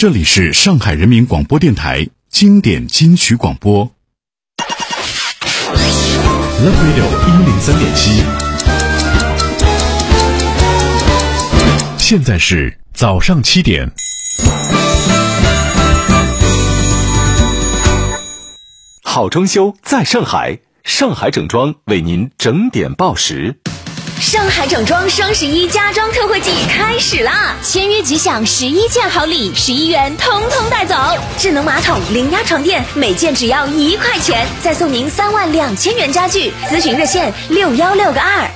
这里是上海人民广播电台经典金曲广播 Love Radio 103.7，现在是早上7点。 好装修在上海，上海整装为您整点报时。 上海整装双11家装特惠季开始啦！签约即享11件好礼，11元通通带走。智能马桶、零压床垫，每件只要1块钱，再送您32000元家具。咨询热线616-2。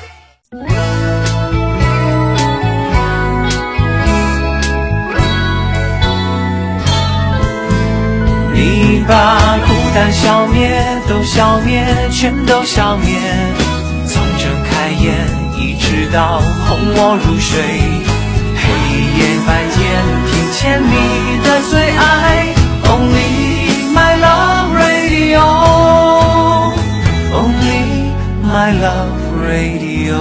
你把孤单消灭，都消灭，全都消灭。从睁开眼一直到哄我入睡，黑夜白天听见你的最爱 Only my love radio Only my love radio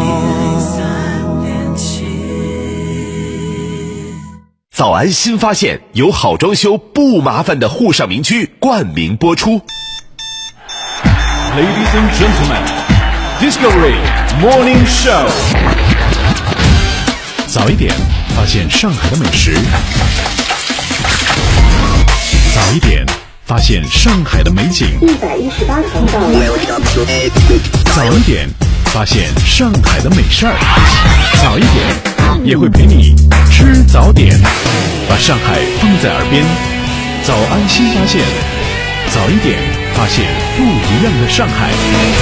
早安新发现，由好装修不麻烦的沪上名区冠名播出。 Ladies and gentlemen，Discovery Morning Show， 早一点发现上海的美食，早一点发现上海的美景 118层到早一点发现上海的美事儿，早一点也会陪你吃早点，把上海放在耳边，早安新发现，早一点发现不一样的上海。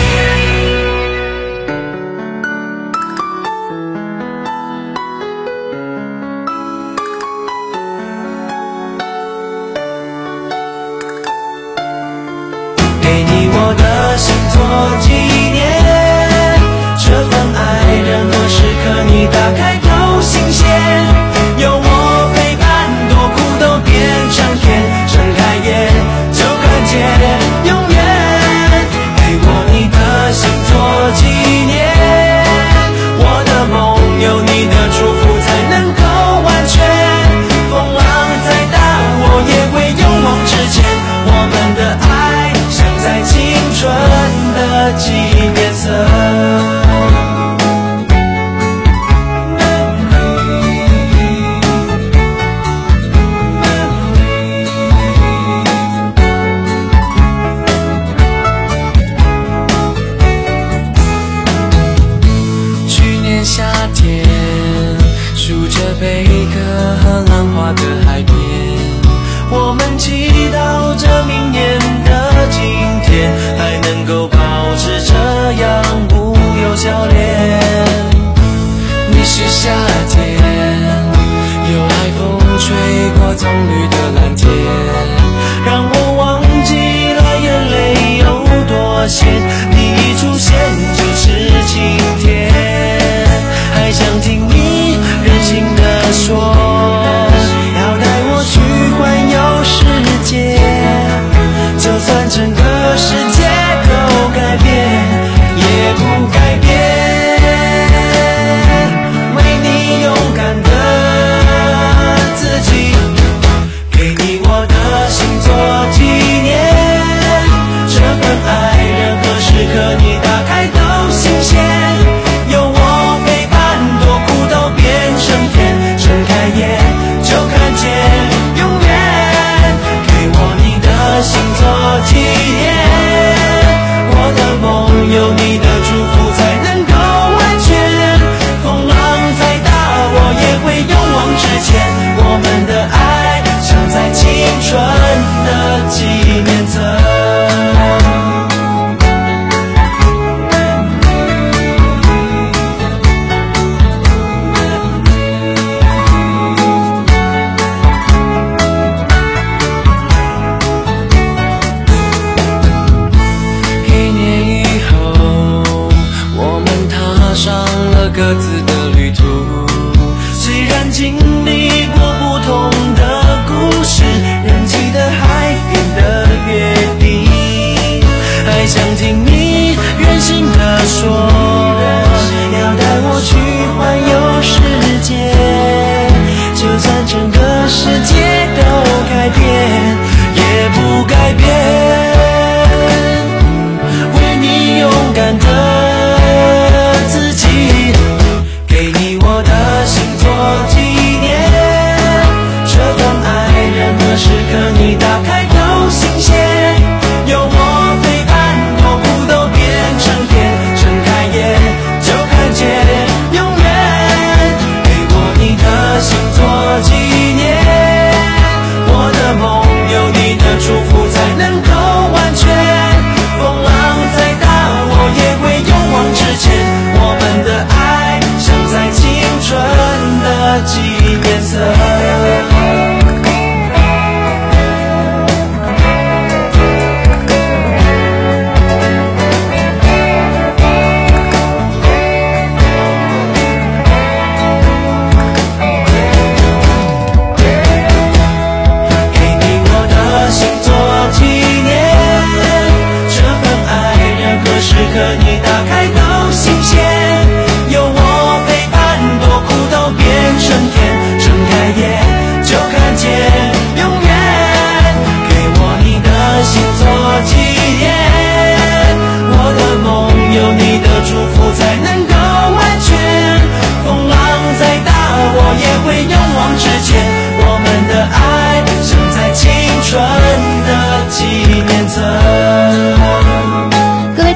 我的心做纪念，这份爱任何时刻你打开都新鲜，有我陪伴，多苦都变成甜，睁开眼就看见永远，给我你的心做纪念，我的梦有你的祝福才能够完全，风浪再大我也会勇往直前，我们的爱在青春的纪念册，去年夏天数着贝壳和浪花的海边，我们祈祷着明年的今天还能够保持这样无忧笑脸。你是夏天，有海风吹过棕榈的蓝天，让我忘记了眼泪有多咸，你一出现就是晴天，还想听你任性地说要带我去环游世界，就算整个世界都改变也不改变，为你勇敢的自己，给你我的心做纪念，这份爱任何时刻你打开都新鲜，有我陪伴，多苦都变成甜，睁开眼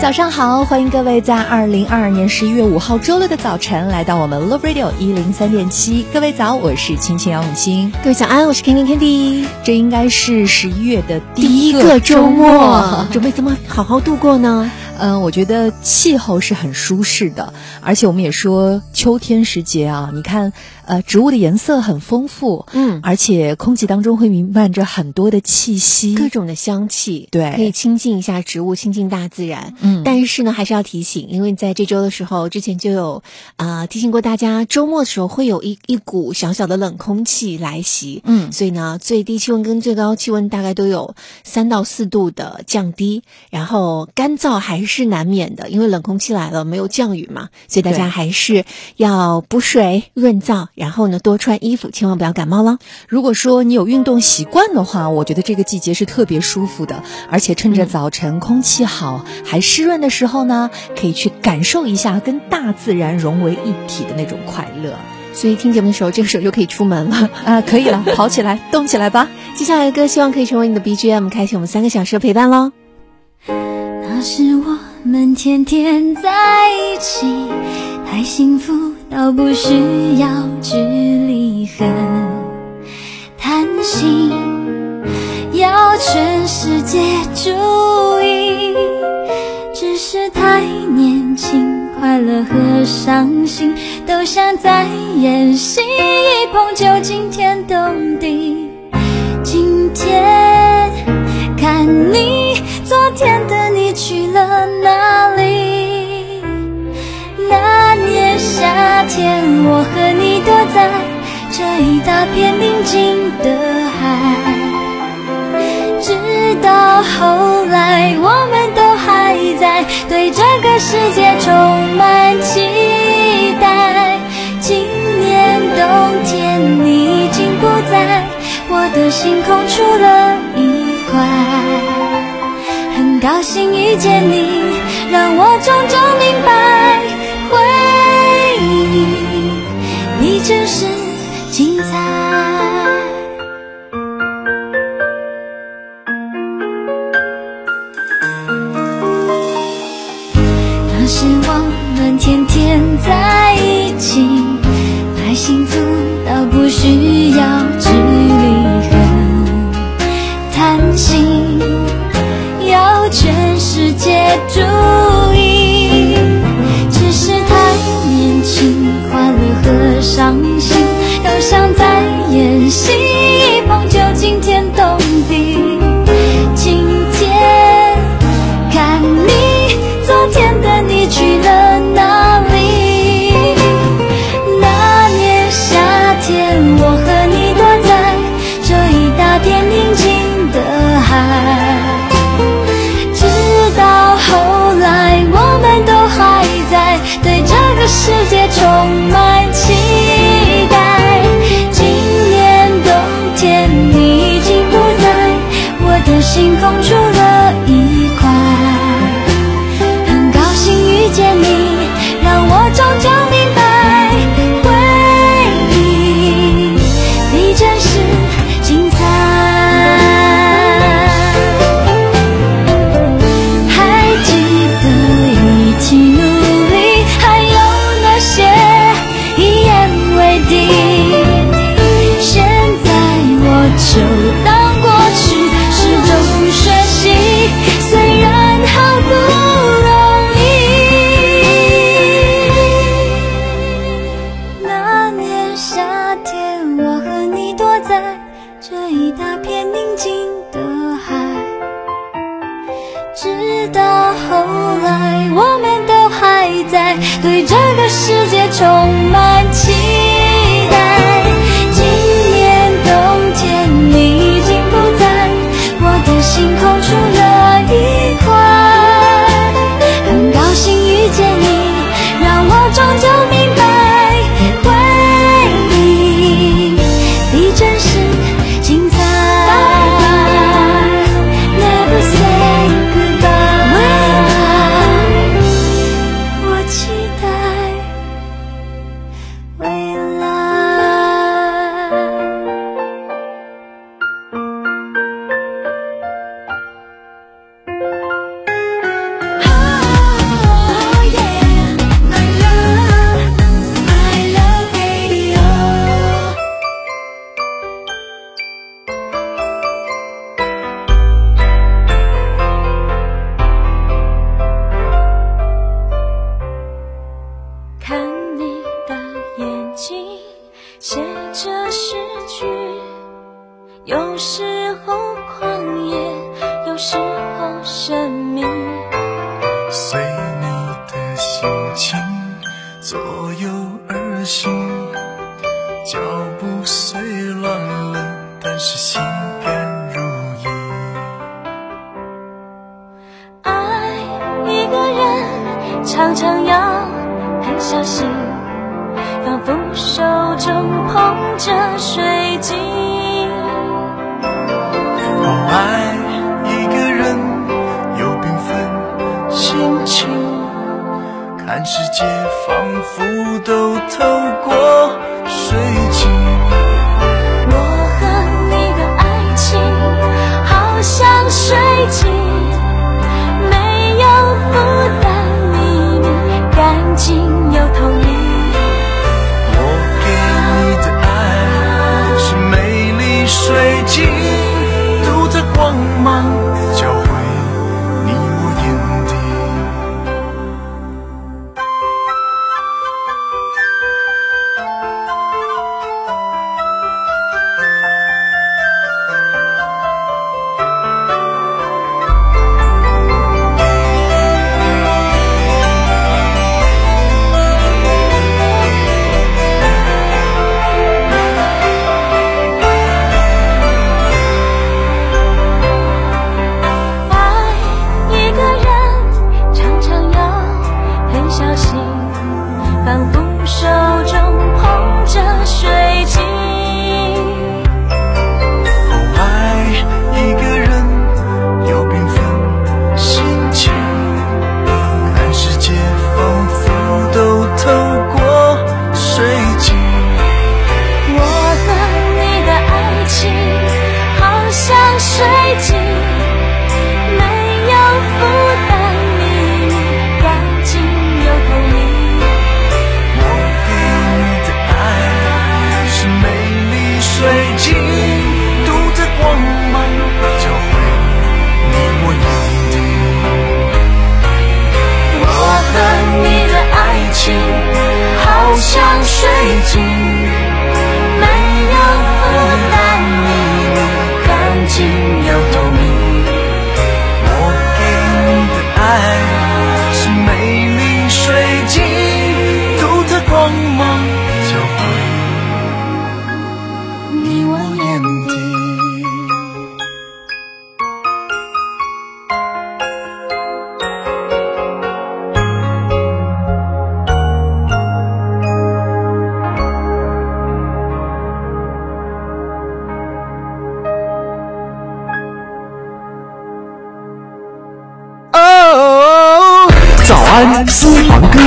早上好，欢迎各位在2022年11月5号周六的早晨来到我们 Love Radio 103.7。各位早，我是青青杨永新。 各位早安，我是 Candy。 这应该是11月的第一个周末，准备怎么好好度过呢？ 我觉得气候是很舒适的，而且我们也说秋天时节啊，你看，植物的颜色很丰富，而且空气当中会弥漫着很多的气息， 各种的香气， 对， 可以亲近一下植物，亲近大自然。但是呢，还是要提醒，因为在这周的时候，之前就有提醒过大家，周末的时候会有一股小小的冷空气来袭，所以呢，最低气温跟最高气温大概都有3到4度的降低，然后干燥还是难免的，因为冷空气来了，没有降雨嘛，所以大家还是要补水润燥，然后呢多穿衣服，千万不要感冒了。 如果说你有运动习惯的话，我觉得这个季节是特别舒服的，而且趁着早晨空气好还湿润的时候呢，可以去感受一下跟大自然融为一体的那种快乐。 所以听节目的时候，这个时候就可以出门了可以了，跑起来动起来吧。 接下来的歌希望可以成为你的 BGM， 开启我们3个小时的陪伴咯。 那是我们天天在一起，太幸福到不需要距离和贪心，要全世界注意，只是太年轻，快乐和伤心都像在演戏，一碰就惊天动地。今天看你，昨天的你去了哪里？那年夏天，我和你躲在这一大片宁静的海，直到后来我们都还在对这个世界充满期待。今年冬天你已经不在我的星空，出了一块，很高兴遇见你，让我终究明白，回忆你真是精彩。那时我们天天在一起，太幸福到不需要距离和贪心，要全世界注意，只是太年轻，快乐和伤心都像在演戏，一碰就惊天动地。今天看你，昨天的你去了哪里？那年夏天，我和你躲在这一大片宁静的海，直到后来我们都还在对这个世界充满期待。今年冬天你已经不在我的星空，出了一块，很高兴遇见你，让我终究明白，回忆你真是精彩。还记得一起努力，还有那些一言为定，现在我就当过去，始终学习，虽然好不容易。那年夏天，我和你躲在这一大片宁静的海，直到后来我们都还在对这个世界充满期待。今年冬天你已经不在我的星空，出了一块，很高兴遇见你，让我终究明白，回忆你真是精彩。Never say goodbye， 我期待未来。 有时候狂野，有时候神秘， 随你的心情左右而行，脚步虽乱了，但是心甘如饴。 爱一个人常常要很小心，仿佛手中捧着水晶。 爱一个人有缤纷心情，看世界仿佛都透过水晶。 我和你的爱情好像水晶，没有负担，秘密干净又透明。 我给你的爱是美丽水晶，独特光芒交汇你我眼底。 私房歌。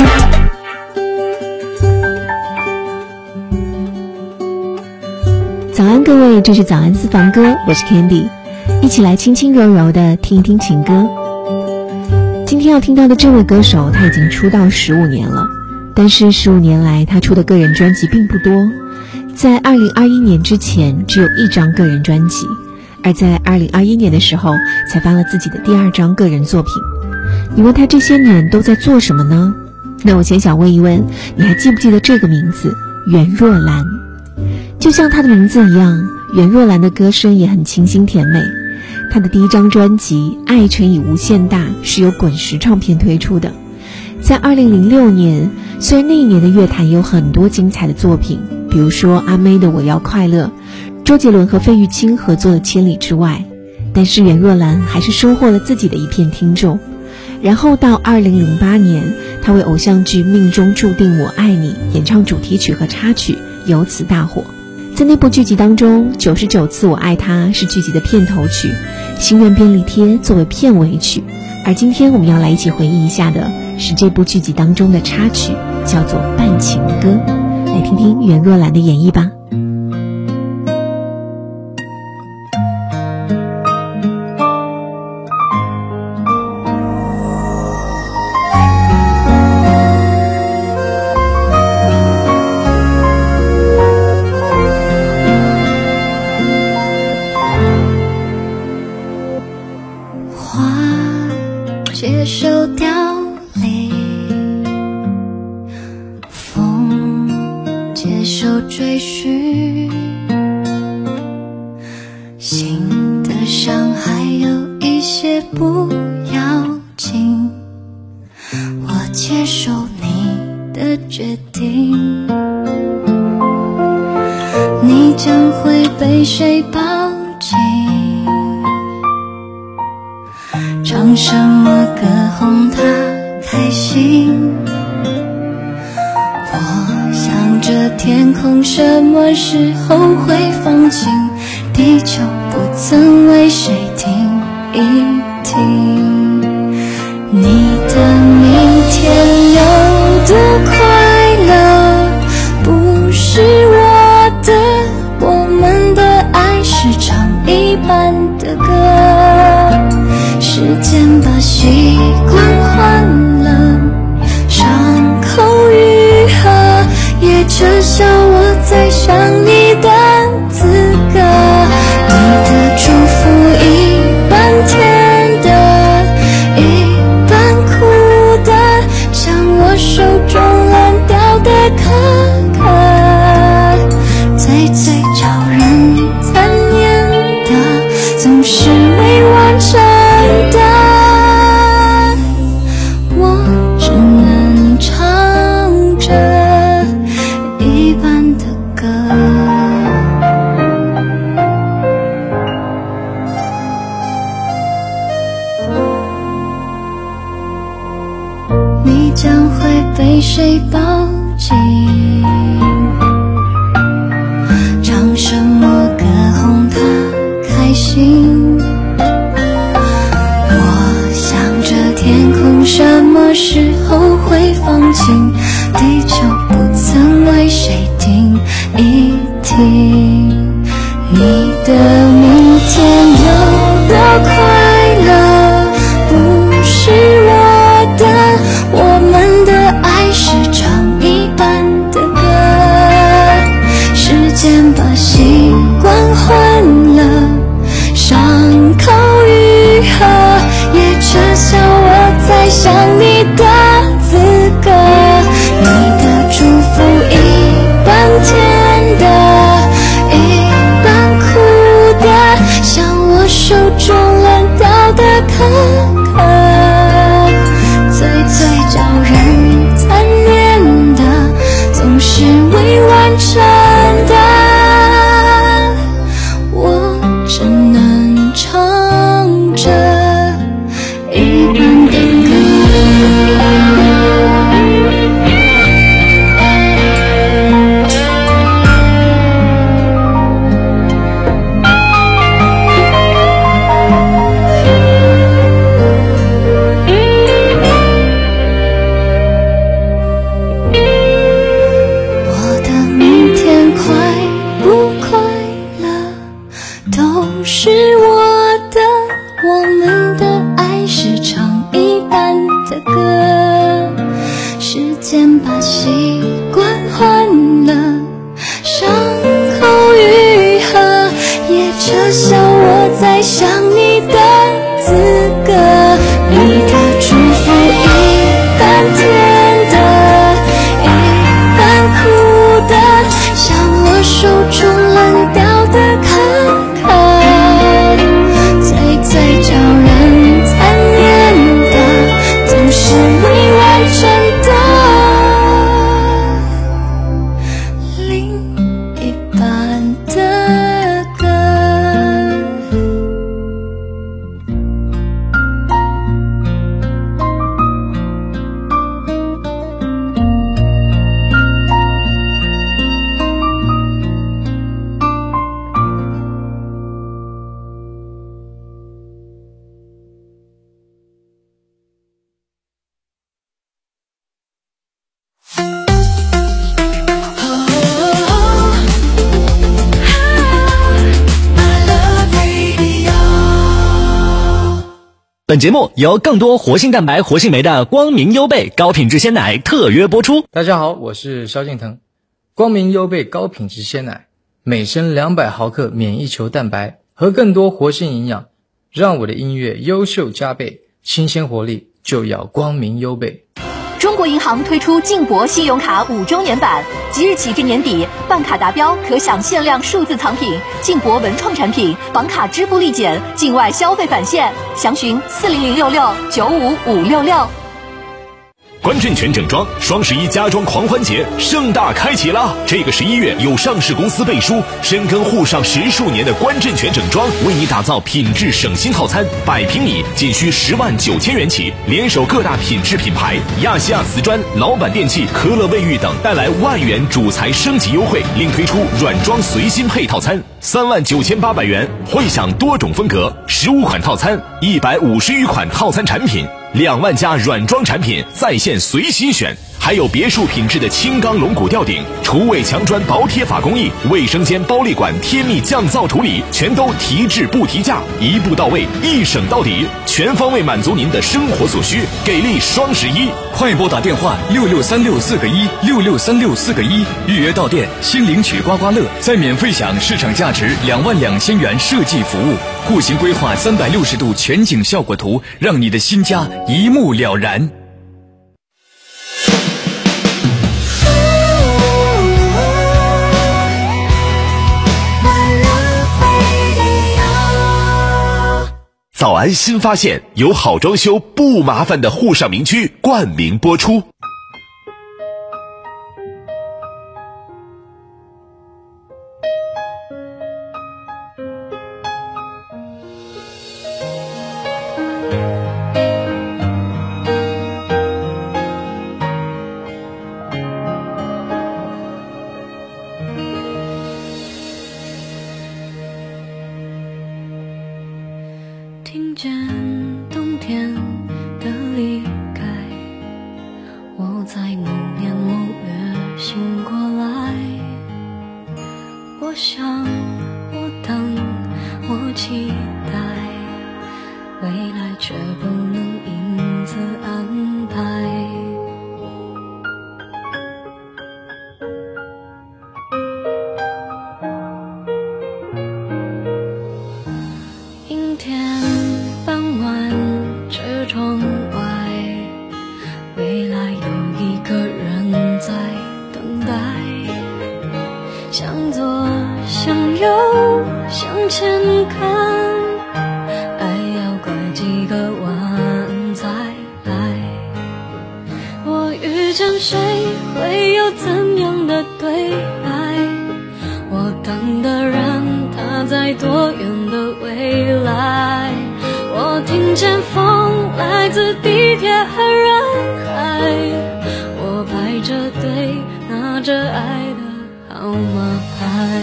早安各位，这是早安私房歌，我是 Candy， 一起来轻轻柔柔的听一听情歌。今天要听到的这位歌手，他已经出道15年了，但是15年来他出的个人专辑并不多，在2021年之前只有1张个人专辑，而在2021年的时候才发了自己的第2张个人作品。你问他这些年都在做什么呢？那我先想问一问，你还记不记得这个名字袁若兰？就像她的名字一样，袁若兰的歌声也很清新甜美。她的第1张专辑《爱乘以无限大》是由滚石唱片推出的。在2006年，虽然那一年的乐坛有很多精彩的作品，比如说阿妹的《我要快乐》，周杰伦和费玉清合作的《千里之外》，但是袁若兰还是收获了自己的一片听众。然后到2008年，他为偶像剧《命中注定我爱你》演唱主题曲和插曲，由此大火。在那部剧集当中，99次我爱他是剧集的片头曲，心愿便利贴作为片尾曲。而今天我们要来一起回忆一下的是这部剧集当中的插曲，叫做《半情歌》。来听听袁若兰的演绎吧。 接受凋零，风接受追寻， 心的伤还有一些不要紧，我接受你的决定。你将会被谁抱紧？唱什么歌哄他开心？我想着天空什么时候会放晴，地球不曾为谁停一停。你的明天有多快乐不是我的，我们的爱是唱一半的歌，时间把习惯换了，伤口愈合，也撤销我再想你的资格。你的祝福一半甜的，一半苦的，像我手中烂掉的可可，最叫人残念的，总是未完成的，我只能唱着一半的歌。你将会被谁抱紧？唱什么歌哄他开心？我想着天空什么时候会放晴，地球不曾为谁停一停。你的明天有多快乐不是我的，我们的爱是唱一半的歌，时间把习惯换了，伤口愈合，也撤销我再想你的资格。你的祝福一半甜的，一半苦的，像我手中烂掉的可可，最叫人残念的，总是未完成的，我只能唱着一半的歌。我的明天快不快乐都是我的，我们的爱是唱一半的歌，时间把习惯换了，伤口愈合，也撤销我再想你的资格。你的祝福一半甜的，一半苦的，像我手中烂掉的可可，最叫人残念的，总是未完成的另一半的歌。 本节目由更多活性蛋白、活性酶的光明优贝高品质鲜奶特约播出。 大家好，我是萧敬腾。光明优贝高品质鲜奶，每升200毫克免疫球蛋白和更多活性营养，让我的音乐优秀加倍，新鲜活力就要光明优贝。 中国银行推出晋博信用卡5周年版，即日起至年底，办卡达标可享限量数字藏品、晋博文创产品、绑卡支付立减、境外消费返现。详询40066-95566。 关震全整装双11家装狂欢节盛大开启啦！这个11月有上市公司背书，深耕沪上10数年的关震全整装为你打造品质省心套餐，100平米仅需10万9千元起，联手各大品质品牌亚细亚瓷砖、老板电器、科勒卫浴等，带来万元主材升级优惠，另推出软装随心配套餐，3万9800元，会享多种风格15款套餐，150余款套餐产品，2万家软装产品在线随心选，还有别墅品质的轻钢龙骨吊顶、厨卫墙砖薄贴法工艺、卫生间包立管贴密降噪处理，全都提质不提价，一步到位，一省到底，全方位满足您的生活所需，给力双11！ 快拨打电话6636-4个1，6636-4个1，预约到店，先领取刮刮乐，再免费享市场价值22000元设计服务，户型规划360度全景效果图，让你的新家一目了然。 早安新发现，由好装修不麻烦的沪上名区冠名播出。 听见冬天的离开，我在某年某月醒过来。我想，我等，我期待，未来却不能因此安排。阴天傍晚，这窗外，未来有一个人在等待。向左，向右，向前看，爱要拐几个弯才来。我遇见谁，会有怎样的对白？我等的人，他在多远的未来？我听见风来自地铁和人海，我排着队拿着爱的号码牌。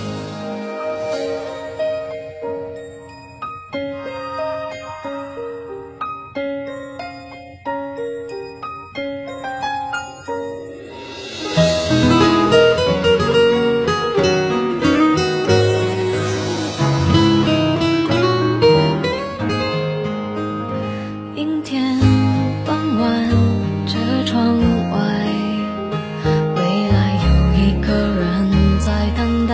阴天傍晚，这窗外，未来有一个人在等待。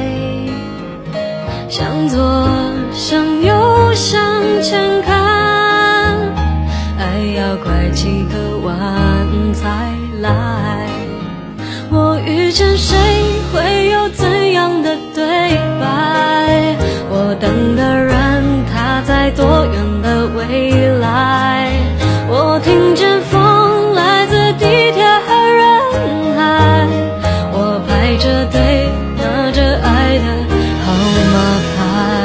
向左，向右，向前看，爱要拐几个弯才来。我遇见谁，会有怎样的对白？我等的人，他在多远的未来？我听见风来自地铁和人海，我排着队拿着爱的号码牌。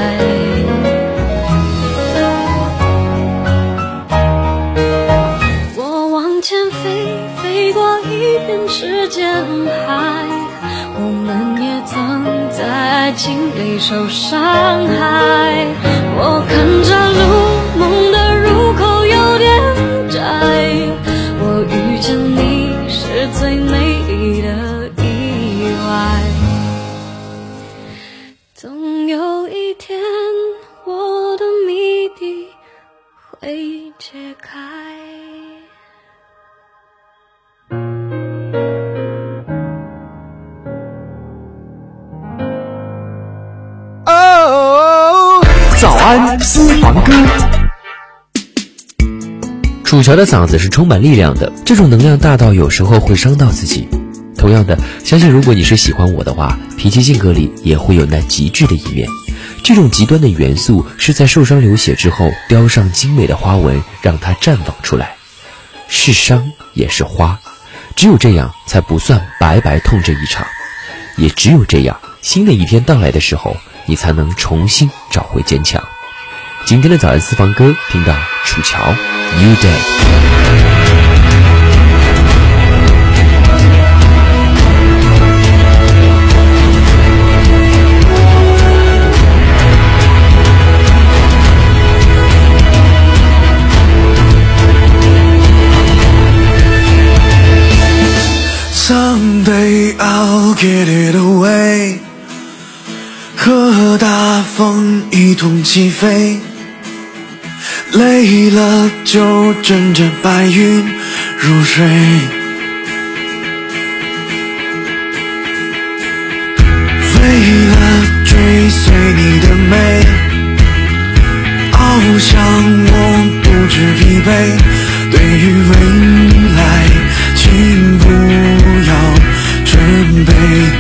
我往前飞，飞过一片时间海，我们也曾在爱情里受伤害。我看着路，梦的入口有点窄，我遇见你是最美丽的意外。总有一天，我的谜底会解开。 早安私房歌。 楚乔的嗓子是充满力量的，这种能量大到有时候会伤到自己。同样的，相信如果你是喜欢我的话，脾气性格里也会有那极致的一面。这种极端的元素是在受伤流血之后雕上精美的花纹，让它绽放出来。是伤也是花，只有这样才不算白白痛这一场，也只有这样，新的一天到来的时候，你才能重新找回坚强。今天的早安私房歌，听到楚乔 New Day.Someday I'll get it away， 和大风一同起飞，累了就枕着白云入睡，为了追随你的美，翱翔我不知疲惫，对于未来请不要准备，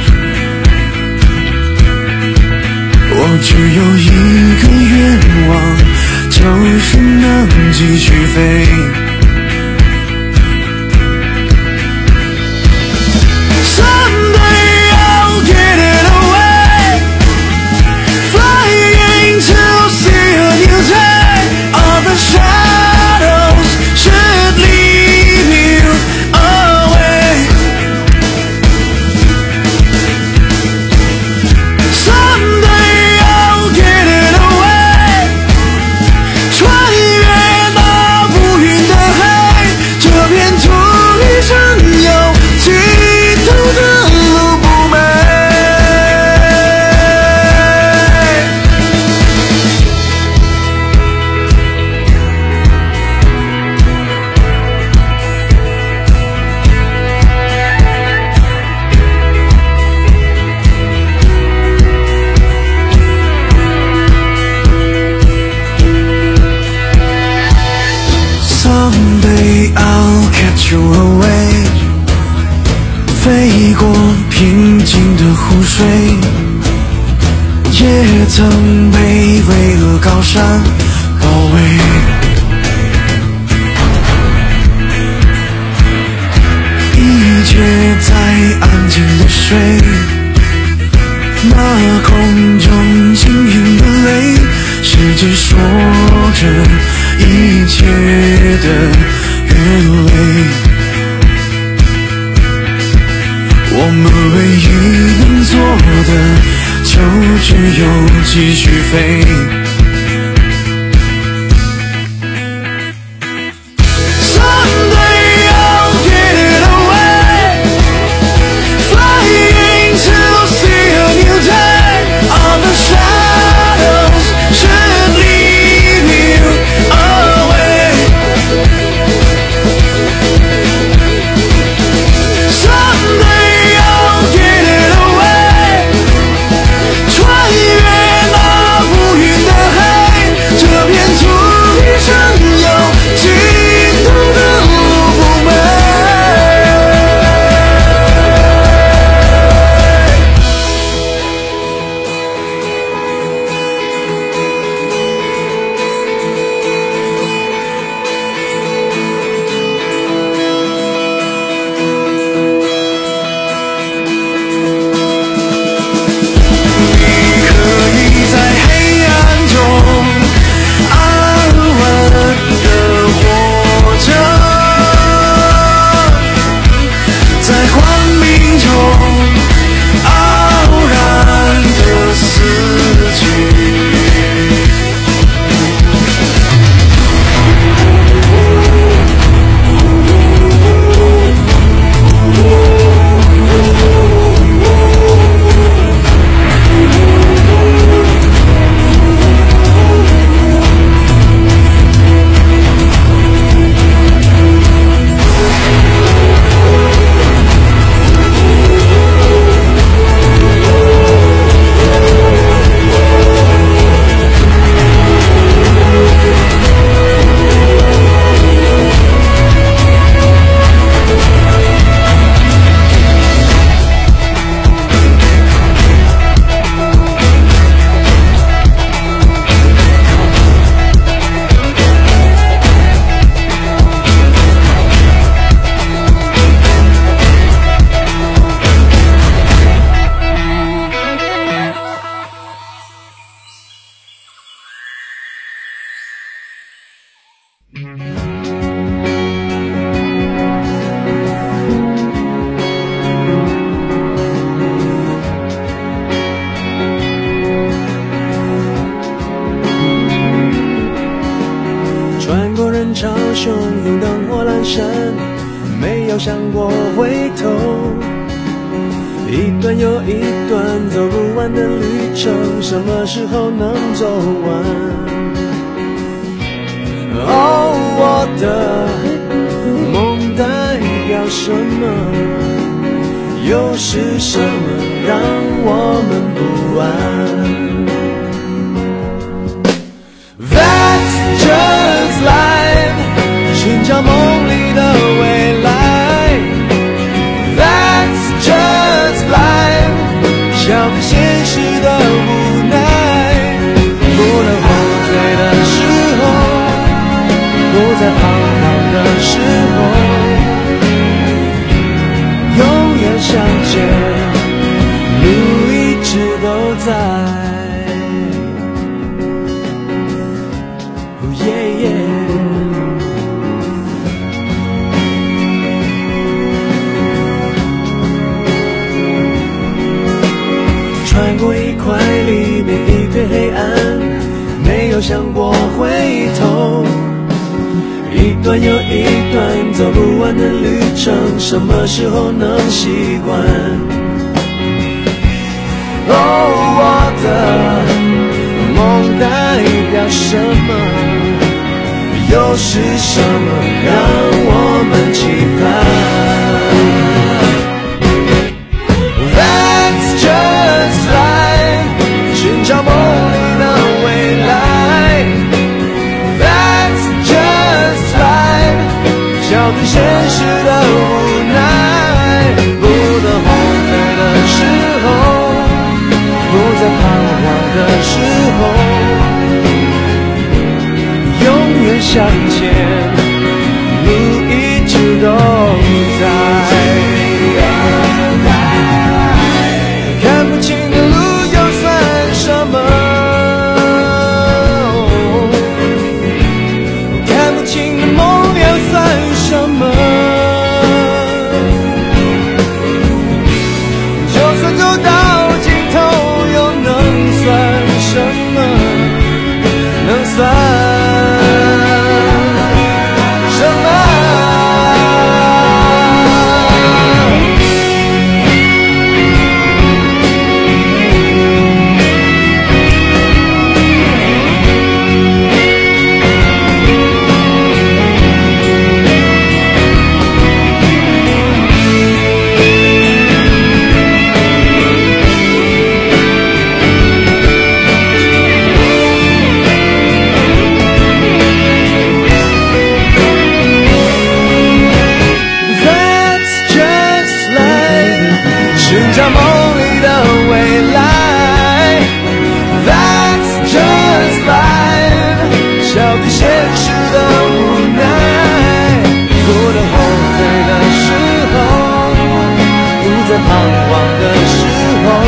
我只有一个愿望，就是能继续飞。Someday I'll get it away, flying to see a new day. All the shadows should leave you away. Someday I'll get it away， 穿越那乌云的黑，这片土地上有尽头的路不美。Someday I'll catch you away， 飞过平静的湖水，也曾被巍峨高山包围，一切在安静的睡，那空中晶莹的泪，世界说着一切的原委，我们唯一能做的就只有继续飞。穿越那乌云的人潮汹涌，灯火阑珊，没有想过回头。一段又一段走不完的旅程，什么时候能走完？哦，我的梦代表什么？又是什么让我们不安？ That's just life， 寻找梦里的未来。That's just life， 笑对现实的无奈。不能后退的时候，不再彷徨的时候，永远向前，路一直都在。 穿过一块里面一片黑暗，没有想过回头。一段又一段走不完的旅程，什么时候能习惯？哦，我的梦代表什么？又是什么让我们期盼？ That's just life， 寻找梦里的未来。That's just life， 笑对现实的无奈。不能后退的时候，不再彷徨的时候，永远向前，路一直都在。 看不清的路又算什么？看不清的梦又算什么？就算走到尽头，又能算什么？能算？ 寻找梦里的未来 ，That's just life， 笑对现实的无奈。不能后退的时候，不再彷徨的时候，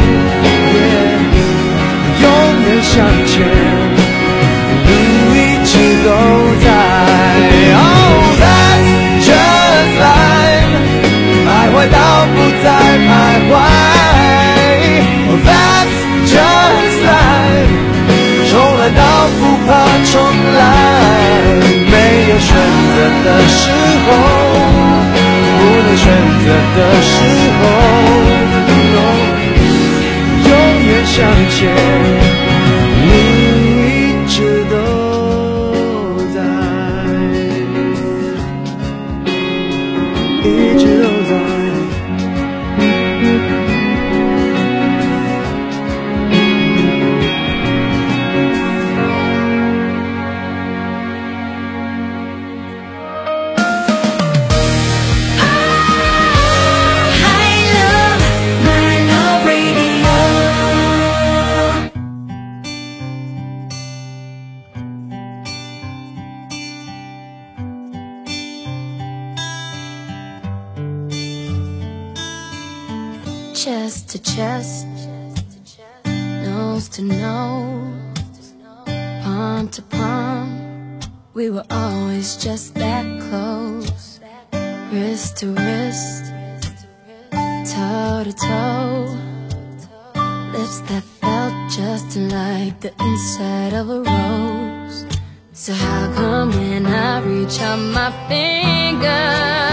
永远向前，路一直都在。Oh, that's just life， 徘徊到不再徘徊。Oh, that's just life， 重来到不怕重来。没有选择的时候，不能选择的时候，永远向前，路一直都在，一直都在。 Chest to chest, nose to nose, palm to palm. We were always just that close. Wrist to wrist, toe to toe. Lips that felt just like the inside of a rose. So how come when I reach out my finger,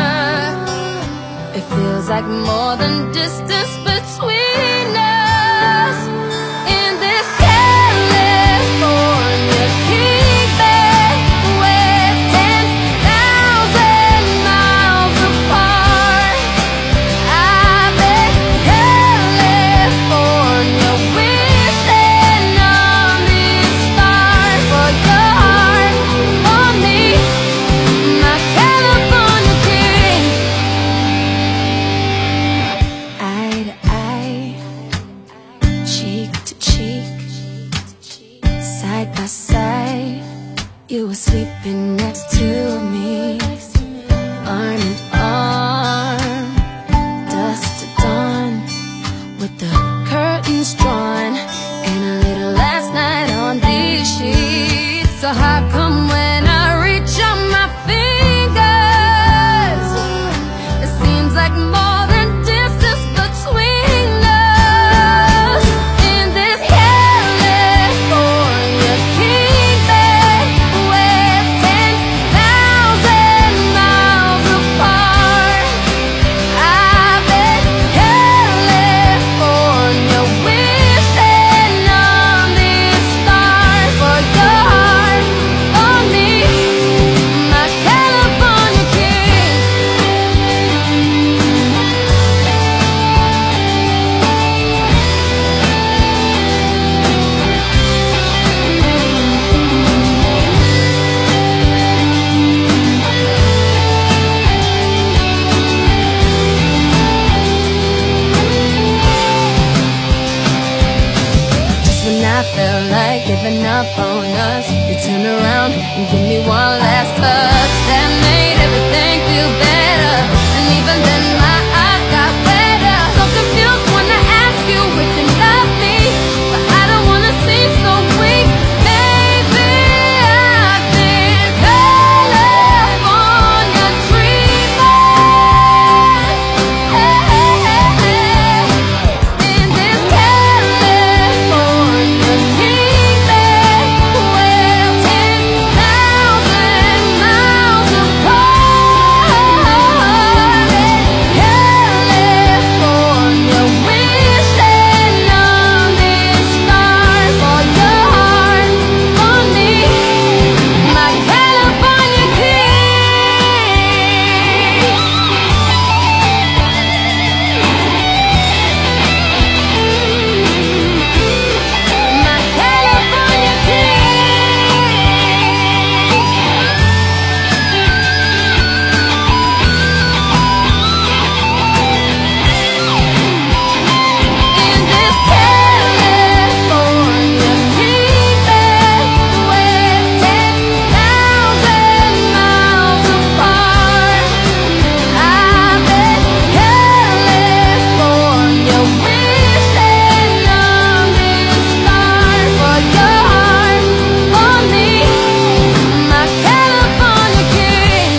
it feels like more than distance between us in this California kingdom we're 10,000 miles apart. I bet California wishing on these stars for your heart, for me, my California king. Eye to eye, cheek to cheek, side by side, you were sleeping next to me, arm in arm, dusk to dawn, with the curtains drawn, and a little last night on these sheets. So how come when I reach out my fingers, it seems like more than distance between us in this California kingdom we're 10,000 miles apart. I bet California wishing on these stars for your heart, for me, my California king. Just when I felt like giving up on us, you turn around and give me one last touch that made everything feel better. And even then my eyes got wetter. So confused when I ask you if you love me, but I don't wanna seem so weak. Maybe I've been California dreaming. In this California kingdom we're 10,000 miles apart. California wishing on these stars for your heart, for me, my California king. My California in this California kingdom we're 10,000 miles apart. I bet California wishing on these stars for your heart, for me, my California king.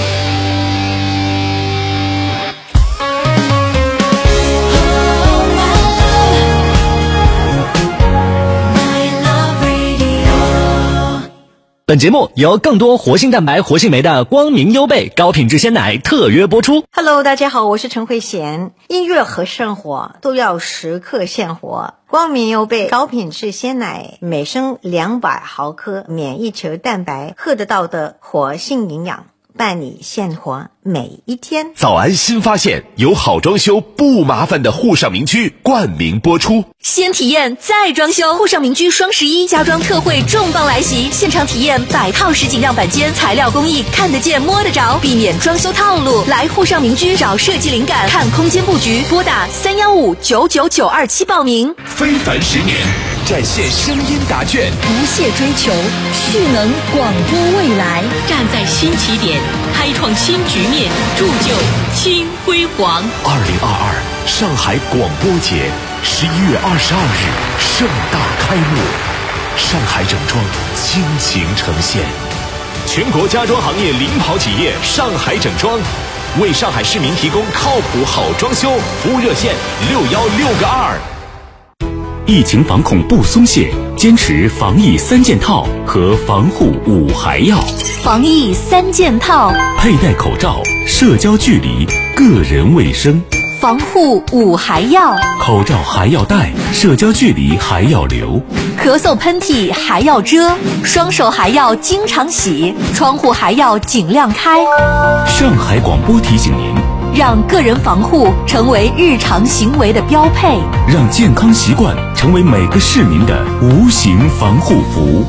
My love radio. 本节目由更多活性蛋白、活性酶的光明优贝高品质鲜奶特约播出。 Hello， 大家好，我是陈慧娴。音乐和生活都要时刻鲜活。光明优贝高品质鲜奶，每升200毫克免疫球蛋白，喝得到的活性营养，伴你鲜活每一天。 早安新发现，有好装修不麻烦的沪上民居冠名播出。 先体验再装修，沪上民居双11家装特惠重磅来袭，现场体验100套实景样板间，材料工艺看得见摸得着，避免装修套路。来沪上民居找设计灵感，看空间布局，拨打315-99927报名。 非凡10年，展现声音答卷， 不懈追求，蓄能广播未来， 站在新起点，开创新局面，铸就新辉煌。 2022上海广播节11月22日盛大开幕，上海整装倾情呈现，全国家装行业领跑企业上海整装，为上海市民提供靠谱好装修，服务热线616个2。 疫情防控不松懈，坚持防疫3件套和防护5还要。 防疫3件套： 佩戴口罩、社交距离、个人卫生。 防护5还要： 口罩还要戴，社交距离还要留， 咳嗽喷嚏还要遮，双手还要经常洗，窗户还要尽量开。 上海广播提醒您， 让个人防护成为日常行为的标配， 让健康习惯成为每个市民的无形防护服。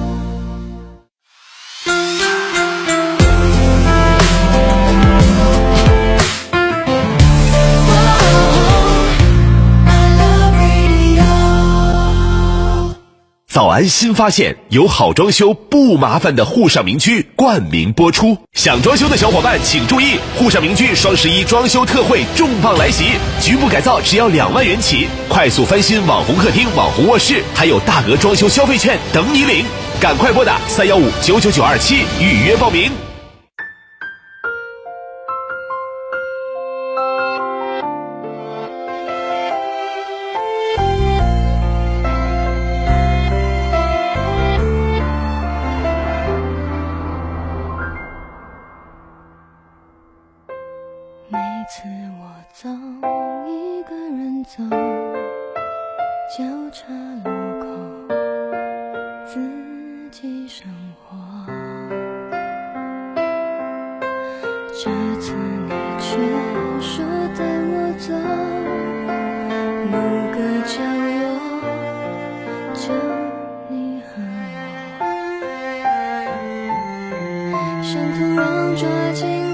早安新发现，有好装修不麻烦的沪上民居冠名播出。想装修的小伙伴请注意，沪上民居双11装修特惠重磅来袭，局部改造只要2万元起，快速翻新网红客厅、网红卧室，还有大额装修消费券等你领。赶快拨打315-99927预约报名。 每次我走，一个人走，交叉路口，自己生活。这次你却说带我走，某个角落，就你和我，像土壤抓紧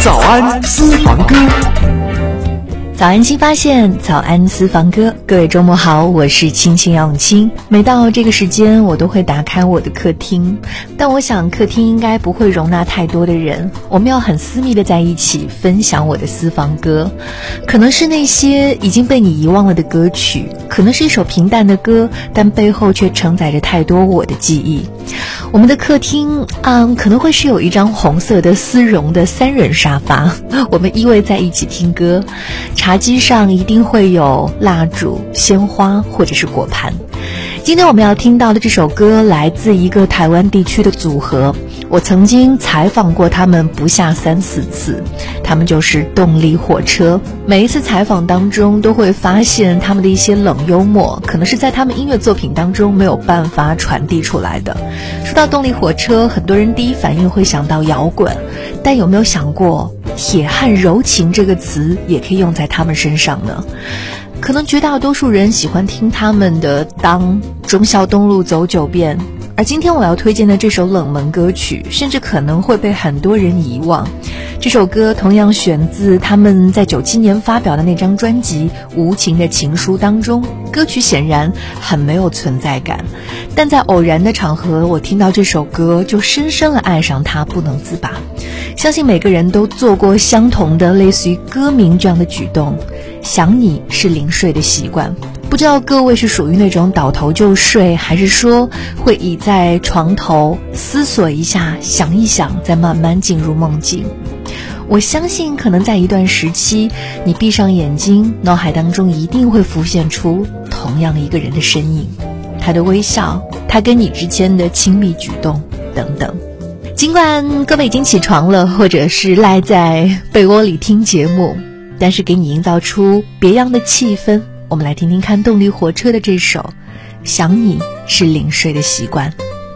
早安私房歌。 早安新发现，早安私房歌，各位周末好，我是青青杨永清。每到这个时间，我都会打开我的客厅，但我想客厅应该不会容纳太多的人，我们要很私密的在一起分享我的私房歌，可能是那些已经被你遗忘了的歌曲，可能是一首平淡的歌，但背后却承载着太多我的记忆。我们的客厅可能会是有一张红色的丝绒的3人沙发，我们依偎在一起听歌，茶几上一定会有蜡烛、鲜花或者是果盘。今天我们要听到的这首歌来自一个台湾地区的组合，我曾经采访过他们不下3-4次，他们就是动力火车。每一次采访当中都会发现他们的一些冷幽默，可能是在他们音乐作品当中没有办法传递出来的。说到动力火车，很多人第一反应会想到摇滚，但有没有想过铁汉柔情这个词也可以用在他们身上呢？可能绝大多数人喜欢听他们的当忠孝东路走9遍，而今天我要推荐的这首冷门歌曲甚至可能会被很多人遗忘。这首歌同样选自他们在97年发表的那张专辑《无情的情书》当中，歌曲显然很没有存在感，但在偶然的场合我听到这首歌就深深地爱上它，不能自拔。相信每个人都做过相同的类似于歌名这样的举动，想你是临睡的习惯。不知道各位是属于那种倒头就睡，还是说会倚在床头思索一下，想一想，再慢慢进入梦境。我相信可能在一段时期，你闭上眼睛，脑海当中一定会浮现出同样一个人的身影，他的微笑，他跟你之间的亲密举动等等。尽管各位已经起床了，或者是赖在被窝里听节目，但是给你营造出别样的气氛。我们来听听看动力火车的这首《想你是临睡的习惯》。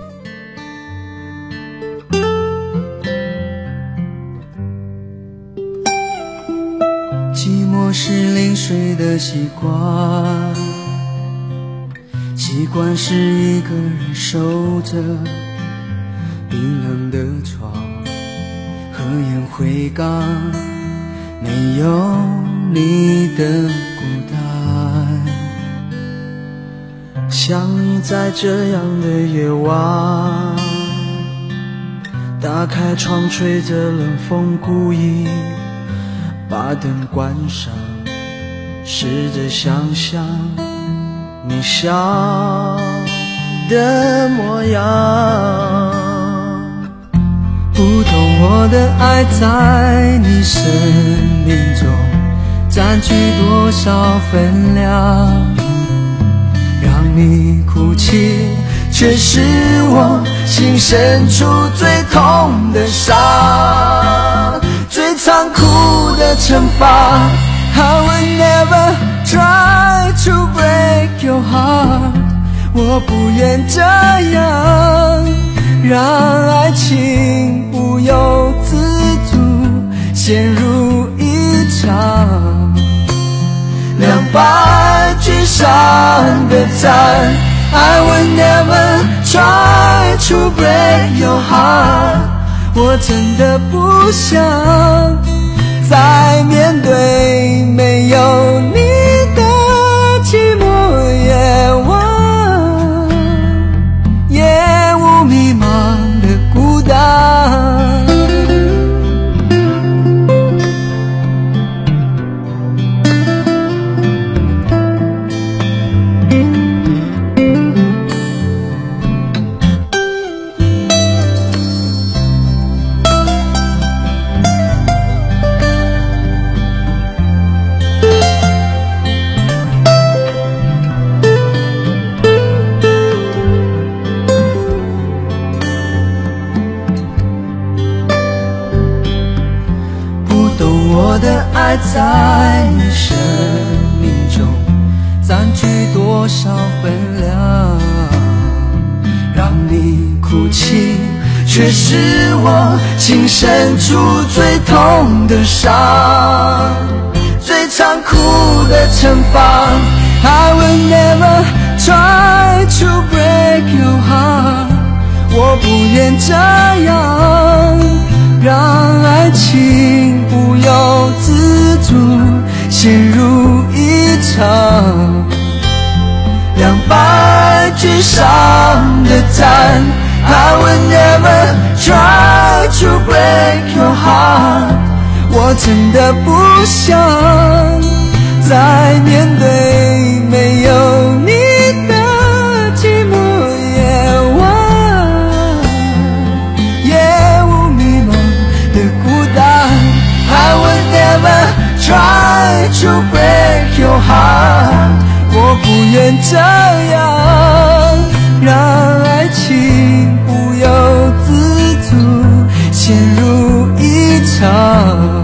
寂寞是临睡的习惯，习惯是一个人守着冰冷的床，和烟灰缸，没有你的孤单。想你在这样的夜晚，打开窗吹着冷风，故意把灯关上，试着想象你笑的模样。不懂我的爱在你生命中占据多少分量，让你哭泣却是我心深处最痛的伤，最残酷的惩罚。I will never try to break your heart， 我不愿这样让爱情不由自主陷入一场200句伤的战。I will never try to break your heart， 我真的不想再面对没有你的寂寞夜晚，夜雾迷茫的孤单。我的爱在你生命中占据多少分量，让你哭泣却是我心深处最痛的伤，最残酷的惩罚。I will never try to break your heart， 我不愿这样让爱情陷入一场200句上的战。I will never try to break your heart， 我真的不想再面对没有你的寂寞夜晚，夜雾迷茫的孤单。I will never try to break your heart， 我不愿这样让爱情不由自主陷入一场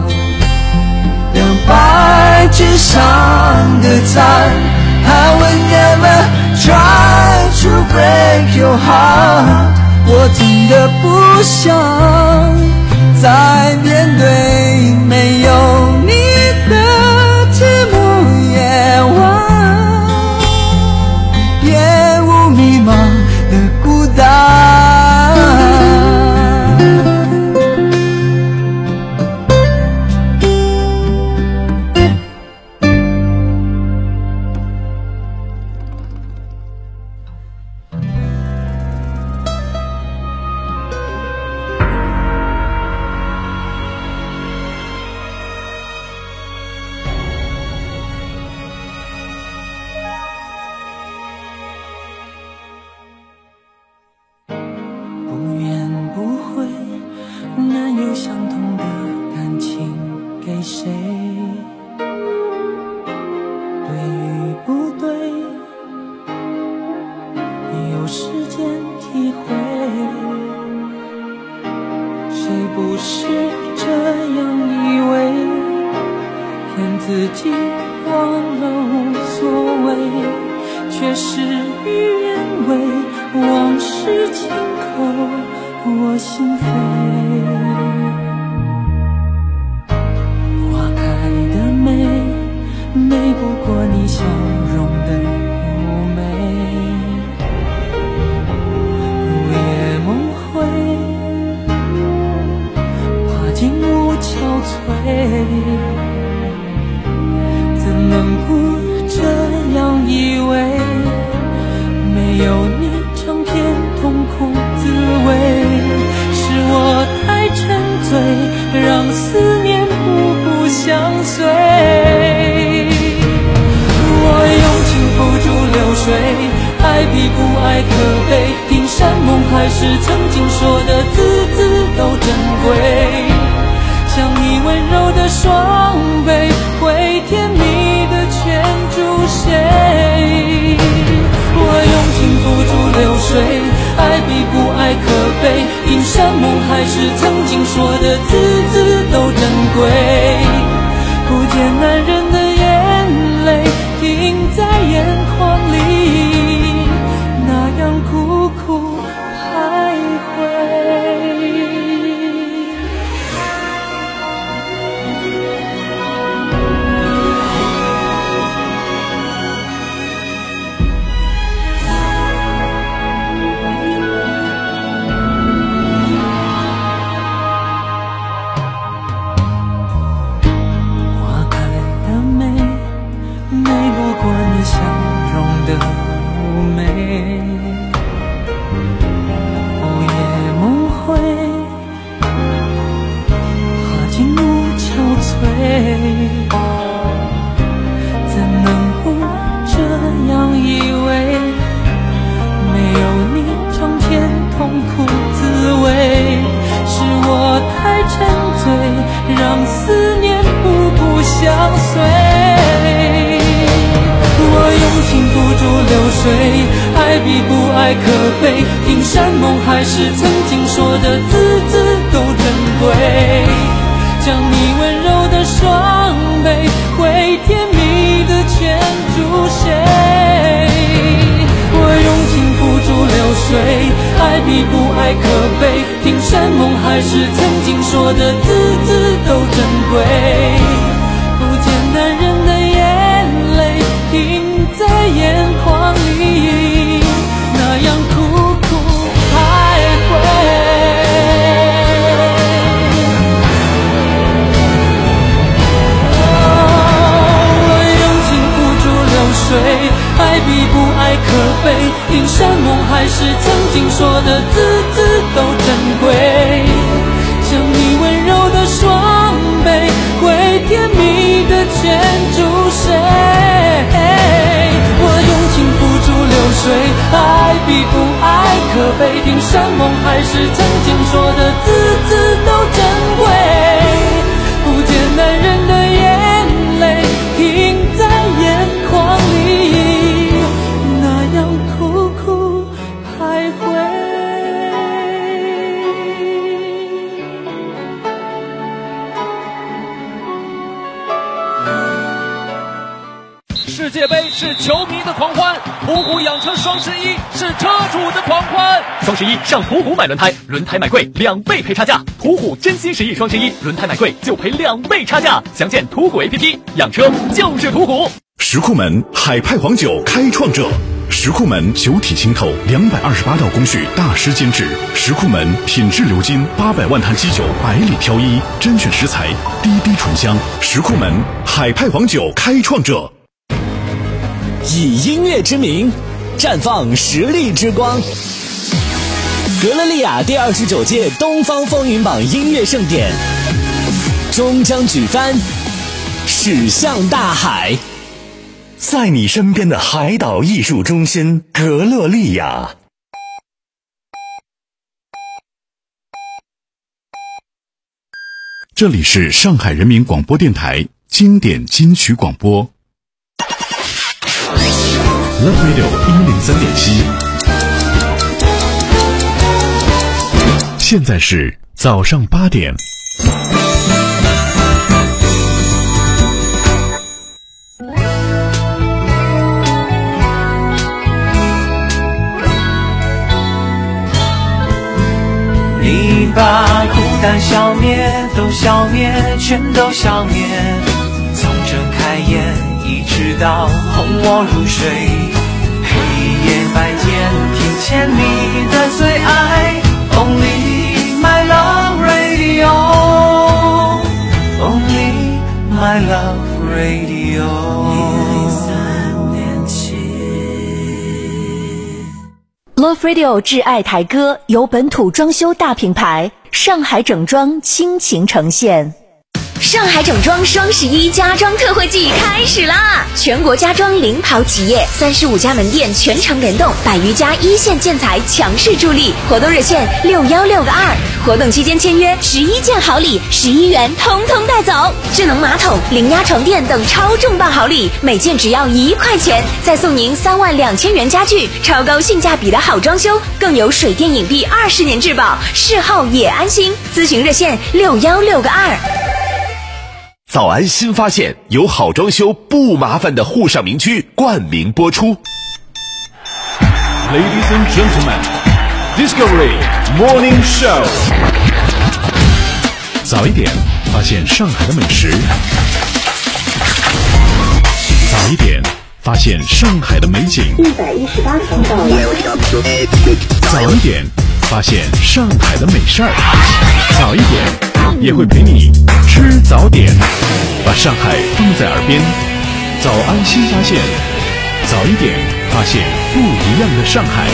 200句上的战。I will never try to break your heart， 我真的不想再面对没有你的寂寞夜晚，夜雾迷茫的孤单。 雷霆山盟，还是曾经说的字字都珍贵。不见男人的眼泪停在眼眶里，那样苦苦徘徊。 世界杯是球迷的狂欢，途虎养车双11是车主的狂欢。 双11上途虎买轮胎，轮胎买贵2倍赔差价。途虎真心实意双11，轮胎买贵就赔2倍差价。详见途虎 APP， 养车就是途虎。 石库门海派黄酒开创者，石库门酒体清透，228道工序大师监制。石库门品质鎏金800万坛基酒，100里挑一，甄选食材，滴滴醇香。石库门海派黄酒开创者。 以音乐之名绽放实力之光，格勒利亚第29届东方风云榜音乐盛典终将举帆，驶向大海。 在你身边的海岛艺术中心格勒利亚。 这里是上海人民广播电台经典金曲广播 Love Radio 103.7，现在是早上8点。 你把孤单消灭，都消灭，全都消灭。从睁开眼一直到哄我入睡，黑夜白天听见你的最爱 Only my love radio Only my love radio ，Love Radio 挚爱台歌由本土装修大品牌上海整装倾情呈现。 上海整装双11家装特惠季开始啦！全国家装领跑企业，35家门店全程联动，100余家一线建材强势助力。活动热线616个2，活动期间签约11件好礼，11元通通带走。智能马桶、零压床垫等超重磅好礼，每件只要1块钱，再送您32000元家具，超高性价比的好装修，更有水电影壁20年质保，事后也安心。咨询热线616个2。 早安新发现，有好装修不麻烦的沪上名区冠名播出。 Ladies and gentlemen, Discovery Morning Show。 早一点发现上海的美食，早一点发现上海的美景，118条到了。早一点发现上海的美事儿，早一点也会陪你吃早点，把上海放在耳边。早安新发现，早一点发现不一样的上海。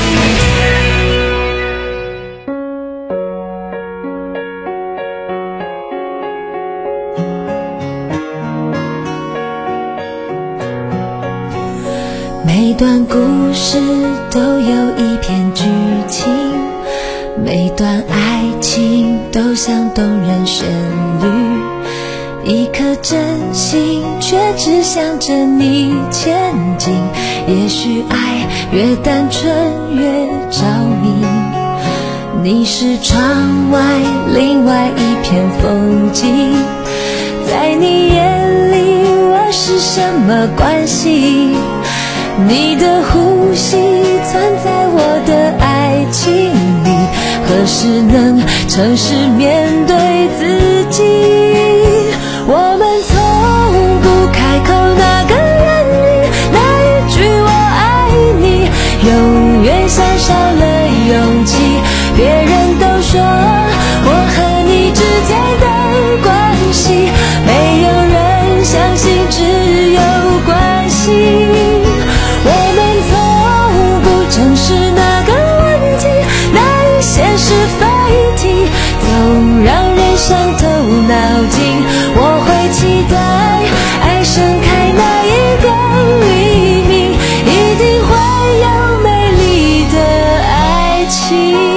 每段故事都有一篇剧情，每段爱情都像动人旋律，一颗真心却只想着你前进。也许爱越单纯越着迷，你是窗外另外一片风景，在你眼里我是什么关系？你的呼吸存在我的爱情里，何时能诚实面对自己？我们从不开口那个言语，那一句我爱你，永远像少了勇气。别人都说我和你之间的关系，没有人相信只有关系。我们从不正视那个问题，那一些是非题，总让人伤透脑筋。我会期待爱盛开那一个黎明，一定会有美丽的爱情。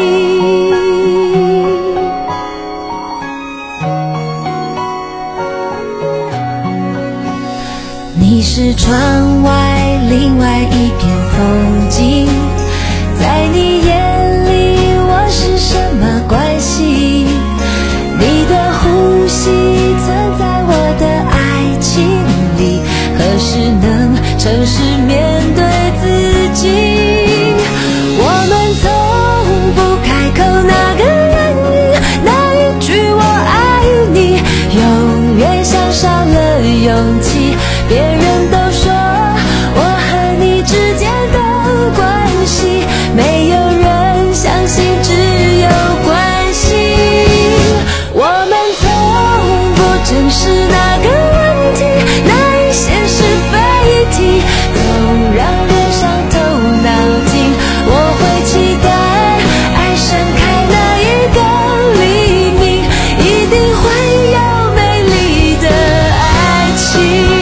你是窗外另外一片风景，在你眼里我是什么关系？你的呼吸存在我的爱情里，何时能诚实面对自己？我们从不开口那个原因，那一句我爱你永远像少了勇气。别人都说我和你之间的关系，没有人相信只有关系。我们从不正视那个问题，那一些是非题，总让人伤透脑筋。我会期待爱盛开那一个黎明，一定会有美丽的爱情。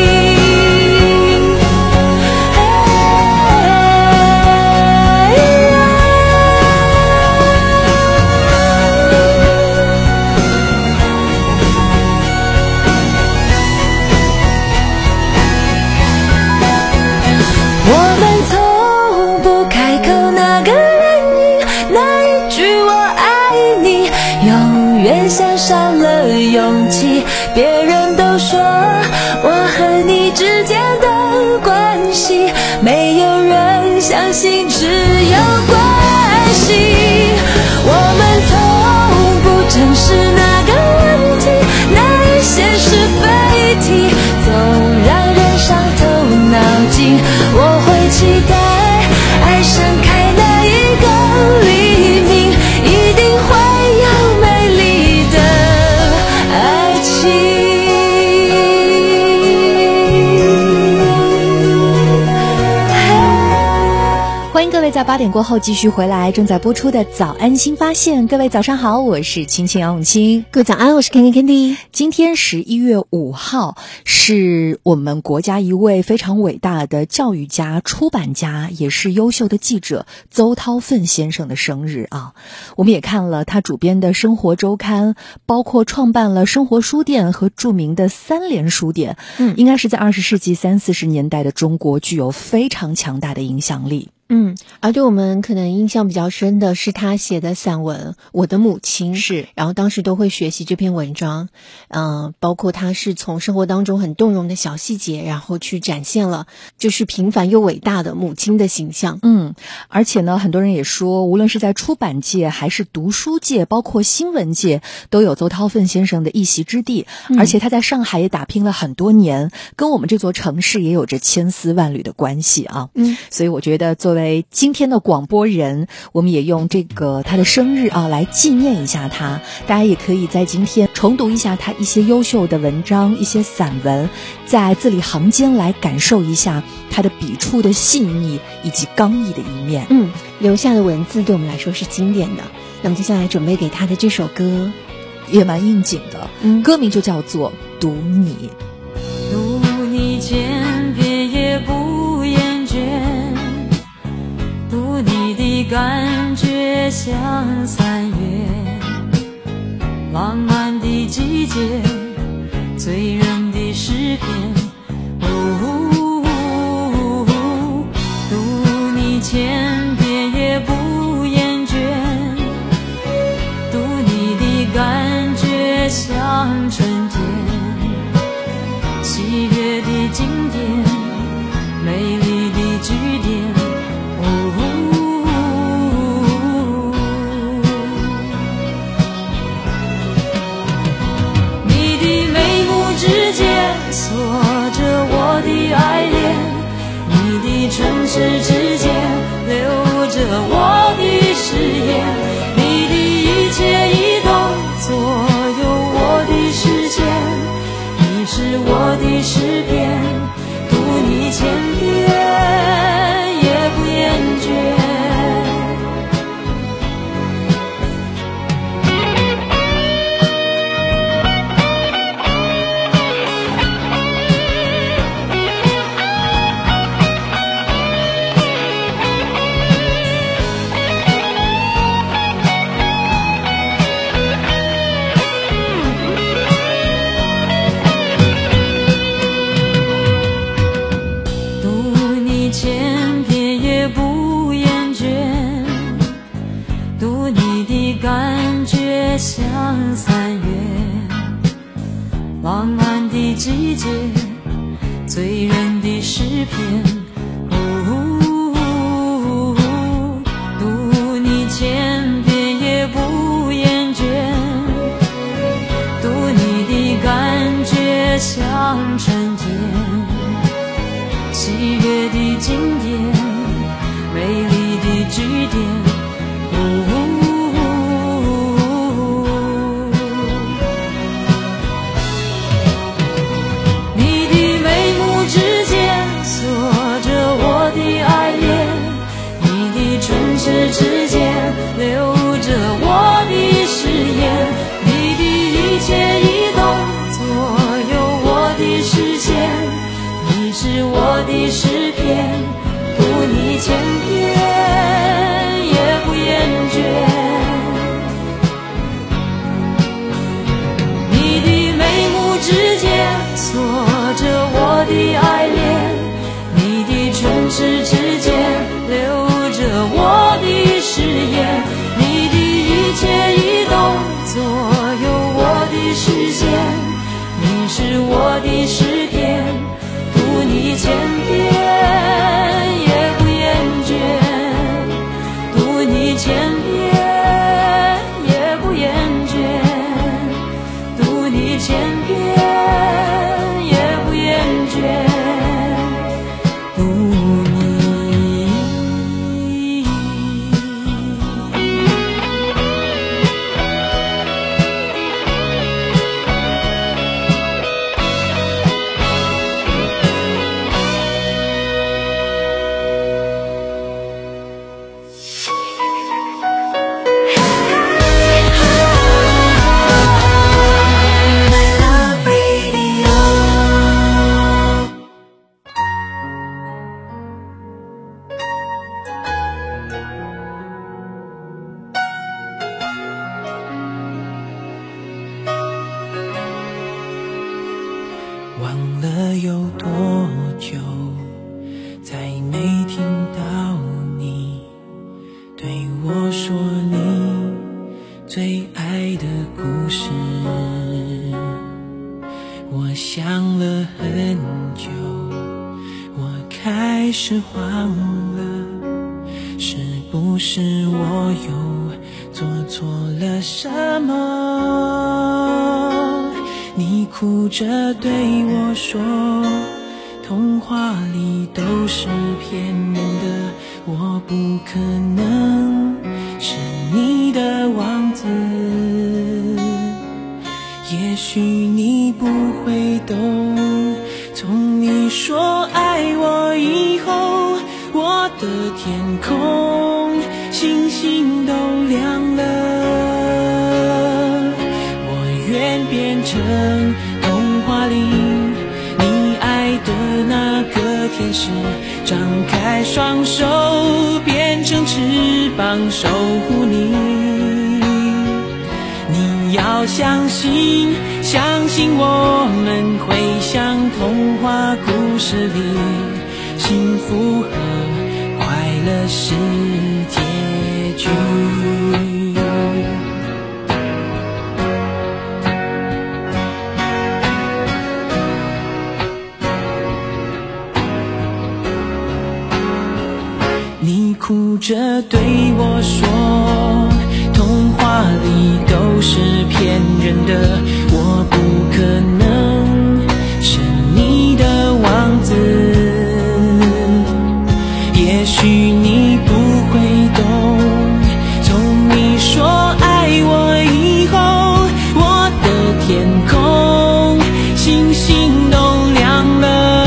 勇气，别人都说我和你之间的关系，没有人相信只有关系。我们从不正视那个问题，那一些是非题，总让人伤透脑筋。我会期待爱盛开那一个黎明，一定会有美丽的爱情。 欢迎各位在8点过后继续回来，正在播出的早安新发现。各位早上好，我是青青杨永清。 各位早安，我是 Candy。 今天11月5号是我们国家一位非常伟大的教育家、出版家，也是优秀的记者邹韬奋先生的生日啊。我们也看了他主编的生活周刊，包括创办了生活书店和著名的三联书店，应该是在20世纪30、40年代的中国具有非常强大的影响力。 而对我们可能印象比较深的是他写的散文《我的母亲》，是，然后当时都会学习这篇文章，包括他是从生活当中很动容的小细节，然后去展现了就是平凡又伟大的母亲的形象。 而且呢，很多人也说，无论是在出版界还是读书界，包括新闻界，都有邹韬奋先生的一席之地。而且他在上海也打拼了很多年，跟我们这座城市也有着千丝万缕的关系啊。所以我觉得作为今天的广播人，我们也用这个他的生日啊来纪念一下他。大家也可以在今天重读一下他一些优秀的文章、一些散文，在字里行间来感受一下他的笔触的细腻以及刚毅的一面。 留下的文字对我们来说是经典的。那么接下来准备给他的这首歌也蛮应景的，歌名就叫做《读你》。 读你千遍也不厌倦，读你的感觉像3月浪漫的季节，醉人的诗篇。读你千遍也不厌倦，读你的感觉像春天，喜悦的经典，美丽的句点。你的眉目之间锁着我的爱恋，你的唇齿之间留着我的誓言，你的一切移动左右我的视线，你是我的诗篇，读你千遍也不厌倦。 浪漫的季节，醉人的诗篇。读你千遍也不厌倦，读你的感觉像春天，喜悦的经典，美丽的句点。你的眉目之间锁着我的爱恋，你的唇齿之间留着我的誓言，你的一切移动左右我的视线，你是我的诗篇，读你千遍也不厌倦。你的眉目之间锁着我的爱恋，你的唇齿之间留着我的誓言，你的一切移动左右我的视线，你是我的诗篇，读你千遍也不厌倦，读你千遍也不厌倦，读你千遍也不厌倦，读你。 忘了有多久，再没听到你对我说你最爱的故事。我想了很久，我开始慌了，是不是我又做错了什么？你哭着对我说，童话里都是骗人的，我不可能是你的王子。也许你不会懂，从你说爱我以后，我的天空星星都亮了。我愿变成童话里你爱的那个天使，张开双手变成翅膀守护你。你要相信，相信我们会像童话故事里，幸福和快乐是结局。你哭着对我说，童话里都是骗人的，我不可能是你的王子。也许你不会懂，从你说爱我以后，我的天空星星都亮了。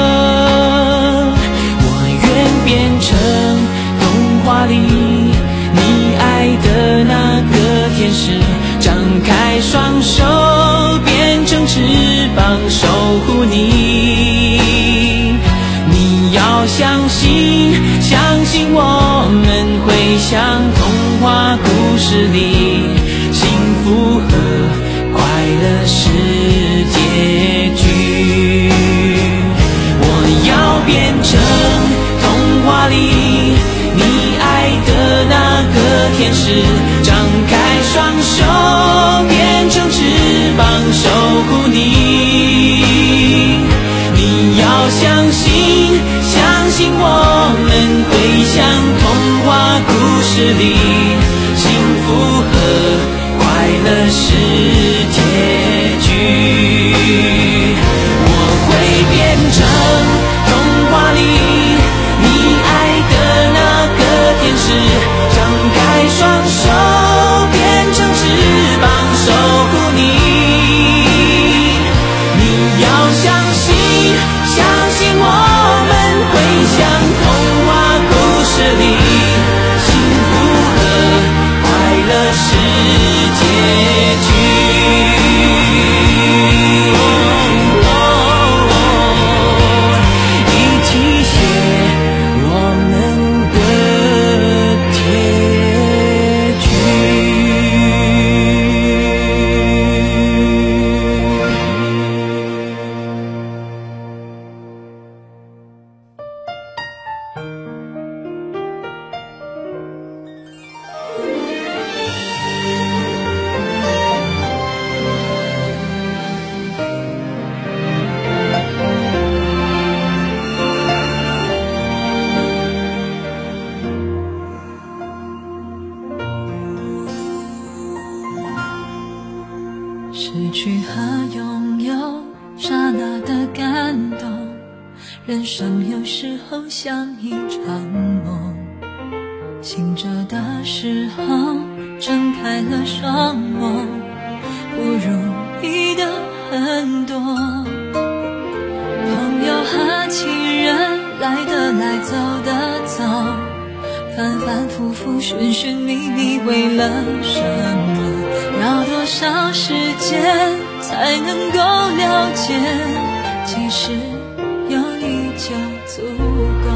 我愿变成童话里你爱的那个天使，张开双手变成翅膀守护你。你要相信，相信我们会像童话故事里，幸福和快乐是结局。我要变成童话里你爱的那个天使，张开双手变成翅膀守护你。 和拥有，刹那的感动，人生有时候像一场梦，醒着的时候睁开了双眸，不如意的很多，朋友和情人来的来走的走，反反复复寻寻觅觅，为了什么？要多少时间才能够了解？其实有你就足够。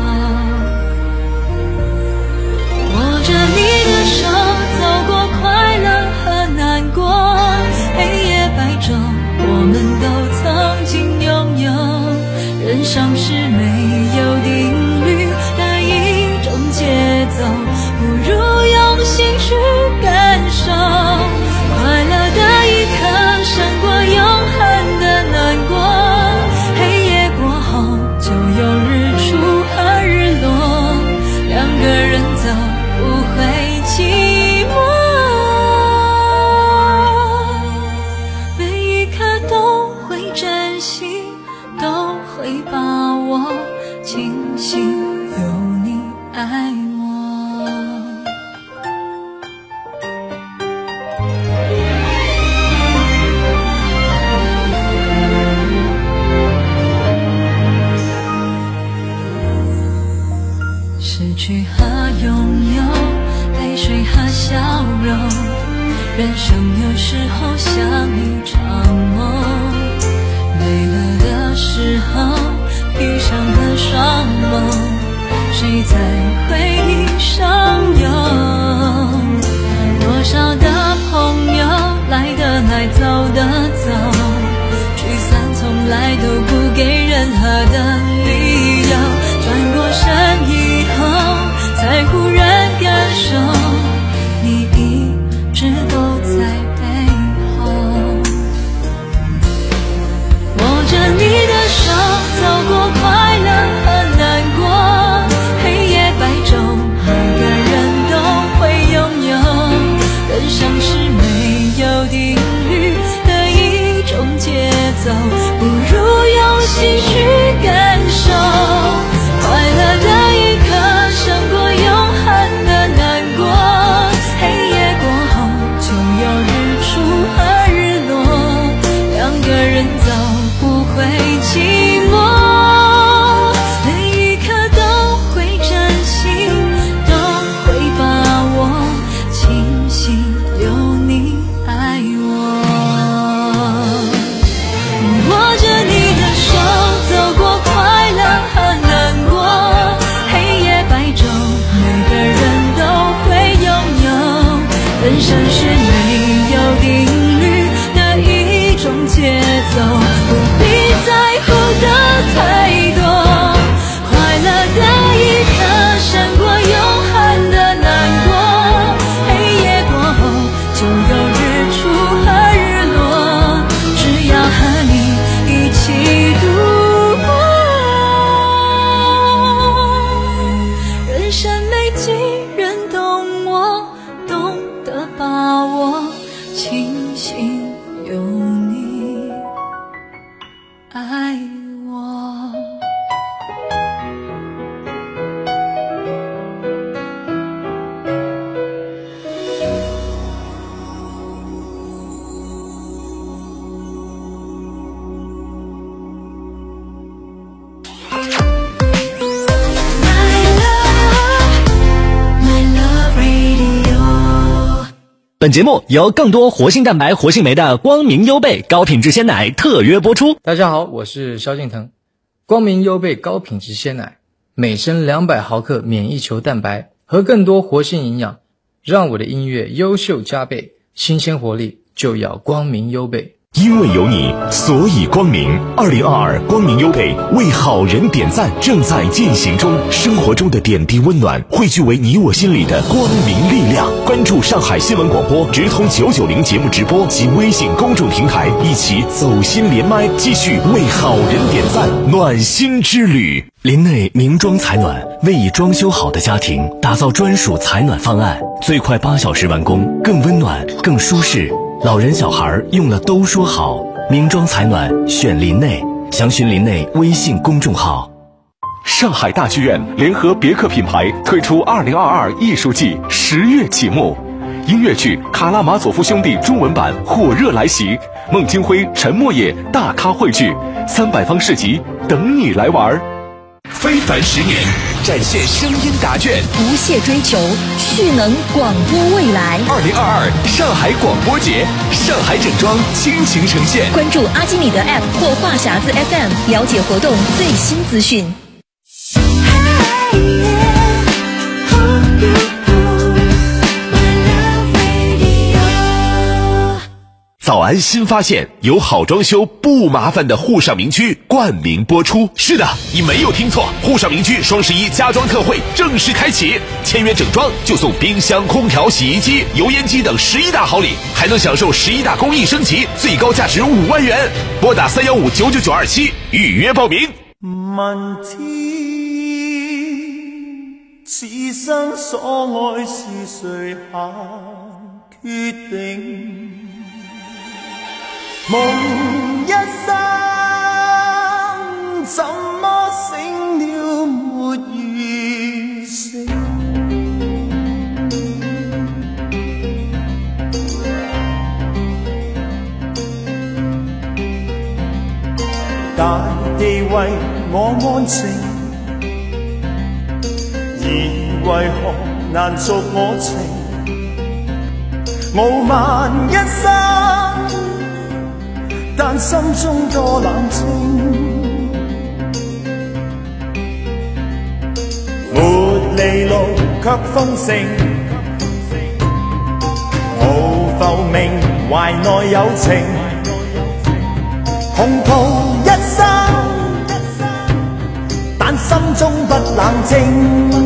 握着你的手，走过快乐和难过，黑夜白昼，我们都曾经拥有。人生是没有定律的一种节奏，不如用心去感受。快乐的一刻胜过永恒的难过，黑夜过后就有日出和日落，两个人走不会寂寞，每一刻都会珍惜，都会把握，庆幸有你爱我。失去和拥有，泪水和笑容，人生有时候像一场梦，累了的时候闭上了双眸，谁在回忆上游？多少的朋友来的来走的走，聚散从来都不给任何的理由，转过身以后才忽然感受，你一直都在背后。握着你的手，走过快乐和难过，黑夜白昼，每个人都会拥有。人生是没有定律的一种节奏，不如用心去感受。快乐的一刻胜过永恒的难过，黑夜过后就有日出和日落，两个人走不会寂寞，每一刻都会珍惜，都会把握，庆幸有你爱我。握着你的手，走过快乐和难过，黑夜白昼，每个人都会拥有。人生是没有定律的一种节奏，不必在乎的太多。快乐的一刻胜过永恒的难过，黑夜过后就有日出和日落，只要和你一起度过。人生没几人懂我，懂得把握，庆幸有你爱我。 本节目由更多活性蛋白、活性酶的光明优贝高品质鲜奶特约播出。 大家好，我是萧敬腾。光明优贝高品质鲜奶，每升200毫克免疫球蛋白和更多活性营养，让我的音乐优秀加倍，新鲜活力就要光明优贝。 因为有你，所以光明。2022光明优贝为好人点赞正在进行中，生活中的点滴温暖汇聚为你我心里的光明力量。关注上海新闻广播直通990节目直播及微信公众平台，一起走心连麦，继续为好人点赞，暖心之旅。 林内名装采暖为已装修好的家庭打造专属采暖方案，最快8小时完工，更温暖更舒适。老人小孩用了都说好。 名庄采暖选林内，详询林内微信公众号。 上海大剧院联合别克品牌推出2022艺术季10月启幕，音乐剧《卡拉马佐夫兄弟》中文版火热来袭，孟京辉、陈默野大咖汇聚，300方市集等你来玩。 非凡10年，展现声音答卷， 不懈追求蓄能广播未来。 2022上海广播节，上海整装倾情呈现。 关注阿基米德 App 或话匣子 FM， 了解活动最新资讯。 早安新发现，由好装修不麻烦的沪上名区冠名播出。是的，你没有听错，沪上名区双11家装特惠正式开启，签约整装就送冰箱、空调、洗衣机、油烟机等11大好礼，还能享受11大公益升级，最高价值5万元。拨打315-99927预約報名。 問天，此生所愛是誰下決定？夢一生怎麼醒了沒如醒？大地為我安靜，而為何難續我情？傲慢一生，但心中多冷清，沒離路卻豐盛，無浮名懷內有情，鴻途一生，但心中不冷靜。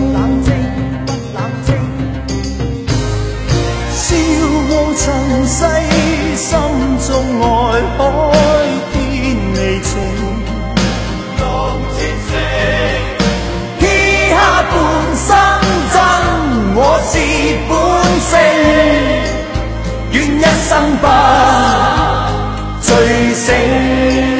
笑傲塵世，心中愛海天離情，浪戰勝，嘻哈半生真，我是本性，願一生不醉醒。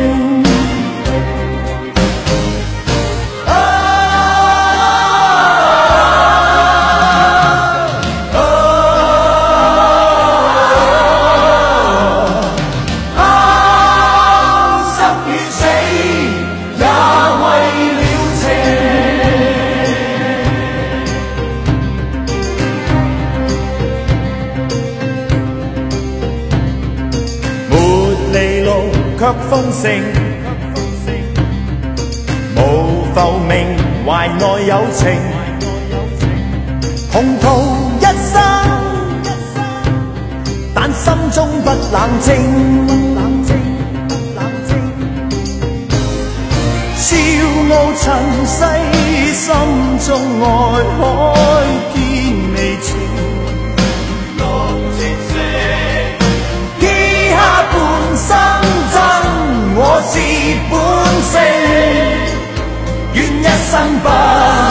卻豐盛，無浮名懷內有情，鴻途一生，但心中不冷靜。笑傲塵世，心中愛海天離情，浪戰勝，嘻哈半生。我是本性，願一生不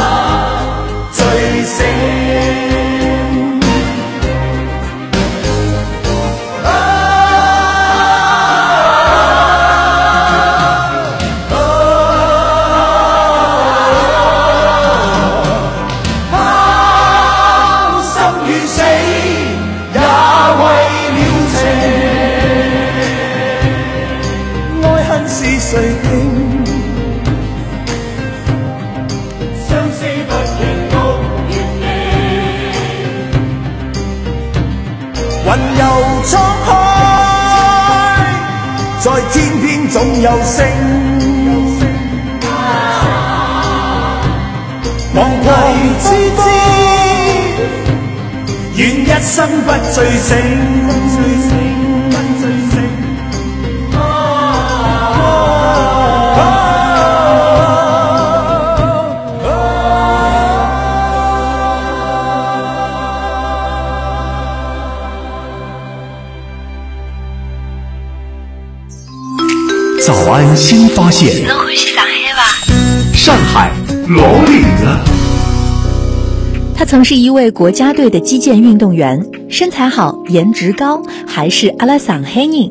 醉醒。生與死也為了情。是誰定？相思不斷谷願你，雲遊滄海，在天邊總有星。昂攜之姿，願一生不醉醒。 早安新发现。上海萝莉了。 他曾是一位国家队的击剑运动员，身材好，颜值高，还是阿拉桑黑宁。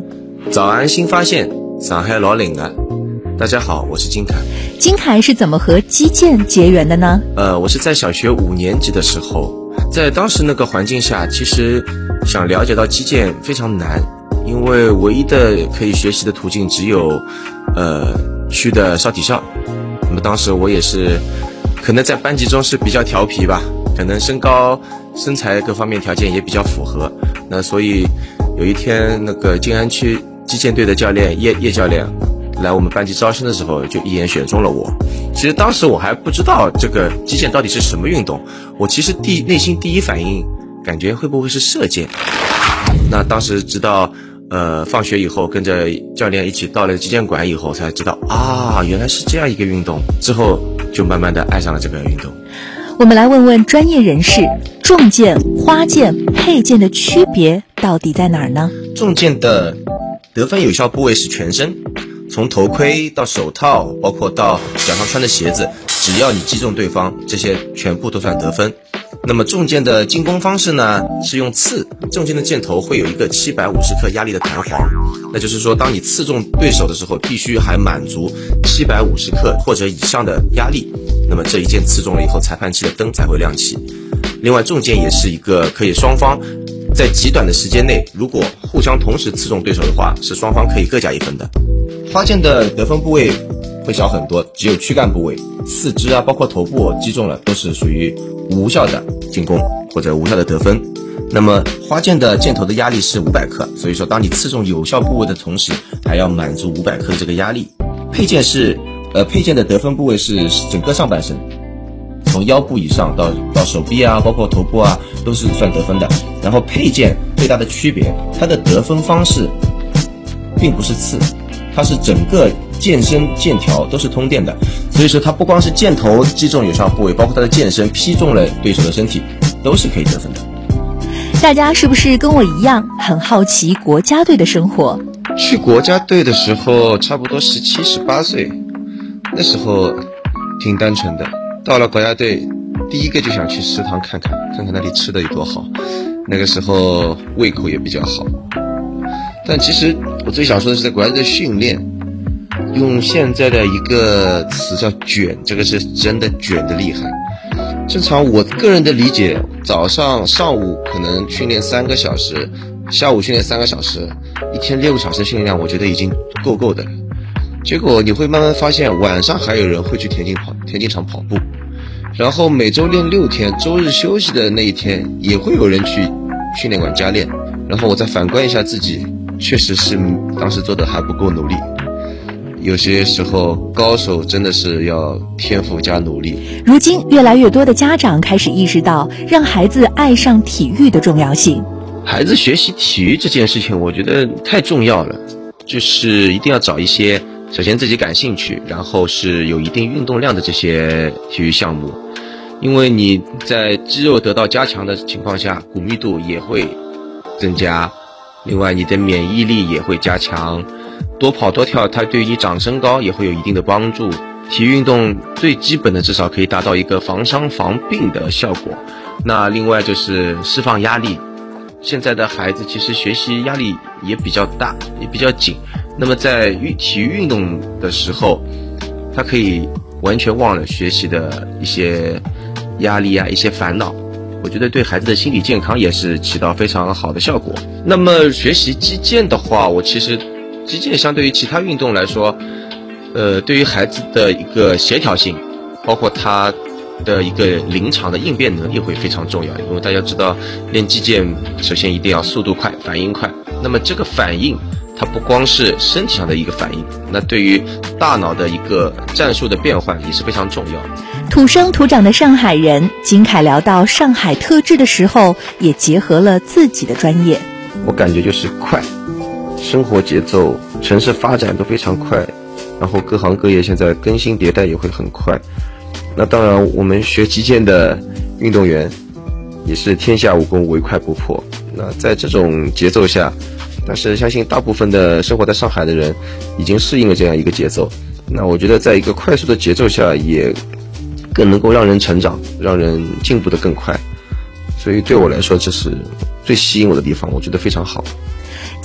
早安新发现，上海老冷啊！大家好，我是金凯。 金凯是怎么和击剑结缘的呢？ 我是在小学5年级的时候，在当时那个环境下，其实想了解到击剑非常难，因为唯一的可以学习的途径只有区的少体校。那么当时我也是可能在班级中是比较调皮吧，可能身高身材各方面条件也比较符合，那所以有一天那个静安区击剑队的教练叶教练来我们班级招生的时候，就一眼选中了我。其实当时我还不知道这个击剑到底是什么运动，我其实内心第一反应感觉会不会是射箭。那当时直到放学以后跟着教练一起到了击剑馆以后，才知道啊，原来是这样一个运动。之后就慢慢的爱上了这个运动。 我们来问问专业人士，重剑、花剑、佩剑的区别到底在哪儿呢？ 重剑的得分有效部位是全身，从头盔到手套，包括到脚上穿的鞋子，只要你击中对方，这些全部都算得分。那么重剑的进攻方式呢，是用刺。重剑的箭头会有一个750克压力的弹簧，那就是说当你刺中对手的时候，必须还满足750克或者以上的压力，那么这一箭刺中了以后，裁判器的灯才会亮起。另外重剑也是一个可以双方在极短的时间内，如果互相同时刺中对手的话，是双方可以各加1分的。花剑的得分部位会小很多，只有躯干部位，四肢啊，包括头部击中了都是属于无效的进攻或者无效的得分。那么花剑的箭头的压力是500克，所以说当你刺中有效部位的同时，还要满足500克的这个压力。佩剑是佩剑的得分部位是整个上半身，从腰部以上到手臂啊，包括头部啊，都是算得分的。然后佩剑最大的区别，它的得分方式并不是刺，它是整个剑身剑条都是通电的，所以说它不光是箭头击中有效部位，包括它的剑身劈中了对手的身体，都是可以得分的。 大家是不是跟我一样很好奇国家队的生活？ 去国家队的时候差不多17、18岁，那时候挺单纯的。到了国家队，第一个就想去食堂看看那里吃的有多好，那个时候胃口也比较好。但其实我最想说的是在国家队的训练，用现在的一个词叫卷，这个是真的卷的厉害。正常我个人的理解，上午可能训练3个小时，下午训练3个小时，一天6个小时训练量，我觉得已经够的了。结果你会慢慢发现，晚上还有人会去田径场跑步，然后每周练6天，周日休息的那一天也会有人去训练馆加练。然后我再反观一下自己，确实是当时做的还不够努力。有些时候高手真的是要天赋加努力。 如今越来越多的家长开始意识到让孩子爱上体育的重要性。 孩子学习体育这件事情我觉得太重要了，就是一定要找一些首先自己感兴趣，然后是有一定运动量的这些体育项目。因为你在肌肉得到加强的情况下，骨密度也会增加，另外你的免疫力也会加强，多跑多跳它对于你长身高也会有一定的帮助。体育运动最基本的至少可以达到一个防伤防病的效果。那另外就是释放压力，现在的孩子其实学习压力也比较大，也比较紧，那么在体育运动的时候，他可以完全忘了学习的一些压力啊，一些烦恼，我觉得对孩子的心理健康也是起到非常好的效果。那么学习击剑的话，我其实击剑相对于其他运动来说，对于孩子的一个协调性，包括他的一个临场的应变能力会非常重要。因为大家知道练击剑首先一定要速度快，反应快，那么这个反应它不光是身体上的一个反应，那对于大脑的一个战术的变换也是非常重要。 土生土长的上海人，金凯聊到上海特质的时候，也结合了自己的专业。 我感觉就是快，生活节奏、城市发展都非常快，然后各行各业现在更新迭代也会很快。那当然我们学击剑的运动员也是天下武功唯快不破。那在这种节奏下，但是相信大部分的生活在上海的人已经适应了这样一个节奏。那我觉得在一个快速的节奏下，也更能够让人成长，让人进步得更快。所以对我来说，这是最吸引我的地方，我觉得非常好。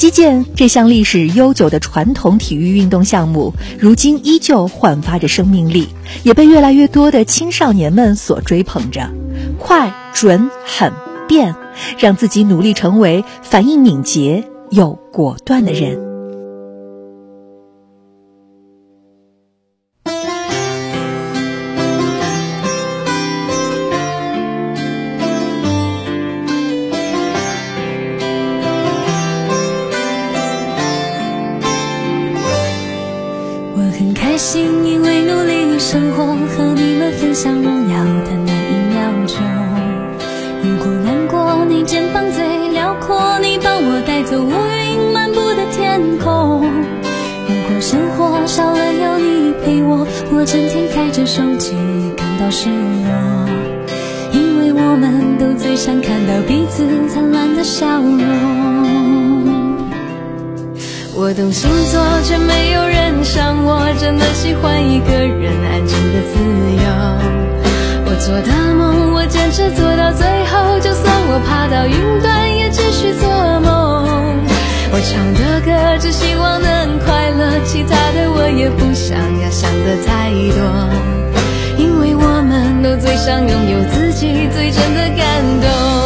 击剑这项历史悠久的传统体育运动项目，如今依旧焕发着生命力，也被越来越多的青少年们所追捧着。快、准、狠、变，让自己努力成为反应敏捷又果断的人。 开心，因为努力生活，和你们分享荣耀的那一秒钟。如果难过，你肩膀最辽阔，你帮我带走乌云漫布的天空。如果生活少了有你陪我，我整天开着手机感到失落，因为我们都最想看到彼此灿烂的笑容。我懂星座，却没有人像我，真的喜欢一个人安静的自由。我做的梦，我坚持做到最后，就算我爬到云端，也继续做梦。我唱的歌，只希望能快乐，其他的我也不想要想得太多，因为我们都最想拥有自己最真的感动。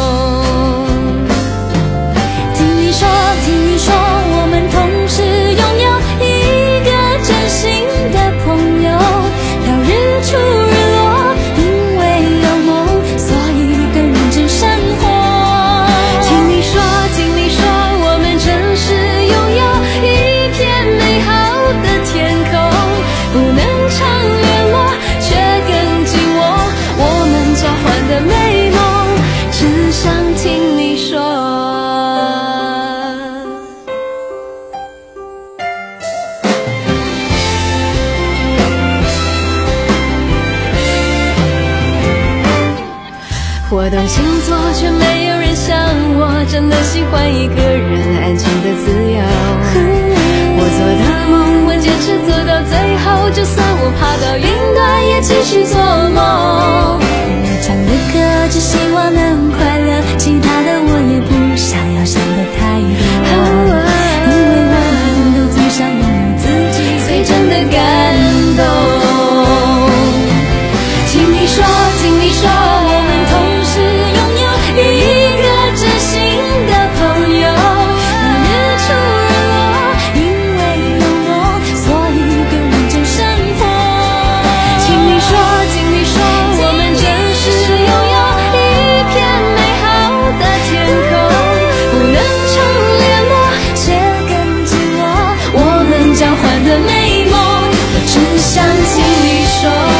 听你说，听你说，我们同时拥有一个真心的朋友，到日出日落，因为有梦，所以更认真生活。听你说，听你说，我们真是拥有一片美好的天空，不能常联络，却更紧握我们交换的美梦，只想听你说。我懂星座，却没有人像我，真的喜欢一个人安静的自由。我做的梦，我坚持做到最后，就算我爬到云端，也继续做梦。我唱的歌，只希望能快乐，其他的我也不想要想得太多，因为我们都最想拥有自己最真的感动。听你说，听你说，我们同时拥有一个真心的朋友，那日出日落，因为有我，所以更认真生活。听你说，听你说，我们真是拥有一片美好的天空，不能常联络，却更紧握我们交换的美梦，我只想听你说。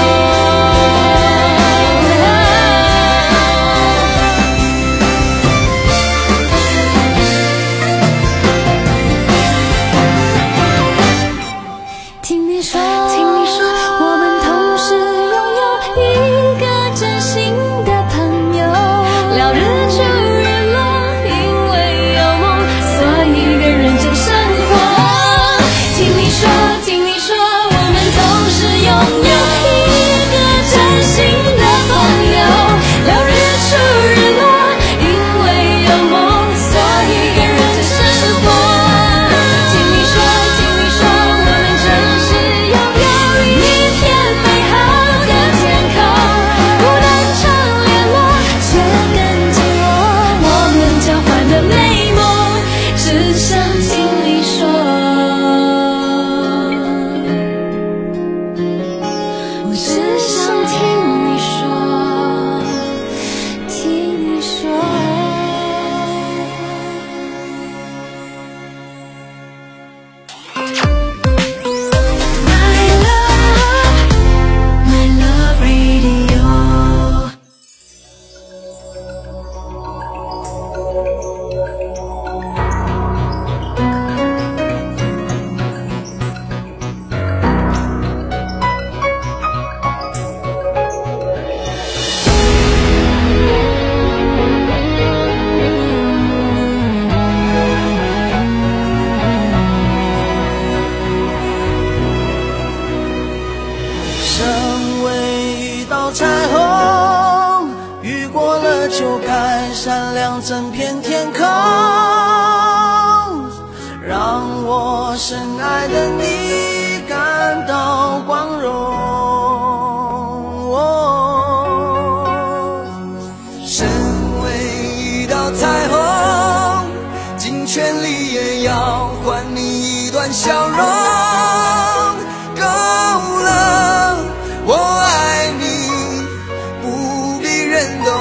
就该闪亮整片天空， 我深爱的你感到光荣。身为一道彩虹，尽全力也要还你一段笑容。够了，我爱你，不必人懂。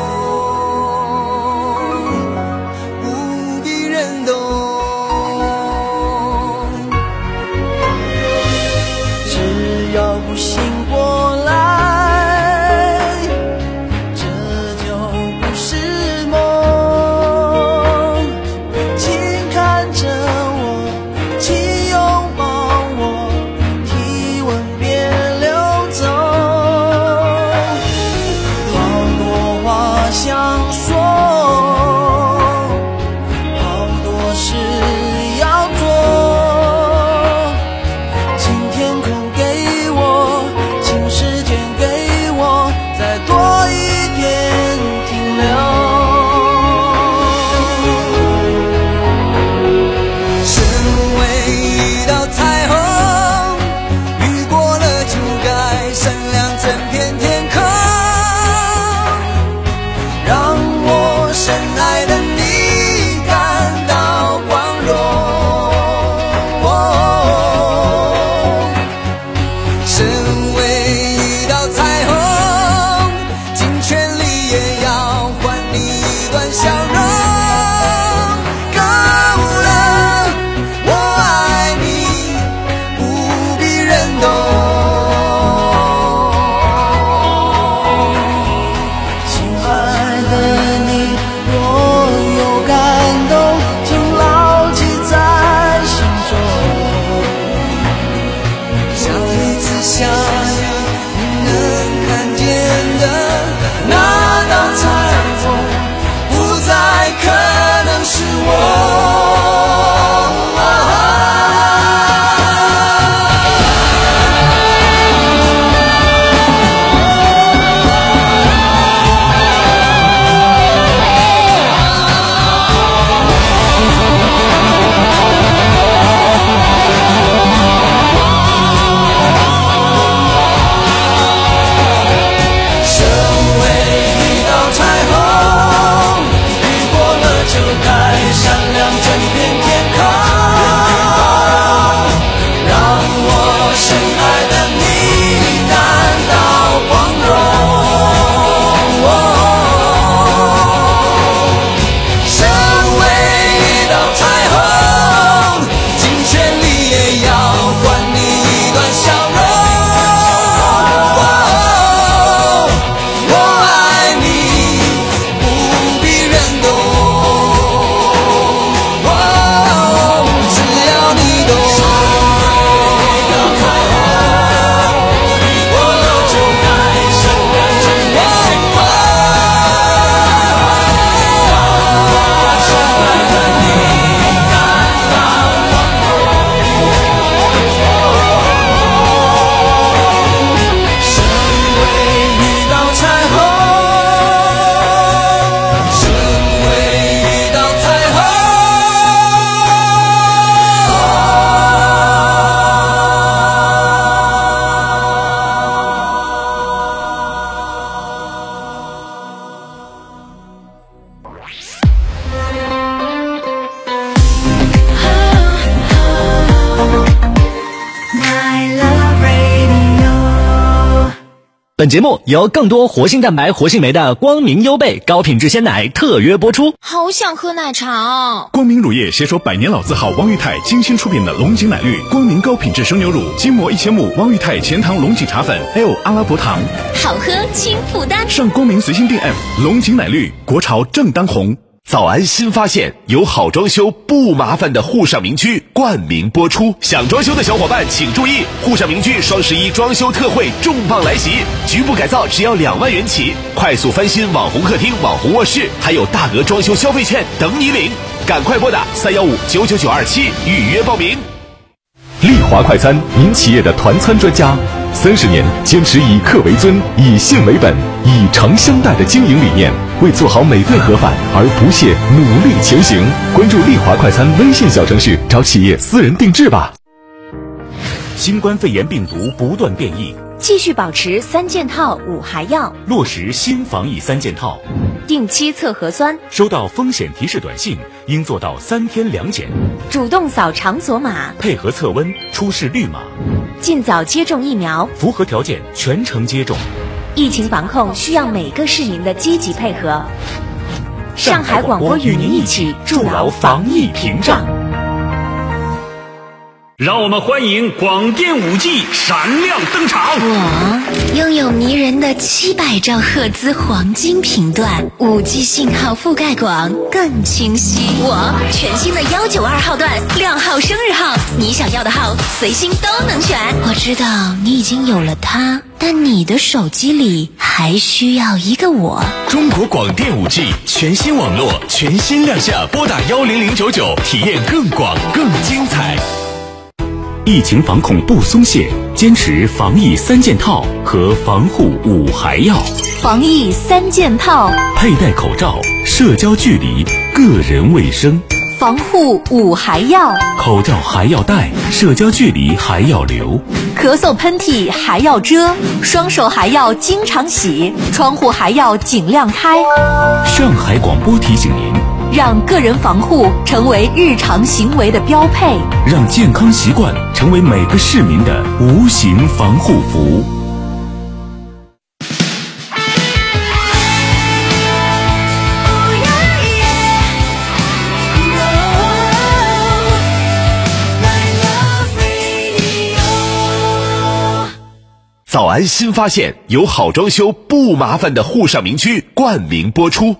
本节目由更多活性蛋白、活性酶的光明优贝高品质鲜奶特约播出。 好想喝奶茶光明乳业携手百年老字号汪裕泰精心出品的龙井奶绿、光明高品质生牛乳、筋膜1000目汪裕泰全糖龙井茶粉 L 阿拉伯糖， 好喝轻负担。 上光明随心店 App， 龙井奶绿，国潮正当红。 早安新发现，有好装修不麻烦的沪上民居冠名播出。想装修的小伙伴请注意，沪上民居双11装修特惠重磅来袭，局部改造只要2万元起，快速翻新网红客厅、网红卧室，还有大额装修消费券等你领。赶快拨打315-99927预约报名。 丽华快餐，您企业的团餐专家，30年坚持以客为尊、以信为本、以诚相待的经营理念。 为做好每顿盒饭而不懈努力前行。关注丽华快餐微信小程序，找企业私人定制吧。 新冠肺炎病毒不断变异， 继续保持3件套5还要， 落实新防疫3件套， 定期测核酸， 收到风险提示短信应做到3天2检， 主动扫场所码， 配合测温出示绿码， 尽早接种疫苗， 符合条件全程接种。 疫情防控需要每个市民的积极配合。上海广播与您一起筑牢防疫屏障。 让我们欢迎广电5G 闪亮登场。 我拥有迷人的700兆赫兹黄金频段，5G 信号覆盖广，更清晰。我全新的192号段，2号生日号，你想要的号随心都能选。我知道你已经有了它，但你的手机里还需要一个我。 中国广电5G 全新网络全新亮相，拨打10099，体验更广更精彩。疫情防控不松懈，坚持防疫3件套和防护5还要。 防疫3件套： 佩戴口罩、社交距离、个人卫生。 防护5还要： 口罩还要戴，社交距离还要留， 咳嗽喷嚏还要遮，双手还要经常洗，窗户还要尽量开。 上海广播提醒您， 让个人防护成为日常行为的标配， 让健康习惯成为每个市民的无形防护服。早安新发现，由好装修不麻烦的沪上名区冠名播出。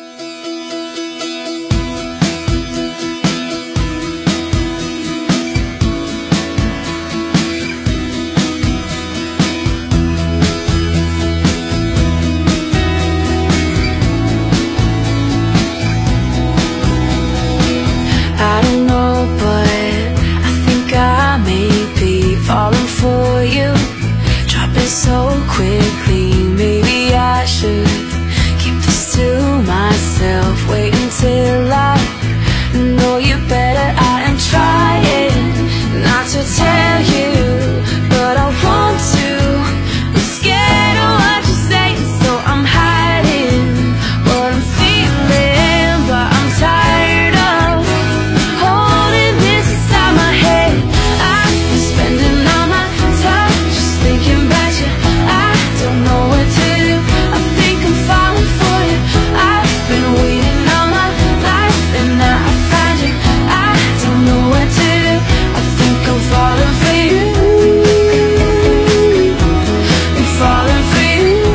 So quickly, maybe I should keep this to myself. Wait until I know you better. I am trying not to tell you, but I want to. I'm scared of what you say, so I'm hiding what I'm feeling, but I'm tired of holding this inside my head. I've been spending all my time just thinking back. Don't know what to do, I think I'm falling for you. I've been waiting all my life and now I find you. I don't know what to do, I think I'm falling for you. I'm falling for you.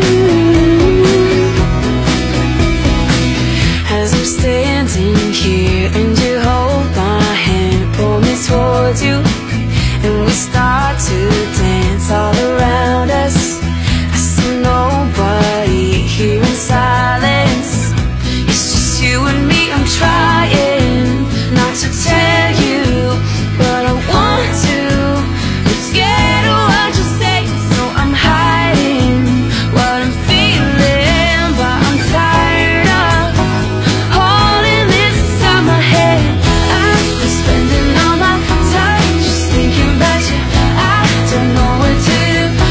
As I'm standing here and you hold my hand, pull me towards you, and we start to dance all around us. Nobody here in silence. It's just you and me. I'm trying not to tell you, but I want to. I'm scared of what you say, so I'm hiding what I'm feeling, but I'm tired of holding this inside my head. I've been spending all my time just thinking about you. I don't know what to do.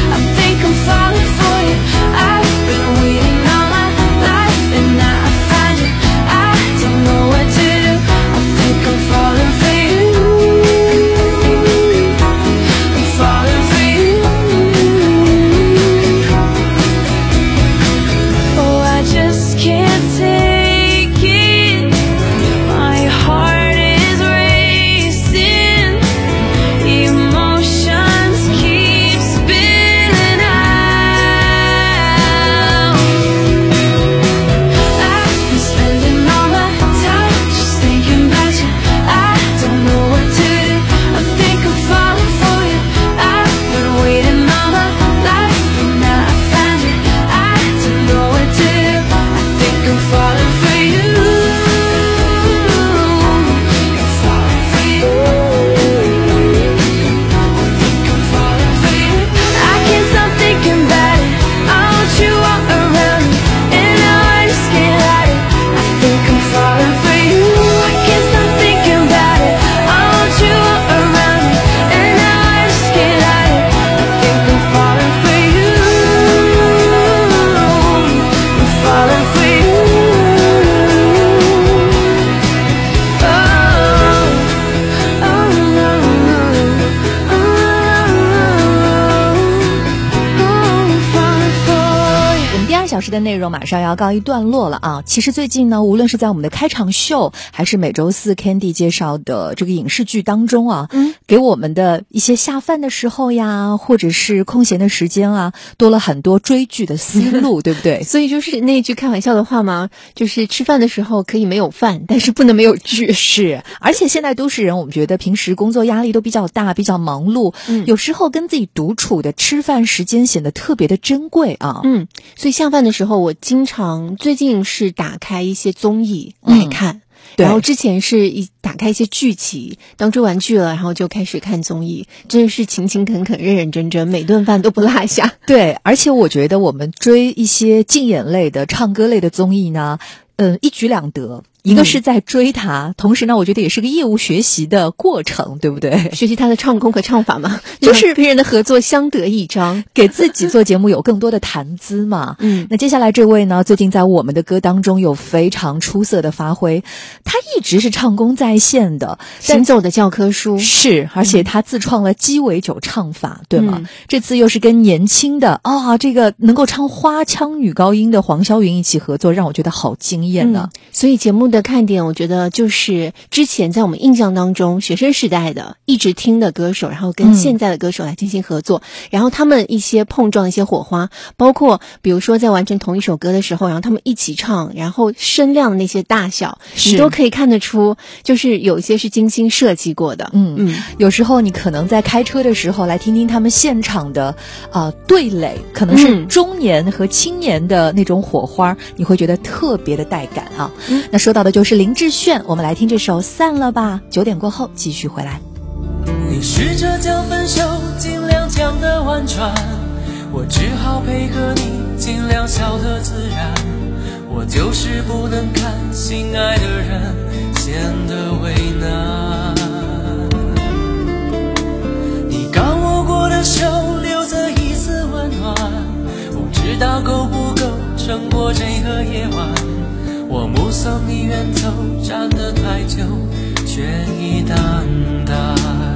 小时的内容马上要告一段落了啊！其实最近呢，无论是在我们的开场秀，还是每周四 Candy 介绍的这个影视剧当中啊，给我们的一些下饭的时候呀，或者是空闲的时间啊，多了很多追剧的思路，对不对？ 所以就是那句开玩笑的话嘛，就是吃饭的时候可以没有饭，但是不能没有剧。 是，而且现在都市人，我们觉得平时工作压力都比较大，比较忙碌，有时候跟自己独处的吃饭时间显得特别的珍贵啊。 所以下饭的时候，我最近是打开一些综艺来看。然后之前是打开一些剧集，当追完剧了，然后就开始看综艺，真的是勤勤恳恳、认认真真，每顿饭都不落下。 对，而且我觉得我们追一些竞演类的、唱歌类的综艺呢，一举两得。一个是在追他，同时呢，我觉得也是个业务学习的过程，对不对？ 学习他的唱功和唱法嘛，就是跟人的合作相得益彰， 给自己做节目有更多的谈资嘛。那接下来这位呢，最近在我们的歌当中有非常出色的发挥，他一直是唱功在线的， 行走的教科书是，而且他自创了鸡尾酒唱法，对吗？这次又是跟年轻的这个能够唱花腔女高音的黄霄云一起合作，让我觉得好惊艳呢。 所以节目的看点，我觉得就是之前在我们印象当中学生时代的一直听的歌手，然后跟现在的歌手来进行合作，然后他们一些碰撞的一些火花，包括比如说在完成同一首歌的时候，然后他们一起唱，然后声量的那些大小，你都可以看得出，就是有一些是精心设计过的。 有时候你可能在开车的时候来听听他们现场的对垒，可能是中年和青年的那种火花，你会觉得特别的带感啊。那说到的就是林志炫，我们来听这首《散了吧》，9点过后继续回来。 你试着将分手尽量讲得婉转，我只好配合你尽量笑得自然，我就是不能看心爱的人显得为难。你刚握过的手留着一丝温暖，不知道够不够撑过这个夜晚，我目送你远走，站得太久，却已淡淡。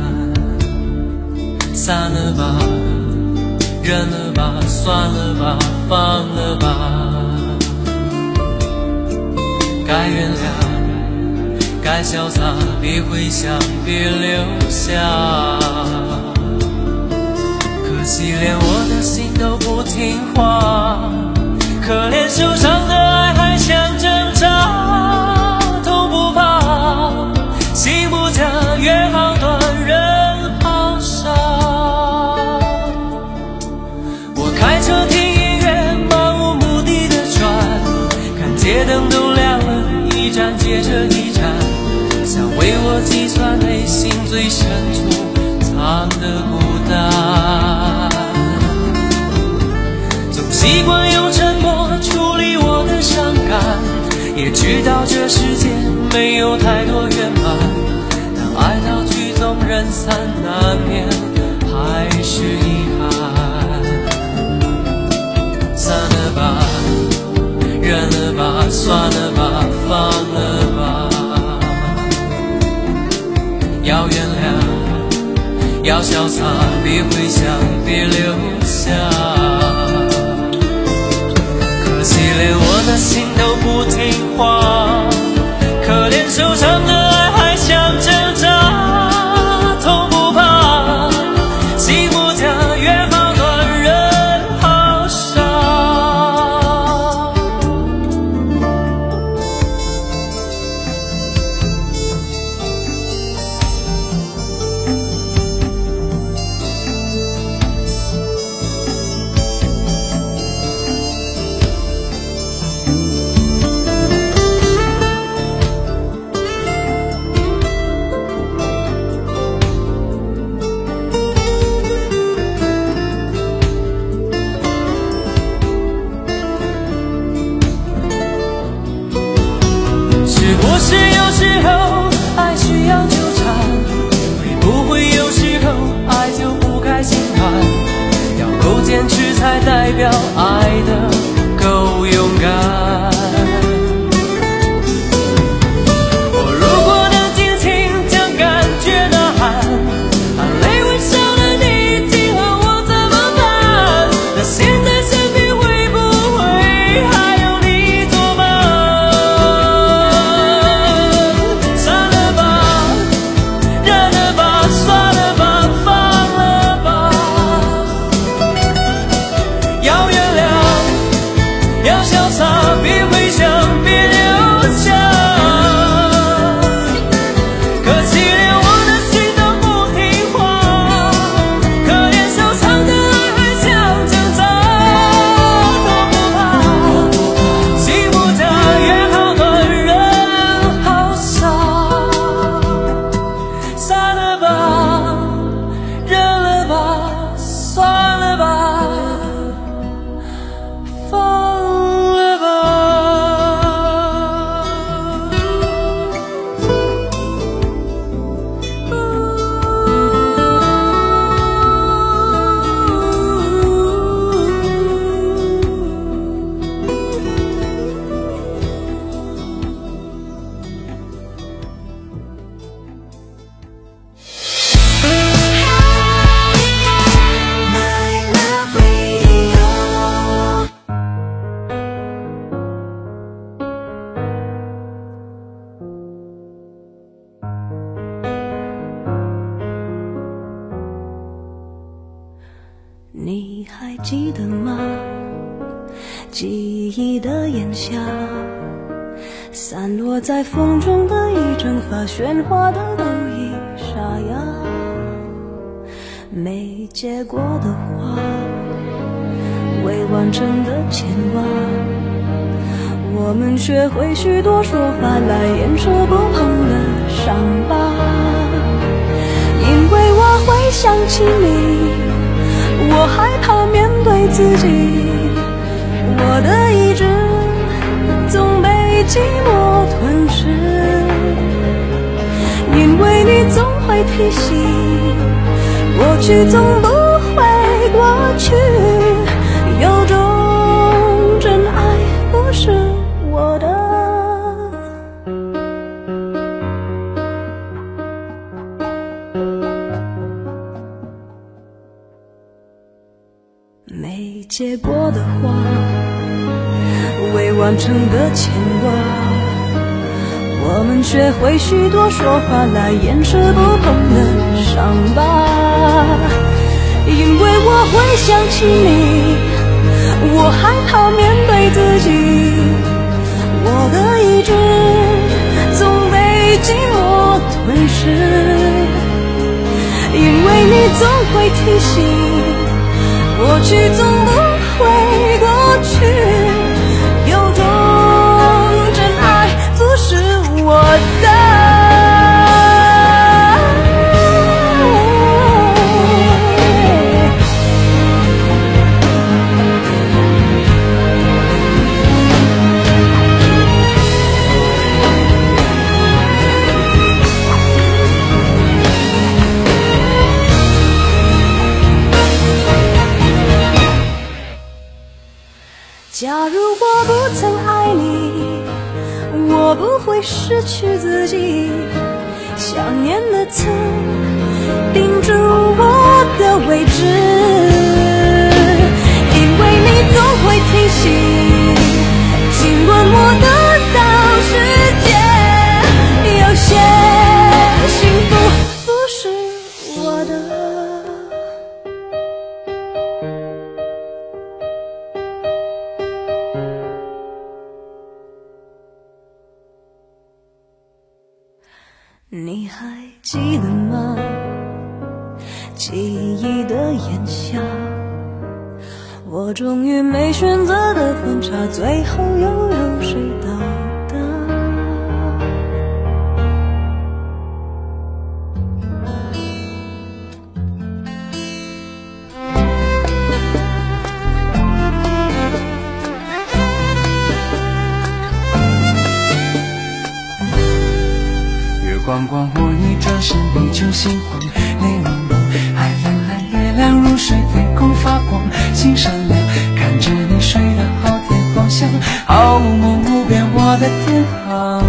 散了吧，忍了吧，算了吧，放了吧。该原谅，该潇洒，别回想，别留下。可惜连我的心都不听话，可怜受伤的爱还想挣扎，痛不怕，心不假，约好断，人好傻。我开车听音乐，漫无目的的转，看街灯都亮了，一站接着一站，想为我计算内心最深处藏的孤单。总习惯用沉默处理我的伤感，也知道这世界没有太多圆满，当爱到曲终人散，难免还是遗憾。散了吧，忍了吧，算了吧，放了吧。要原谅，要潇洒，别回想，别留下。可惜连我的心都不听话，可怜受伤的爱还想挣扎，痛不怕，心不假，约好断，人好傻。是不是有时候爱需要纠缠，会不会有时候爱就不该心软，要够坚持才代表爱的够勇敢。我如果能尽情将感觉呐喊，含泪微笑的你今后我怎么办？那现在身边会不会你还记得吗？记忆的炎夏，散落在风中的一整发，喧哗的都已沙哑。没结果的花，未完成的牵挂，我们学会许多说法来掩饰不碰的伤疤。因为我会想起你，我害怕面对自己，我的意志总被寂寞吞噬。因为你总会提醒，过去总不会过去，有种真爱不是我的。没结果的花，未完成的牵挂，我们学会许多说法来掩饰不碰的伤疤。因为我会想起你，我害怕面对自己，我的意志总被寂寞吞噬。因为你总会提醒，过去总不会过去，有种真爱不是我的。假如我不曾爱你，我不会失去自己，想念的刺钉住我的位置。因为你总会提醒，尽管我得到世界，有些幸福不是我的。你还记得吗？记忆的炎夏，我终于没选择的分岔，最后又有谁到达？ 光光或一转身，依旧心慌，泪蒙蒙，海蓝蓝，月亮如水，天空发光，心闪亮，看着你睡得好天光香，好梦无边我的天堂。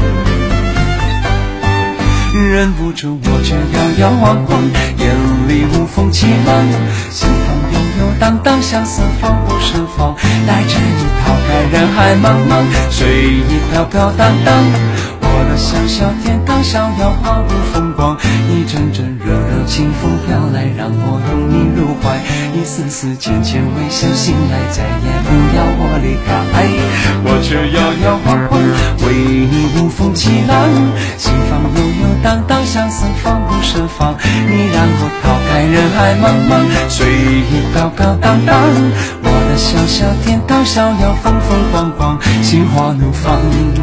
忍不住我却摇摇晃晃，眼里无风起浪，心房悠悠荡荡，相思放不胜放，带着你逃开人海茫茫，随意飘飘荡荡，我的小小天堂逍遥毫不风光，一阵阵热热清风飘来，让我拥你入怀，一丝丝浅浅微笑，醒来再也不要我离开。我却摇摇晃晃，为你无风起浪，心房悠悠荡荡，相思放不胜放，你让我逃开人海茫茫，随意飘飘荡荡，我的小小天堂逍遥风风光光，心花怒放。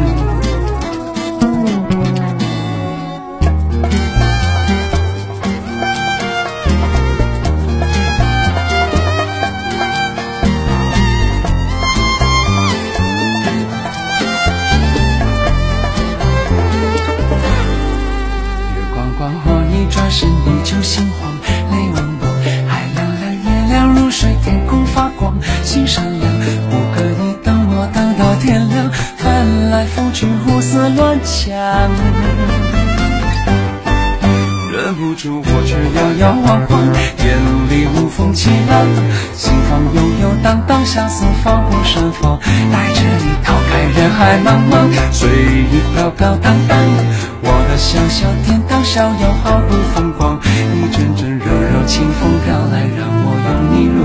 转身依旧心慌，泪蒙蒙，海蓝蓝，月亮如水，天空发光，心闪亮，不可以等我等到天亮，翻来覆去胡思乱想，忍不住我却摇摇晃晃，眼里无风起浪，心房悠悠荡荡，相思放不胜放，带着你逃开人海茫茫，随意飘飘荡荡，我的小小天堂逍遥毫不风光，一阵阵柔柔清风飘来，让我拥你入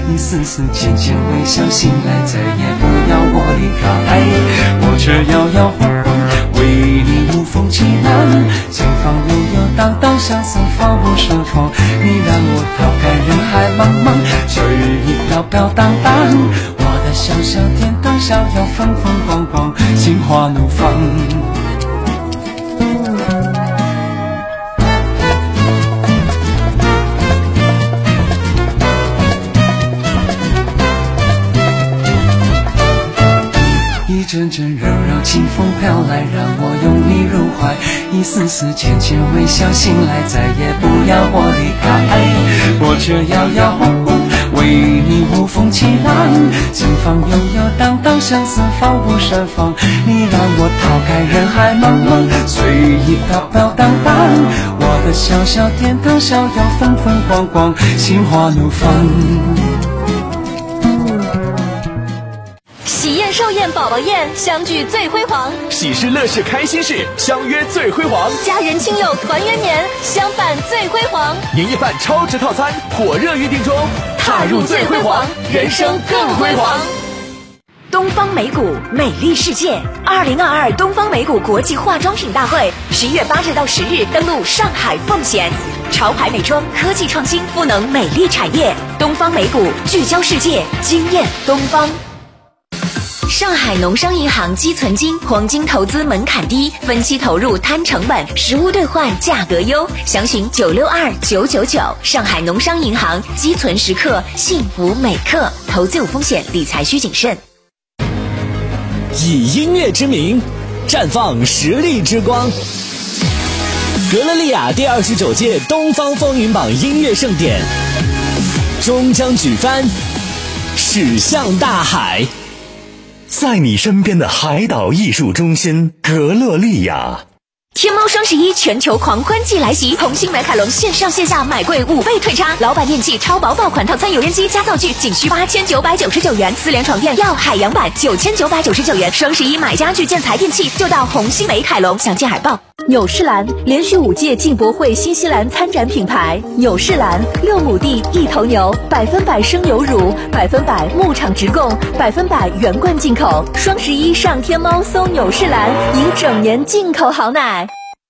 一丝丝浅浅微笑，醒来再也不要我离开。我这摇摇晃晃，为你无风起浪，前方悠悠荡荡，相思防不胜防。你让我逃开人海茫茫，秋日已飘飘荡荡。我的小小天堂，逍遥风风光光，心花怒放。一阵阵柔柔清风飘来，让我拥你入怀，一丝丝浅浅微笑，醒来再也不要我离开。我这摇摇晃晃，为你无风起浪，前方悠悠荡荡，相思防不胜防。你让我逃开人海茫茫，随意飘飘荡荡。我的小小天堂，逍遥风风光光，心花怒放。 喜宴寿宴宝宝宴，相聚最辉煌； 喜事乐事开心事，相约最辉煌； 家人亲友团圆年，相伴最辉煌。 年夜饭超值套餐火热预定中， 踏入最辉煌，人生更辉煌。东方美谷美丽世界2022东方美谷国际化妆品大会，11月8日到10日登陆上海奉贤。潮牌美妆、科技创新、赋能美丽产业，东方美谷聚焦世界，惊艳东方。上海农商银行积存金黄金投资门槛低，分期投入摊成本，实物兑换价格优，详询962999。上海农商银行积存时刻，幸福每刻。投资有风险，理财需谨慎。 以音乐之名，绽放实力之光。格勒利亚第29届东方风云榜音乐盛典终将举帆，驶向大海。 在你身边的海岛艺术中心格勒利亚。 天猫双11全球狂欢季来袭，红星美凯龙线上线下买贵5倍退差，老板电器超薄爆款套餐油烟机加灶具仅需8999元，4联床垫要海洋版9999元。双11买家具建材电器就到红星美凯龙，详见海报。 纽仕兰连续5届进博会新西兰参展品牌，纽仕兰6亩地1头牛，100%生牛乳，100%牧场直供，100%原罐进口。双11上天猫搜纽仕兰，赢整年进口好奶。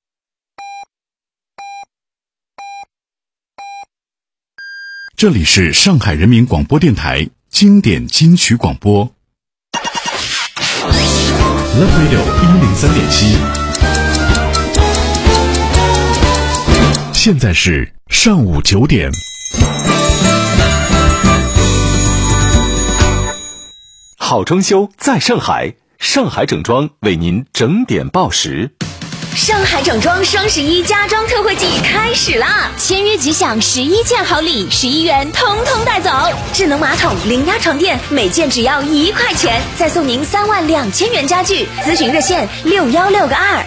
这里是上海人民广播电台经典金曲广播 Love Radio 103.7，现在是上午9点。 好装修在上海，上海整装为您整点报时。 上海整装双11家装特惠季开始啦！签约即享11件好礼，11元通通带走。智能马桶、零压床垫，每件只要1块钱，再送您32000元家具。咨询热线616个2。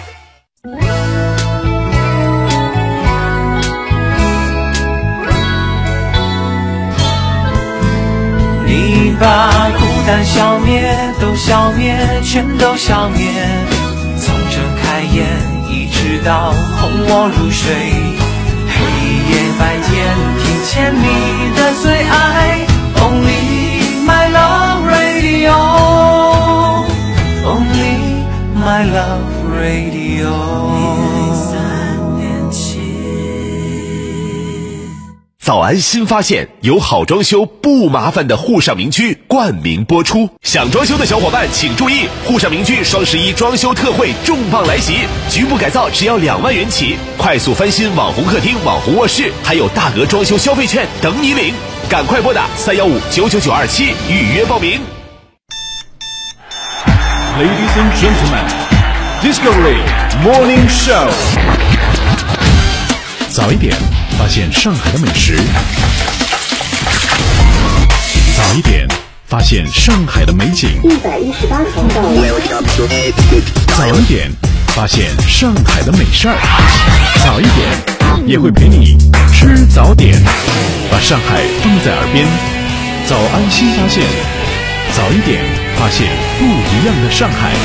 你把孤单消灭，都消灭，全都消灭。从睁开眼一直到哄我入睡，黑夜白天听见你的最爱 Only my love radio Only my love radio。 早安新发现，有好装修不麻烦的沪上名居冠名播出。想装修的小伙伴请注意，沪上名居双11装修特惠重磅来袭，局部改造只要2万元起，快速翻新网红客厅、网红卧室，还有大额装修消费券等你领。赶快拨打315-99927预约报名。 Ladies and gentlemen, Discovery Morning Show。早一点发现上海的美食，早一点发现上海的美景 118通道。 早一点发现上海的美事儿，早一点也会陪你吃早点，把上海放在耳边。早安新发现，早一点发现不一样的上海。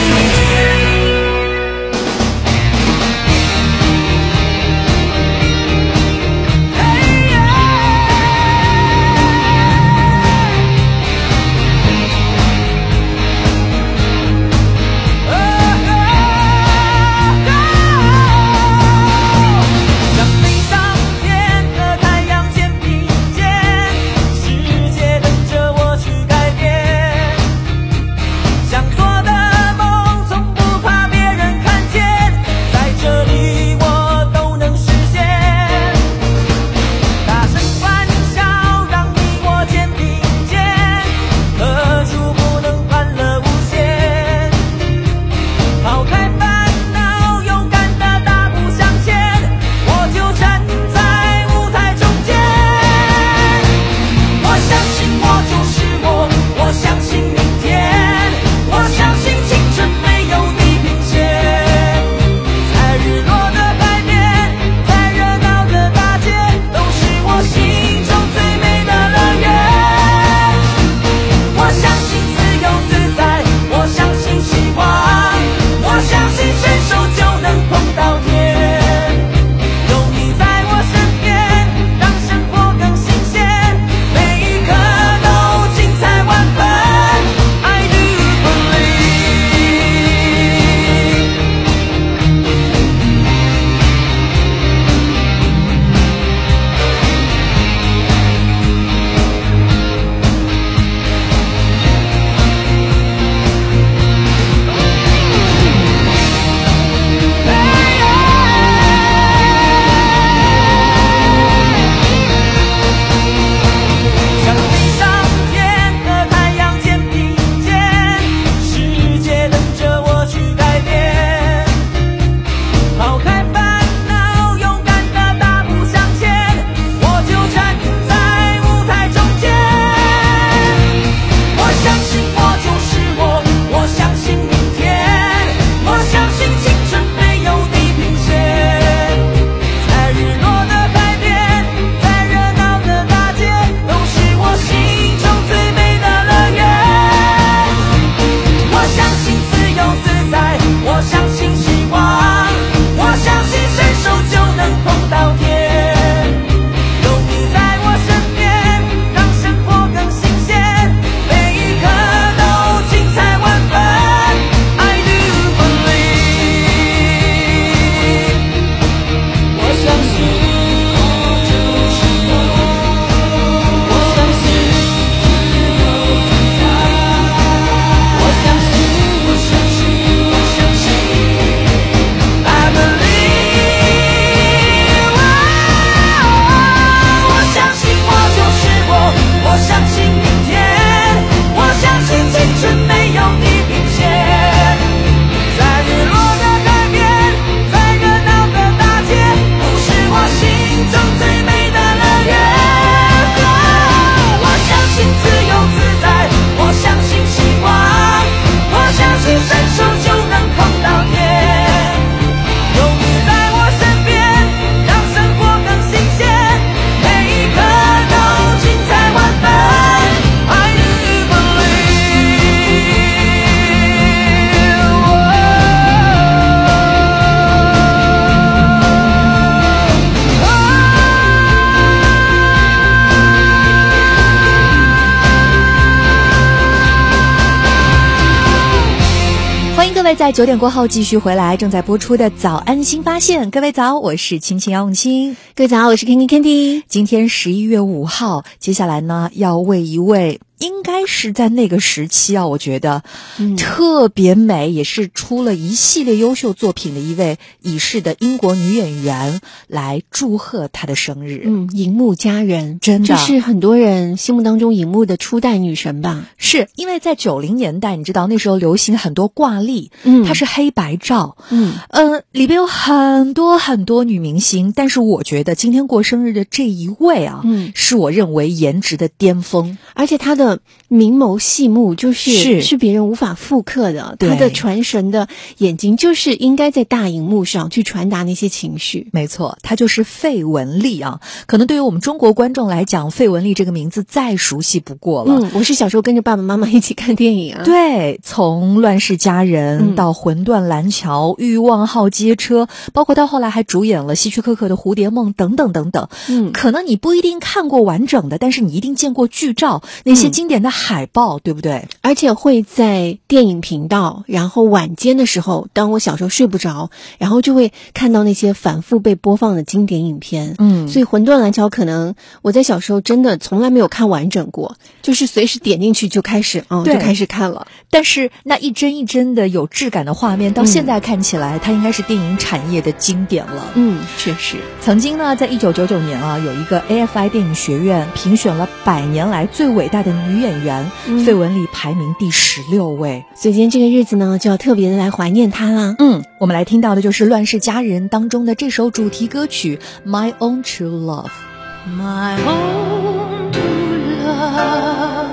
各位在9点过后继续回来，正在播出的早安新发现。各位早，我是青青杨永清。 各位早，我是 Candy。 今天11月5号，接下来呢要为一位应该是在那个时期啊，我觉得特别美，也是出了一系列优秀作品的一位已逝的英国女演员来祝贺她的生日。 荧幕佳人， 真的这是很多人心目当中荧幕的初代女神吧？ 是因为在90年代，你知道那时候流行很多挂历，它是黑白照，里边有很多很多女明星，但是我觉得今天过生日的这一位啊，是我认为颜值的巅峰， 而且她的明眸细目是别人无法复刻的，她的传神的眼睛就是应该在大荧幕上去传达那些情绪。 没错，她就是费雯丽啊。可能对于我们中国观众来讲，费雯丽这个名字再熟悉不过了。 我是小时候跟着爸爸妈妈一起看电影啊。 对，从《乱世佳人》到《魂断蓝桥》欲望号街车，包括到后来还主演了希区柯克的《蝴蝶梦》等等等等。可能你不一定看过完整的，但是你一定见过剧照，那些经典的海报，对不对？ 而且会在电影频道，然后晚间的时候，当我小时候睡不着，然后就会看到那些反复被播放的经典影片。所以《魂断蓝桥》可能我在小时候真的从来没有看完整过，就是随时点进去就开始看了。 但是那一帧一帧的有质感的画面，到现在看起来，它应该是电影产业的经典了。 确实。 曾经呢，在1999年啊，有一个 AFI 电影学院评选了100年来最伟大的女演员，费雯丽排名第16位。 所以今天这个日子呢，就要特别的来怀念她啦。 我们来听到的就是《乱世佳人》当中的这首主题歌曲《My Own True Love》。My own true love,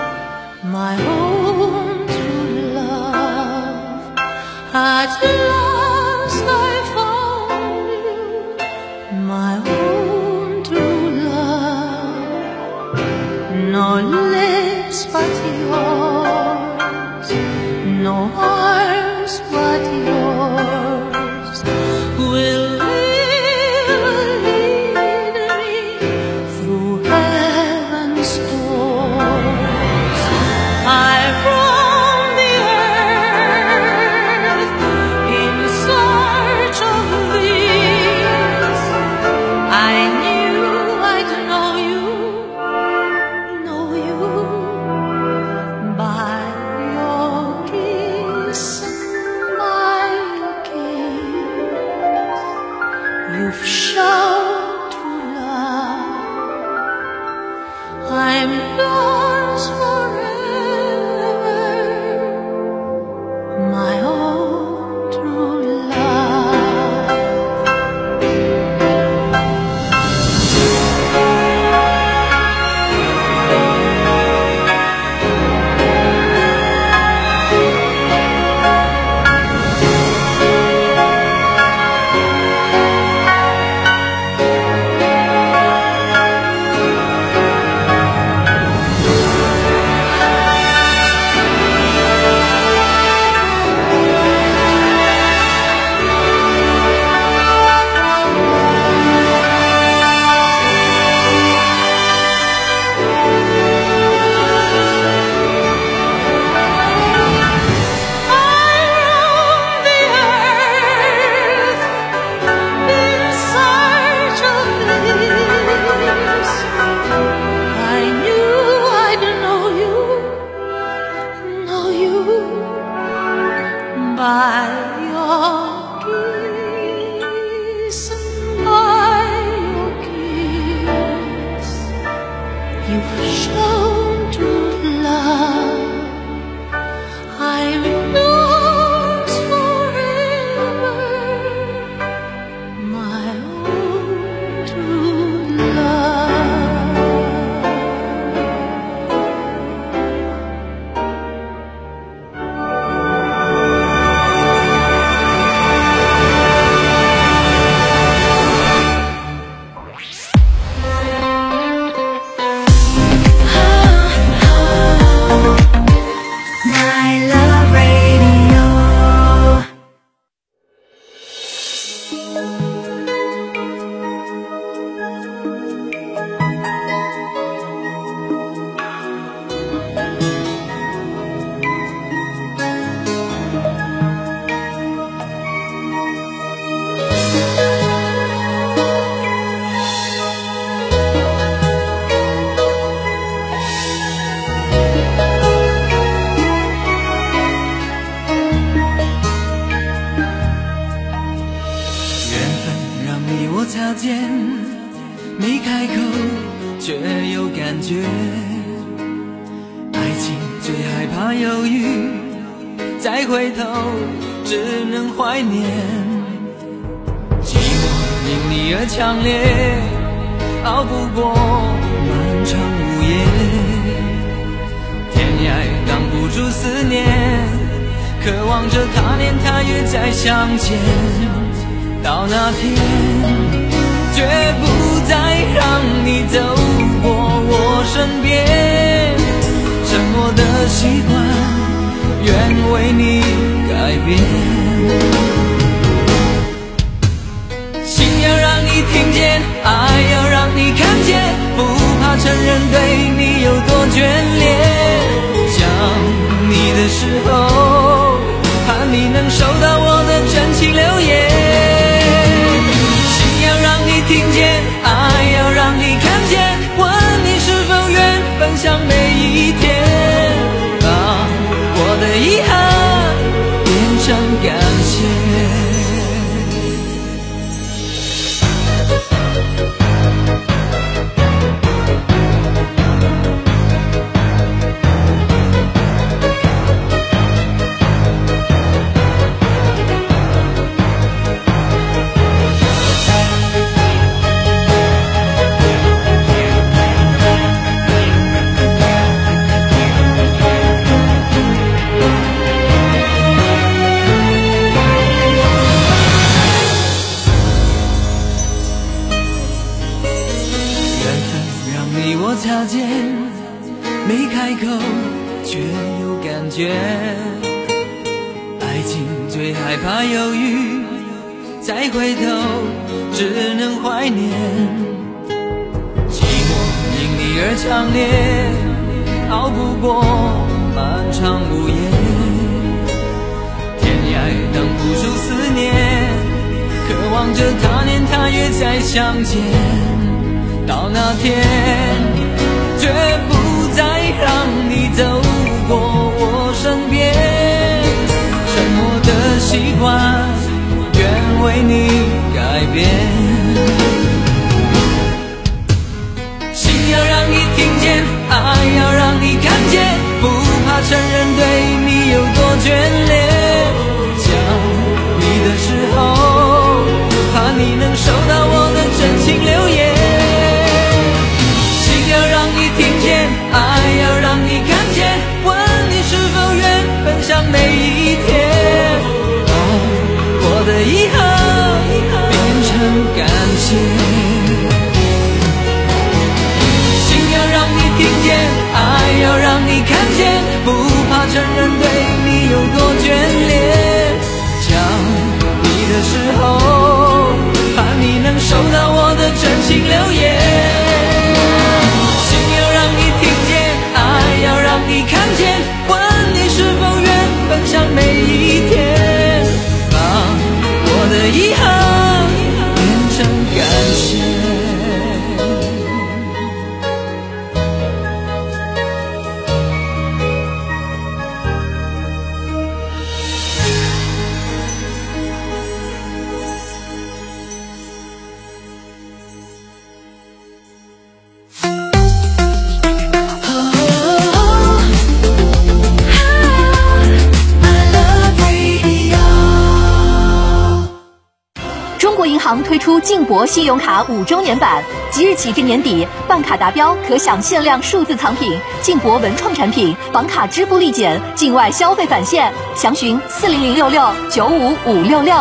my own true love, at last I found you, my own true love, no lips but yours, no arms but yours, will 感觉。爱情最害怕犹豫，再回头只能怀念。寂寞因你而强烈，熬不过漫长午夜。天涯挡不住思念，渴望着他年他月再相见。到那天绝不再让你走过我身边，沉默的习惯愿为你改变。心要让你听见，爱要让你看见，不怕承认对你有多眷恋。想你的时候，盼你能收到我的真情留言。听见，爱要让你看见，问你是否愿分享每一天，把我的遗憾变成感谢。擦肩，没开口却有感觉。爱情最害怕犹豫，再回头只能怀念。寂寞因你而强烈，熬不过漫长午夜。天涯挡不住思念，渴望着他年他月再相见。到那天绝不再让你走过我身边，沉默的习惯愿为你改变。心要让你听见，爱要让你看见，不怕承认对你有多眷恋。想你的时候，怕你能收到我的真情留言。听见，爱要让你看见，问你是否愿分享每一天，把我的遗憾变成感谢。心要让你听见，爱要让你看见，不怕承认对你有多眷恋。想你的时候，怕你能收到我的真情留言。要让你看见，问你是否愿分享每一天，把我的遗憾变成感谢。 推出晋博信用卡5周年版，即日起至年底，办卡达标可享限量数字藏品、晋博文创产品、绑卡支付立减、境外消费返现。详询40066-95566。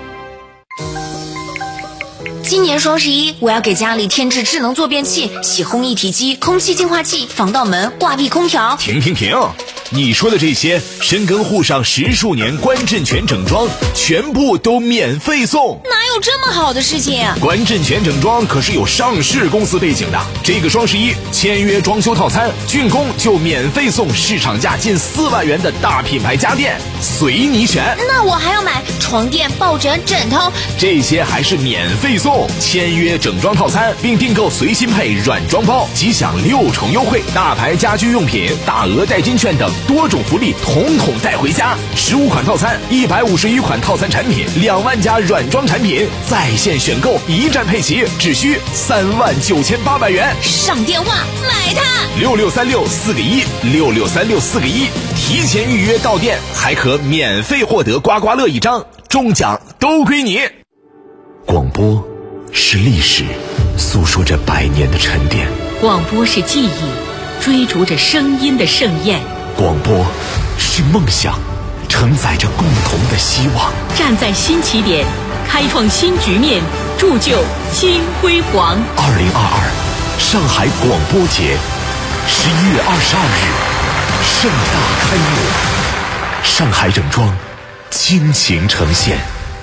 今年双11，我要给家里添置智能坐便器、洗烘一体机、空气净化器、防盗门、挂壁空调。 停！你说的这些，深耕沪上10数年，关震全整装全部都免费送。 哪有这么好的事情？ 关震全整装可是有上市公司背景的，这个双11签约装修套餐，竣工就免费送市场价近4万元的大品牌家电，随你选。 那我还要买床垫、抱枕、枕头， 这些还是免费送。 购签约整装套餐，并订购随心配软装包，即享6重优惠，大牌家居用品、大额代金券等多种福利统统带回家。15款套餐，151款套餐产品，2万加软装产品，在线选购，一站配齐，只需39800元。 上电话买它 ！6636 4个1，6636 4个1，提前预约到店，还可免费获得刮刮乐1张，中奖都归你。 广播是历史，诉说着100年的沉淀； 广播是记忆，追逐着声音的盛宴； 广播是梦想，承载着共同的希望。 站在新起点，开创新局面，铸就新辉煌。 2022上海广播节11月22日盛大开幕，上海整装倾情呈现。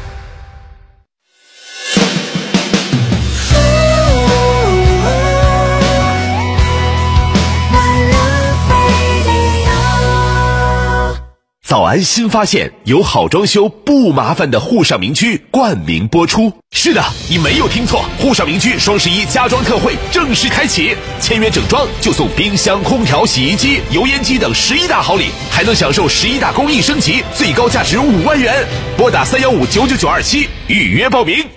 早安新发现，由好装修不麻烦的沪上名区冠名播出。是的，你没有听错，沪上名区双11家装特惠正式开启，签约整装就送冰箱、空调、洗衣机、油烟机等11大好礼，还能享受11大公益升级，最高价值5万元。拨打315-99927预约报名。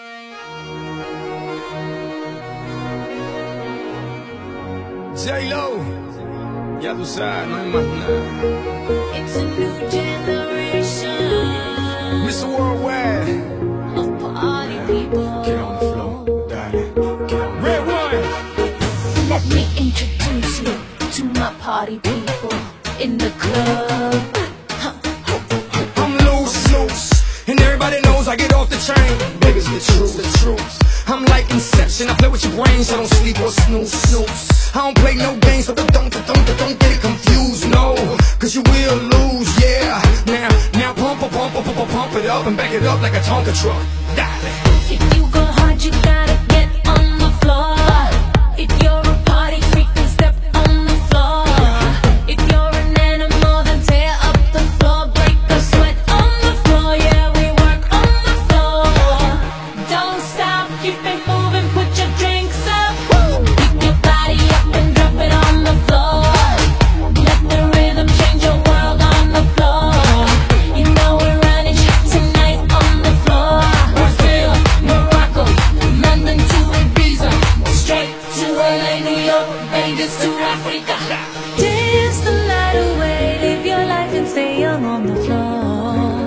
Ya tú sabes, no hay más nada. It's a new generation. Mr. Worldwide. Of party people. Get on the floor, darling. Get on. Red one. Let me introduce you to my party people in the club. I'm loose, and everybody knows I get off the train. Baby, it's the truth. I'm like Inception, I play with your brains, I don't sleep or snooze. I don't play no games, so don't get it confused, no. Cause you will lose, yeah. Now pump it up and back it up like a Tonka truck. Darling. If you go hard, you gotta get on the floor. If you're a party freak, then step on the floor. If you're an animal, then tear up the floor. Break the sweat on the floor, yeah, we work on the floor. Don't stop, keep it moving, put your drinks up. Pick your body up and drop it on the floor. Let the rhythm change your world on the floor. You know we're running shit tonight on the floor. Brazil, Morocco, London to Ibiza, straight to LA, New York, Vegas to Africa. Dance the night away, live your life and stay young on the floor.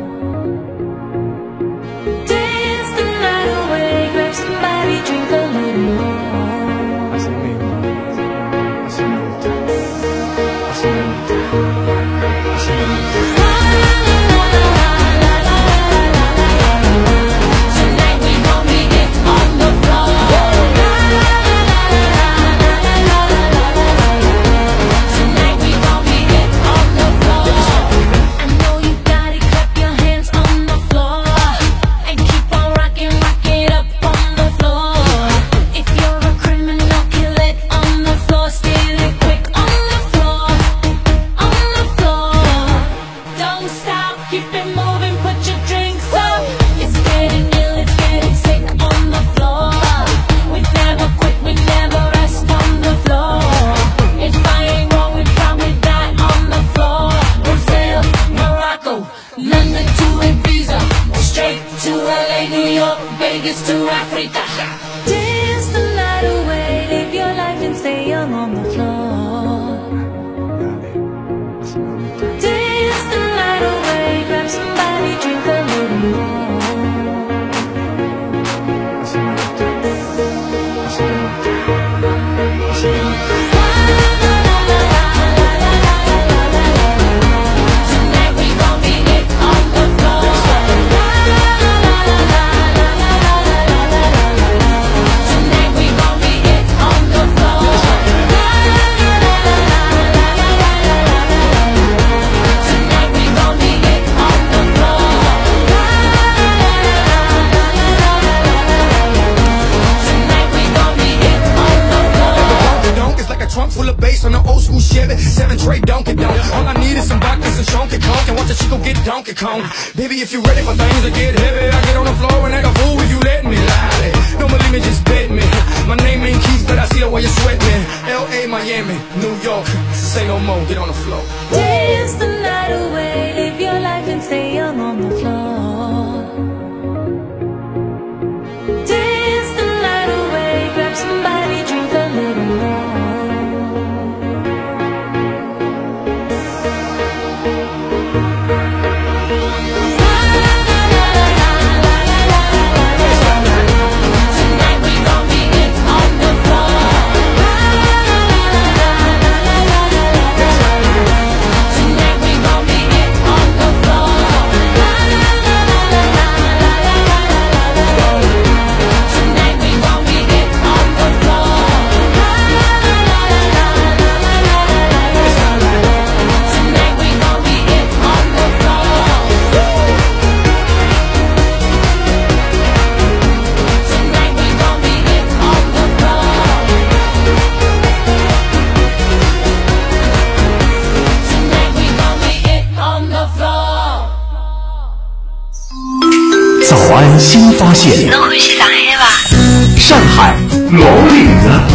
Dance the night away, grab somebody, drink a little more. To Africa. Dance the night away, live your life and stay young on the floor. Dance the night away, grab somebody, drink a little more. Tonight we gon' be it on the floor. Tonight we gon' be it on the floor. full of bass on an old school Chevy. 7 tray Donkey Kong. All I need is some vodka, some Chunky Kong. Can watch a Chico get Donkey Kong. Baby, if you ready for things to get heavy, I get on the floor and act a fool if you let me lie. Don't believe me, just bet me. My name ain't Keith, but I see the way you sweat me. L.A., Miami, New York, say no more, get on the floor. Dance the night away, live your life and stay young on the floor. Dance the night away, grab somebody, drink a little more. 早安新发现。 能回去上海吧？ 上海老岭啊！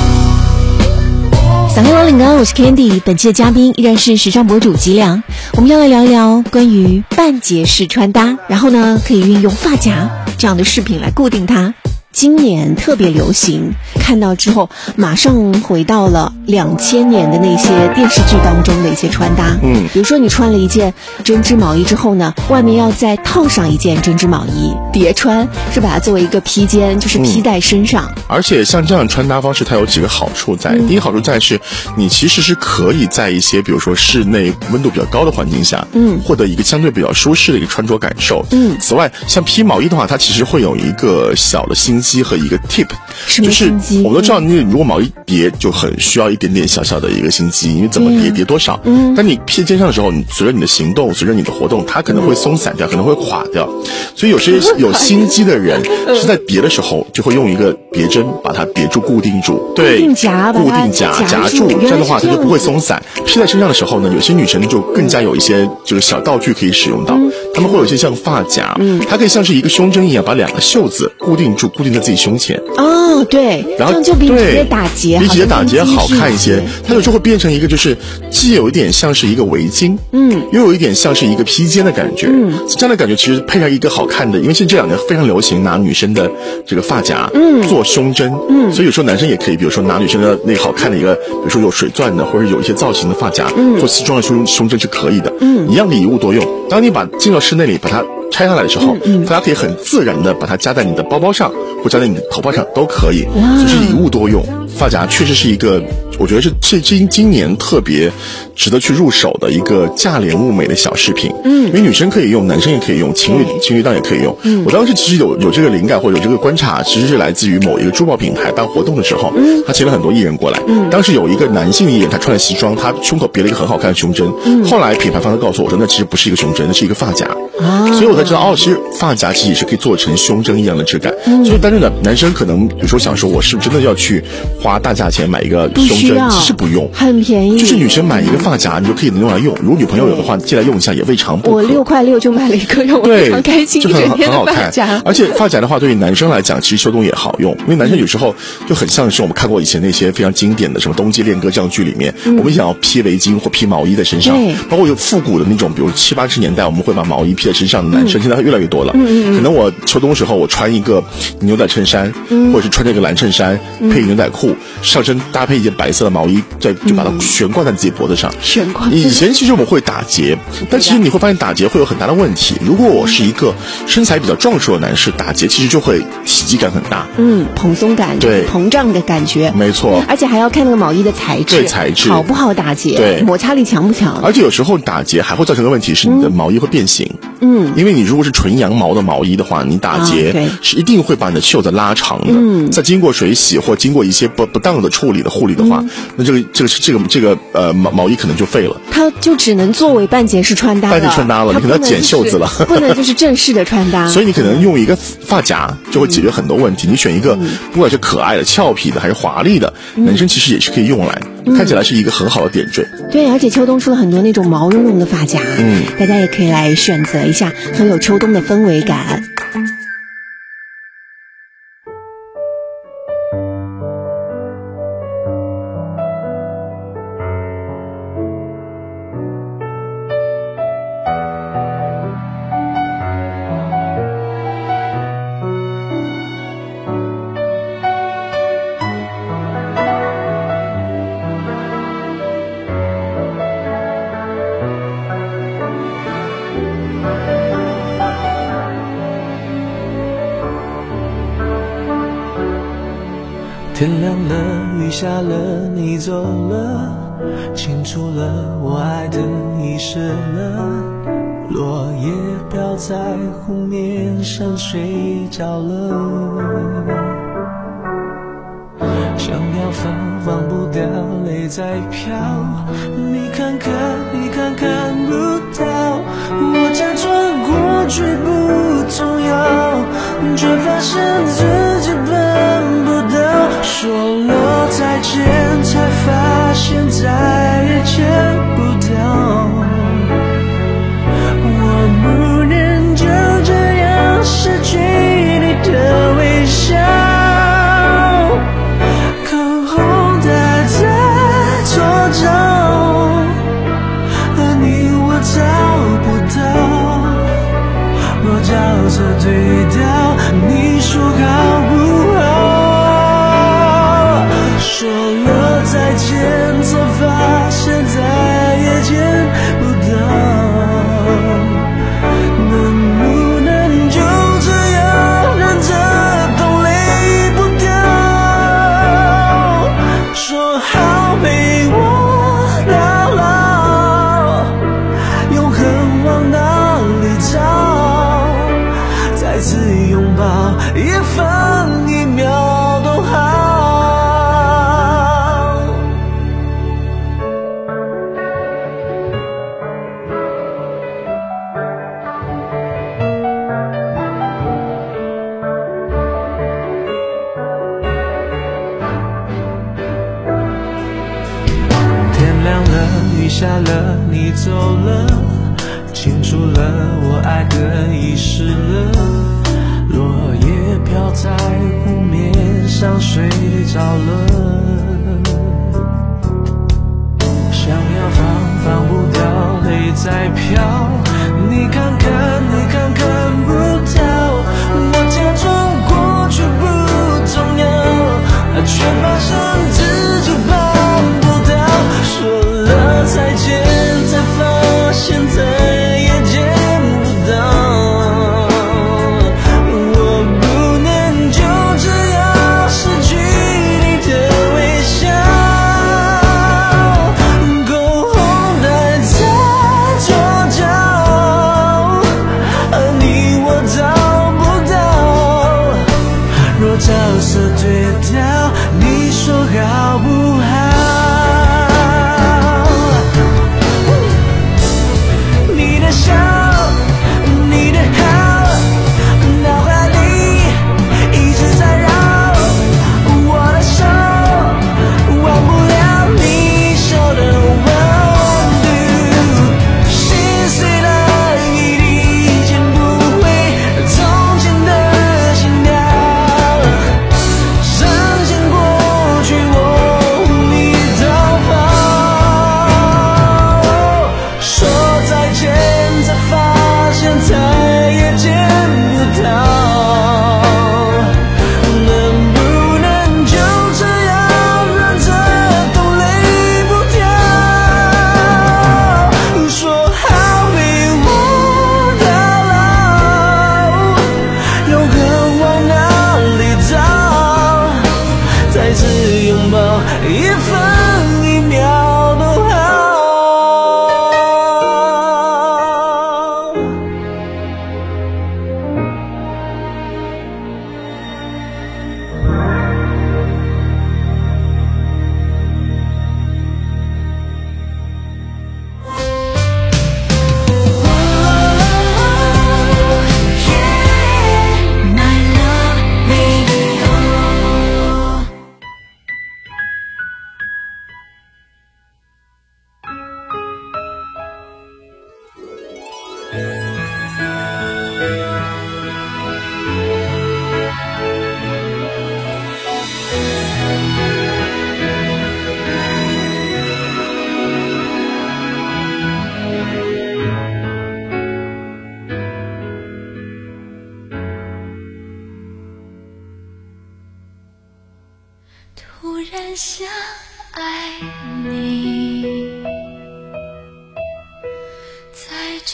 上海老岭啊，我是 Candy。本期的嘉宾依然是时尚博主吉良，我们要来聊一聊关于半截式穿搭，然后呢，可以运用发夹这样的饰品来固定它。今年特别流行，看到之后马上回到了2000年的那些电视剧当中的一些穿搭。比如说你穿了一件针织毛衣之后呢，外面要再套上一件针织毛衣，叠穿，是把它作为一个披肩，就是披在身上。 而且像这样穿搭方式，它有几个好处在。第一个好处在是，你其实是可以在一些比如说室内温度比较高的环境下，获得一个相对比较舒适的一个穿着感受。此外，像披毛衣的话，它其实会有一个小的心机和一个 tip， 就是我们都知道，你如果毛衣叠就很需要一点点小小的一个心机，因为怎么叠多少。但你披肩上的时候，你随着你的行动，随着你的活动，它可能会松散掉，可能会垮掉。所以有些有心机的人是在叠的时候就会用一个别针把它别住固定住，对，固定夹住，这样的话它就不会松散。披在身上的时候呢，有些女生就更加有一些这个小道具可以使用到，她们会有一些像发夹，它可以像是一个胸针一样把两个袖子固定住，固定在自己胸前。 哦，对，然后这样就比直接打结， 比直接打结好看一些。它有时候会变成一个，就是既有一点像是一个围巾，又有一点像是一个披肩的感觉。这样的感觉其实配上一个好看的，因为现在这2年非常流行拿女生的这个发夹，做胸针，所以有时候男生也可以，比如说拿女生的那个好看的一个，比如说有水钻的或者有一些造型的发夹，做西装的胸针是可以的，一样的一物多用。当你进到室内里把它拆下来的时候，大家可以很自然的把它夹在你的包包上，或夹在你的头发上都可以，就是一物多用。发夹确实是一个，我觉得是今年特别值得去入手的一个价廉物美的小饰品。因为女生可以用，男生也可以用，情侣档也可以用。我当时其实有这个灵感或者有这个观察，其实是来自于某一个珠宝品牌办活动的时候，他请了很多艺人过来。当时有一个男性艺人，他穿了西装，他胸口别了一个很好看的胸针。后来品牌方都告诉我说，那其实不是一个胸针，那是一个发夹。所以我才知道，其实发夹其实也是可以做成胸针一样的质感。所以当然的，男生可能有时候想说，我是不是真的要去花大价钱买一个胸针？其实不用， 很便宜。 就是女生买一个发夹，你就可以用来用。如果女朋友有的话，借来用一下也未尝不可。 我6块6就买了一个，让我非常开心，一整天的发夹。 而且发夹的话，对于男生来讲，其实修动也好用，因为男生有时候就很像是我们看过以前那些非常经典的什么《冬季恋歌》这样剧里面，我们想要披围巾或披毛衣在身上，包括有复古的那种，比如70、80年代我们会把毛衣披在身上的男生，现在越来越多了。可能我秋冬时候我穿一个牛仔衬衫，或者是穿这个蓝衬衫配牛仔裤，上身搭配一件白色的毛衣，就把它悬挂在自己脖子上。 悬挂。 以前其实我们会打结，但其实你会发现打结会有很大的问题。如果我是一个身材比较壮硕的男士，打结其实就会体积感很大， 蓬松感，对，膨胀的感觉， 没错。 而且还要看那个毛衣的材质， 对，材质好不好打结， 对， 摩擦力强不强。 而且有时候打结还会造成个问题是你的毛衣会变形，因为你如果是纯羊毛的毛衣的话，你打结是一定会把你的袖子拉长的。再经过水洗或经过一些不当的处理的护理的话，那这个毛衣可能就废了， 它就只能作为半截式穿搭了， 你可能要剪袖子了， 不能就是正式的穿搭。 所以你可能用一个发夹就会解决很多问题。你选一个不管是可爱的、俏皮的还是华丽的，男生其实也是可以用来。 看起来是一个很好的点缀。 对，而且秋冬出了很多那种毛茸茸的发夹，大家也可以来选择一下，很有秋冬的氛围感。 天亮了，雨下了，你走了，清楚了，我爱的遗失了，落叶飘在湖面上睡着了，想要放放不掉，泪在飘，你看看你看看不到，我假装过去不重要，却发现自己办不到，说了再见才发现再也见不到，我不能就这样失去你的微笑，口红戴在左脚，而你我找不到，若角色对调，你说好不好？说了再见才发现再也见不到，能不能就这样忍着痛泪不掉，说好陪我到老，永恒往哪里找，再次拥抱一分一秒都好。下了，你走了，清楚了，我爱的遗失了，落叶飘在湖面上睡着了，想要放不掉，泪在飘，你看看你看看不到，我假装过去不重要，却发现自己办不到，说了再见才发现再也见不到，我不能就这样失去你的微笑，口红戴在左脚，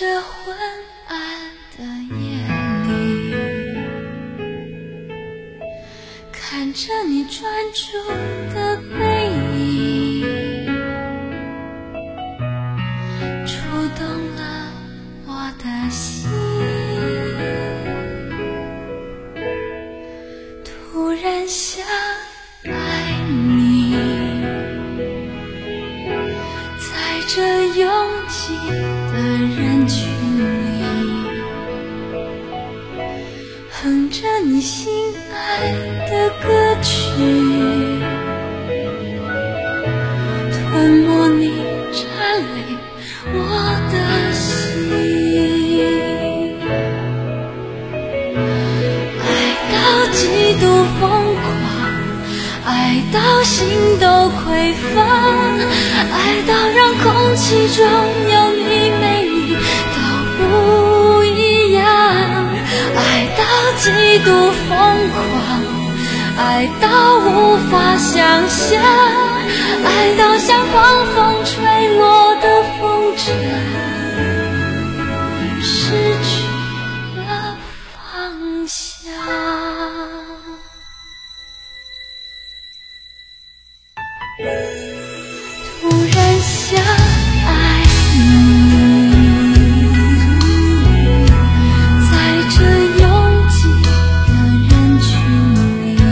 这昏暗的夜里，看着你专注的背影，触动了我的心，突然想爱你，在这拥挤的人群里，哼着你心爱的歌曲，吞没你占领我的心，爱到极度疯狂，爱到心都匮乏，爱到让空气中有你没你都不一样，爱到极度疯狂，爱到无法想象，爱到像狂风吹落的风筝，失去了方向。突然想爱你，在这拥挤的人群里，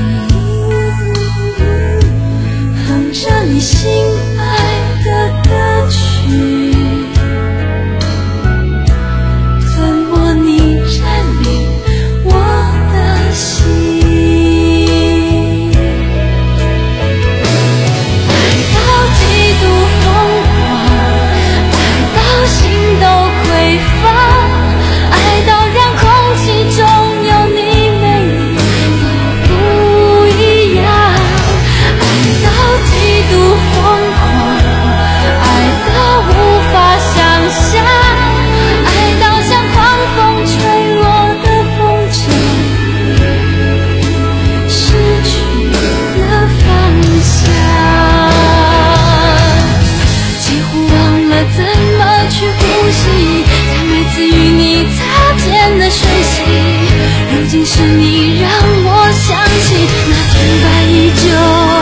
哼着你心爱的歌曲，吞没你占领我的心，是你让我想起那天白依旧，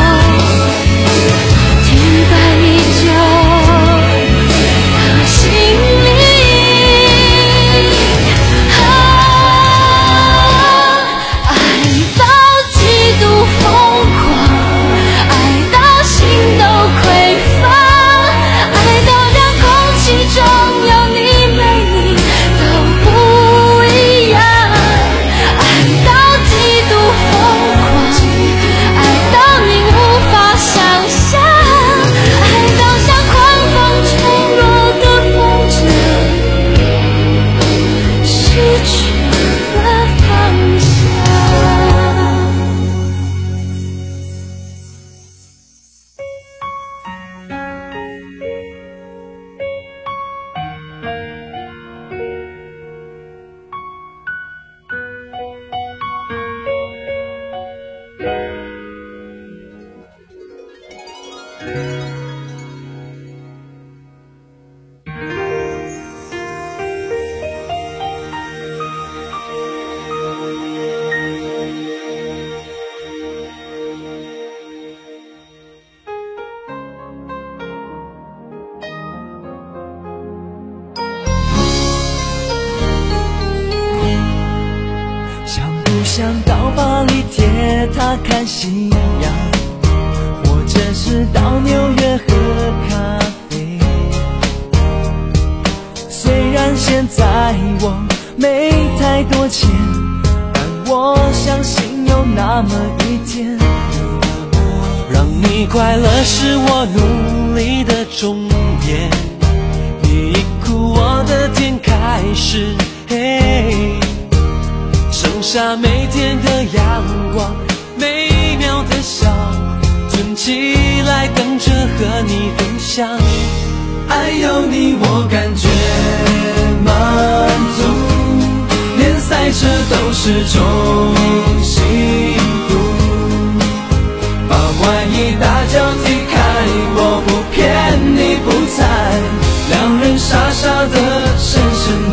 天白依旧的心里，爱到极度疯狂，爱到心都匮乏，爱到让空气中有你没你都不一样， 想到巴黎铁塔看夕阳，或者是到纽约喝咖啡。虽然现在我没太多钱，但我相信有那么一天，让你快乐是我努力的终点。你一哭，我的天开始黑，剩下每天的阳光，美妙的笑，存起来等着和你分享。爱有你我感觉满足，连赛车都是种幸福。把怀疑大脚踢开，我不骗你不猜，两人傻傻的深深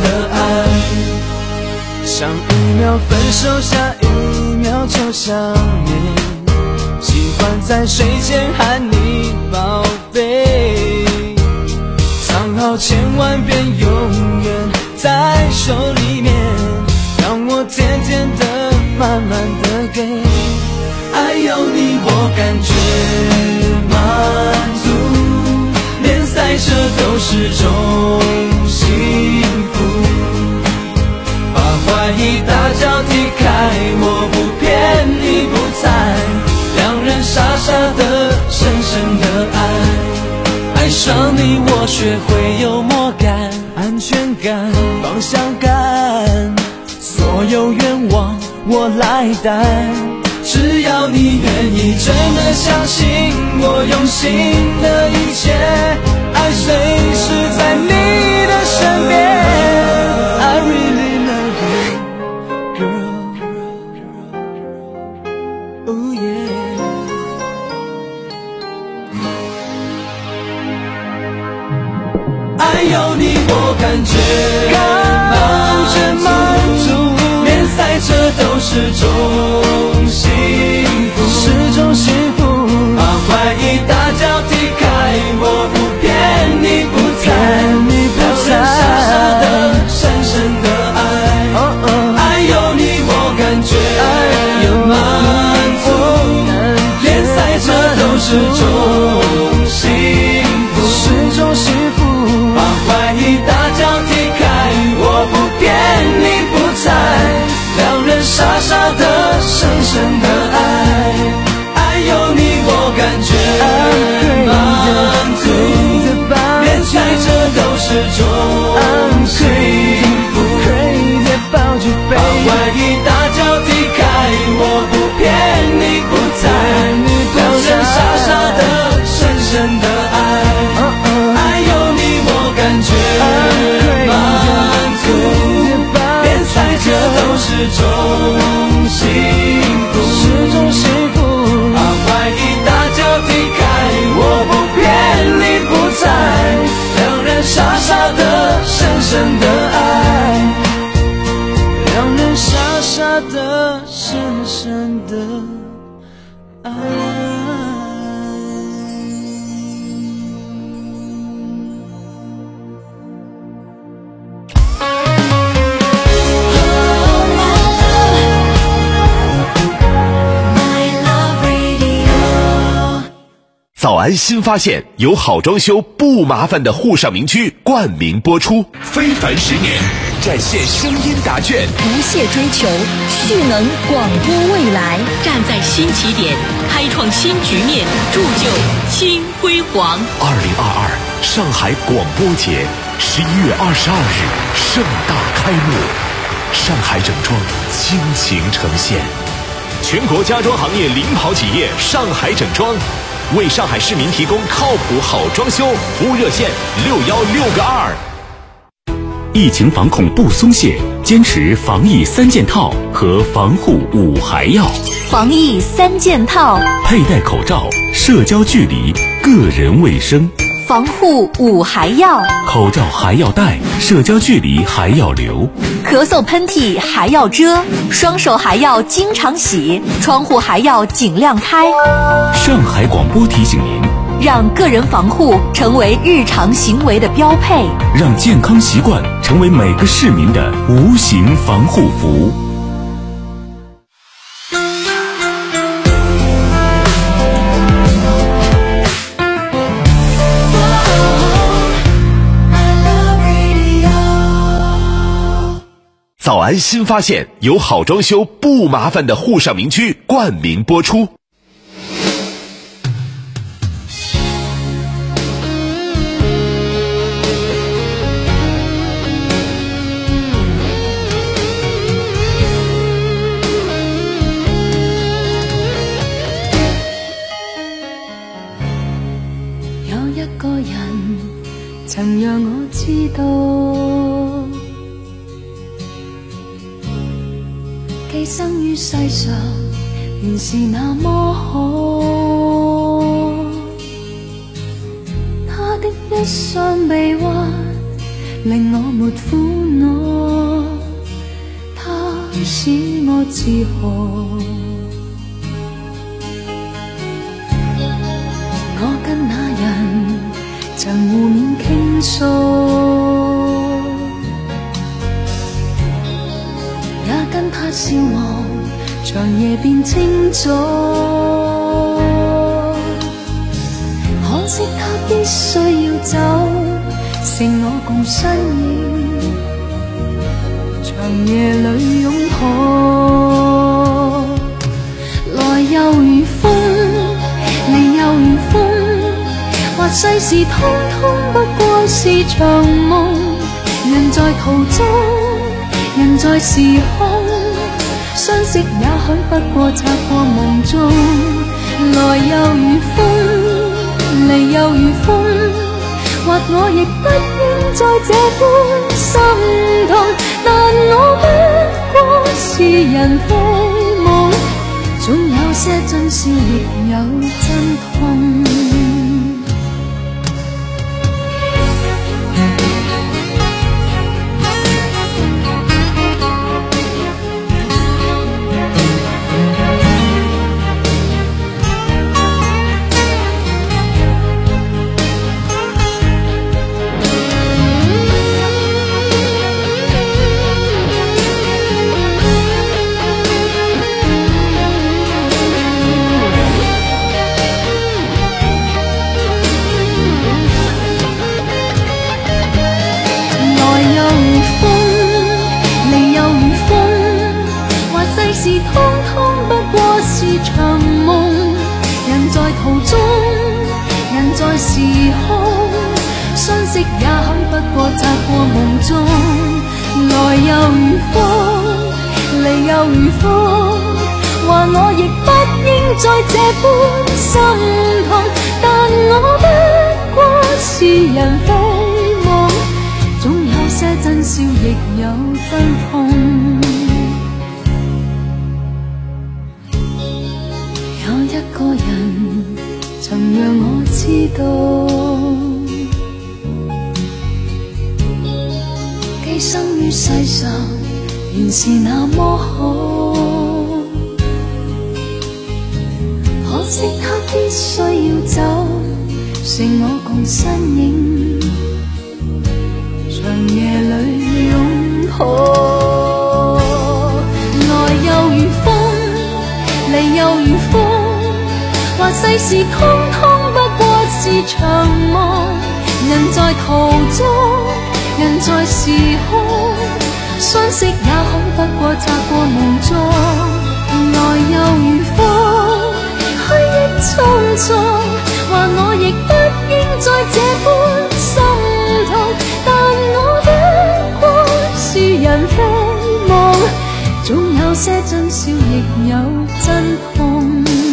到分手下一秒就想念，喜欢在睡前喊你宝贝，藏好千万遍永远在手里面，让我甜甜的慢慢的给，爱有你我感觉满足，连塞车都是种幸福，把怀疑大脚踢开，我不骗你不猜，两人傻傻的深深的爱，爱上你我学会幽默感，安全感，方向感，所有愿望我来担，只要你愿意真的相信我用心的一切，爱随时在你的身边。 I really love you, girl. Oh yeah. 爱有你我感觉满足，连塞车都是种幸福，是种幸福，把怀疑大脚踢开，我不骗你不猜，两人傻傻的深深的爱，爱有你我感觉满足，连塞车都是种幸福，是种幸福，把怀疑大脚踢开，我不骗你不猜，两人傻傻的深深的爱，爱有你我感觉满足，连塞车都是种幸福，把怀疑大脚踢开，我不骗你不猜，两人傻傻的深深的爱，爱有你我感觉满足，连塞车都是种幸福，是种幸福，把怀疑大脚踢开，我不骗你不猜，两人傻傻的深深的爱，两人傻傻的深深的爱。 早安新发现由好装修不麻烦的沪上名区冠名播出，非凡10年，展现声音答卷， 不懈追求，蓄能广播未来，站在新起点，开创新局面，铸就新辉煌。 2022上海广播节11月22日盛大开幕，上海整装倾情呈现，全国家装行业领跑企业上海整装，为上海市民提供靠谱好装修，服务热线616个2。 疫情防控不松懈，坚持防疫3件套和防护5还要。 防疫3件套： 佩戴口罩、社交距离、个人卫生。 防护5还要： 口罩还要戴，社交距离还要留， 咳嗽喷嚏还要遮，双手还要经常洗，窗户还要尽量开。 上海广播提醒您， 让个人防护成为日常行为的标配， 让健康习惯成为每个市民的无形防护服。 早安新发现由好装修不麻烦的沪上名区冠名播出。 有一個人曾讓我知道，寄生於世上原是那麼好，他的一雙臂彎令我沒苦惱，他使我自豪。我跟那人曾互勉傾訴，也跟他笑望長夜變清早。可惜他必須要走，剩我共身影，長夜裏擁抱。來又如風，離又如風，或世事通通不過是場夢。人在途中，人在時空，相識也許不過擦過夢中。來又如風，離又如風，或我亦不應再這般心痛，但我不過是人非夢，總有些真笑亦有真痛。時空相識也許不過擦過夢中。來又如風，離又如風，話我亦不應再這般心痛，但我不過是人非夢，總有些真笑亦有真痛。有一個人曾讓我知道，寄生於世上原是那麼好，可惜他必須要走，剩我共身影，長夜裏擁抱。來又如風，離又如風，話世事通通不過是場夢。人在途中，人在時空，相識也許不過擦過夢中。來又如風，虛憶匆匆，話我亦不應再這般心痛，但我不過是人非夢，總有些真笑亦有真痛。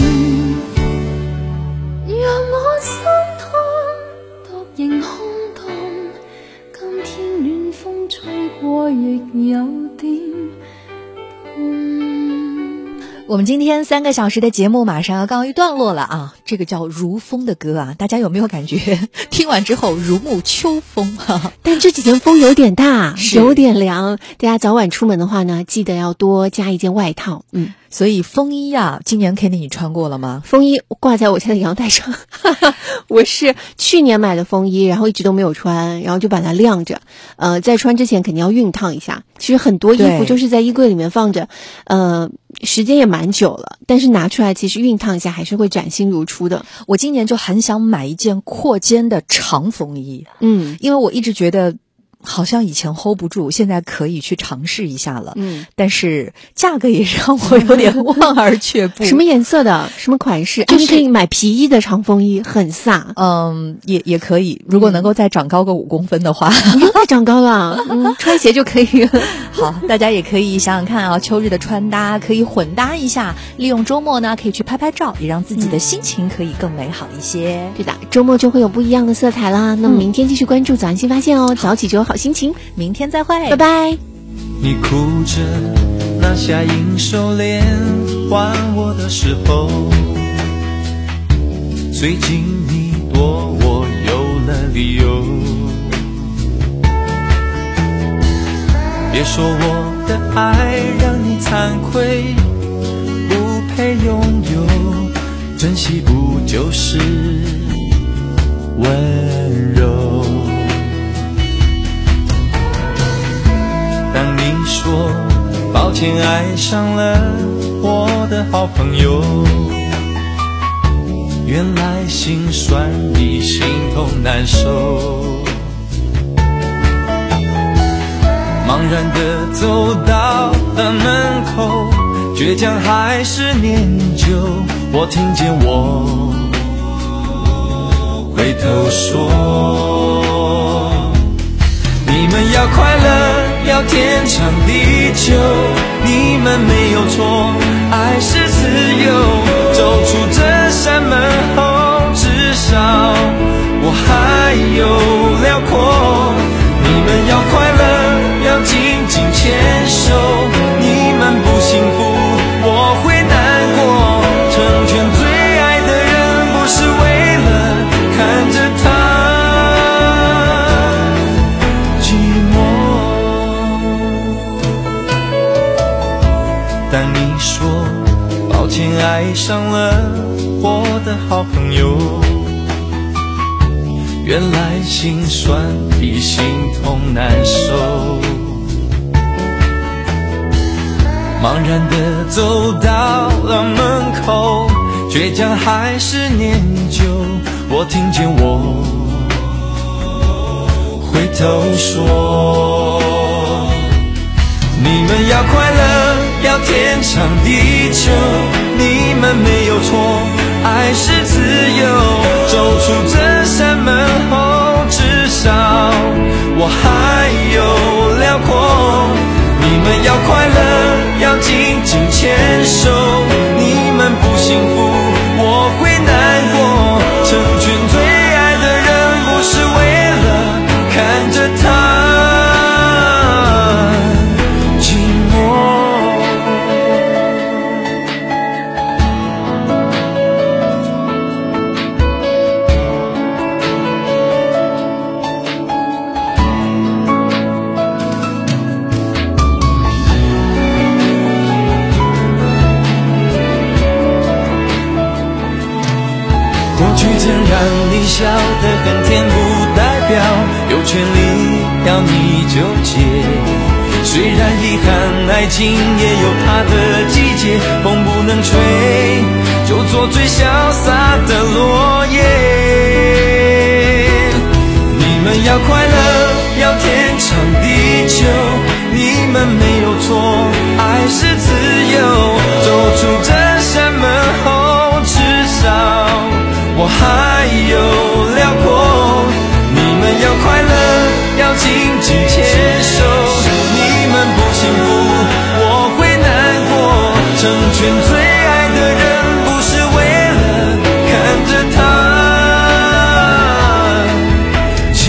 讓我心痛，獨仍空洞，今天暖風吹過亦有點我们今天3个小时的节目马上要告一段落了啊！这个叫《如风》的歌啊，大家有没有感觉听完之后如沐秋风？ 但这几天风有点大，有点凉，大家早晚出门的话呢，记得要多加一件外套。 所以风衣啊，今年 Kenny 你穿过了吗？ 风衣挂在我家的阳台上，我是去年买的风衣，然后一直都没有穿，然后就把它晾着。在穿之前肯定要熨烫一下。其实很多衣服就是在衣柜里面放着，时间也蛮久了，但是拿出来其实熨烫一下还是会崭新如初的。 我今年就很想买一件阔肩的长风衣，因为我一直觉得好像以前 hold 不住，现在可以去尝试一下了。但是价格也让我有点望而却步。 什么颜色的？什么款式？就是可以买皮衣的长风衣，很飒。 也可以，如果能够再长高个5公分的话。 不用再长高了，穿鞋就可以了。 好，大家也可以想想看啊，秋日的穿搭可以混搭一下，利用周末呢可以去拍拍照，也让自己的心情可以更美好一些。 对的，周末就会有不一样的色彩啦。那么明天继续关注早安新发现哦，早起就有好心情。 明天再会， 拜拜。 你哭着拿下银手链还我的时候，最近你躲我有了理由。别说我的爱让你惭愧，不配拥有，珍惜不就是温柔？当你说抱歉爱上了我的好朋友，原来心酸比心痛难受。茫然地走到了门口，倔强还是念旧，我听见我回头说，你们要快乐，要天长地久，你们没有错，爱是自由，走出这扇门后，至少我还有辽阔。你们要快乐，要紧紧牵手，你们不幸福，我会难过。成全最爱的人，不是为了看着他寂寞。当你说抱歉爱上了我的好朋友，原来心酸比心痛难受。茫然地走到了门口，倔强还是念旧，我听见我回头说，你们要快乐，要天长地久，你们没有错，爱是自由，走出这扇门后，至少我还有辽阔。你们要快乐，要紧紧牵手，你们不幸福，我会难过。成全最爱的人，不是为了看着他寂你笑得很甜，不代表有权利要你纠结。虽然遗憾，爱情也有它的季节，风不能吹，就做最潇洒的落叶。你们要快乐，要天长地久，你们没有错，爱是自由，走出这扇门后，至少我还有辽阔。你们要快乐，要紧紧牵手，你们不幸福，我会难过。成全最爱的人，不是为了看着他寂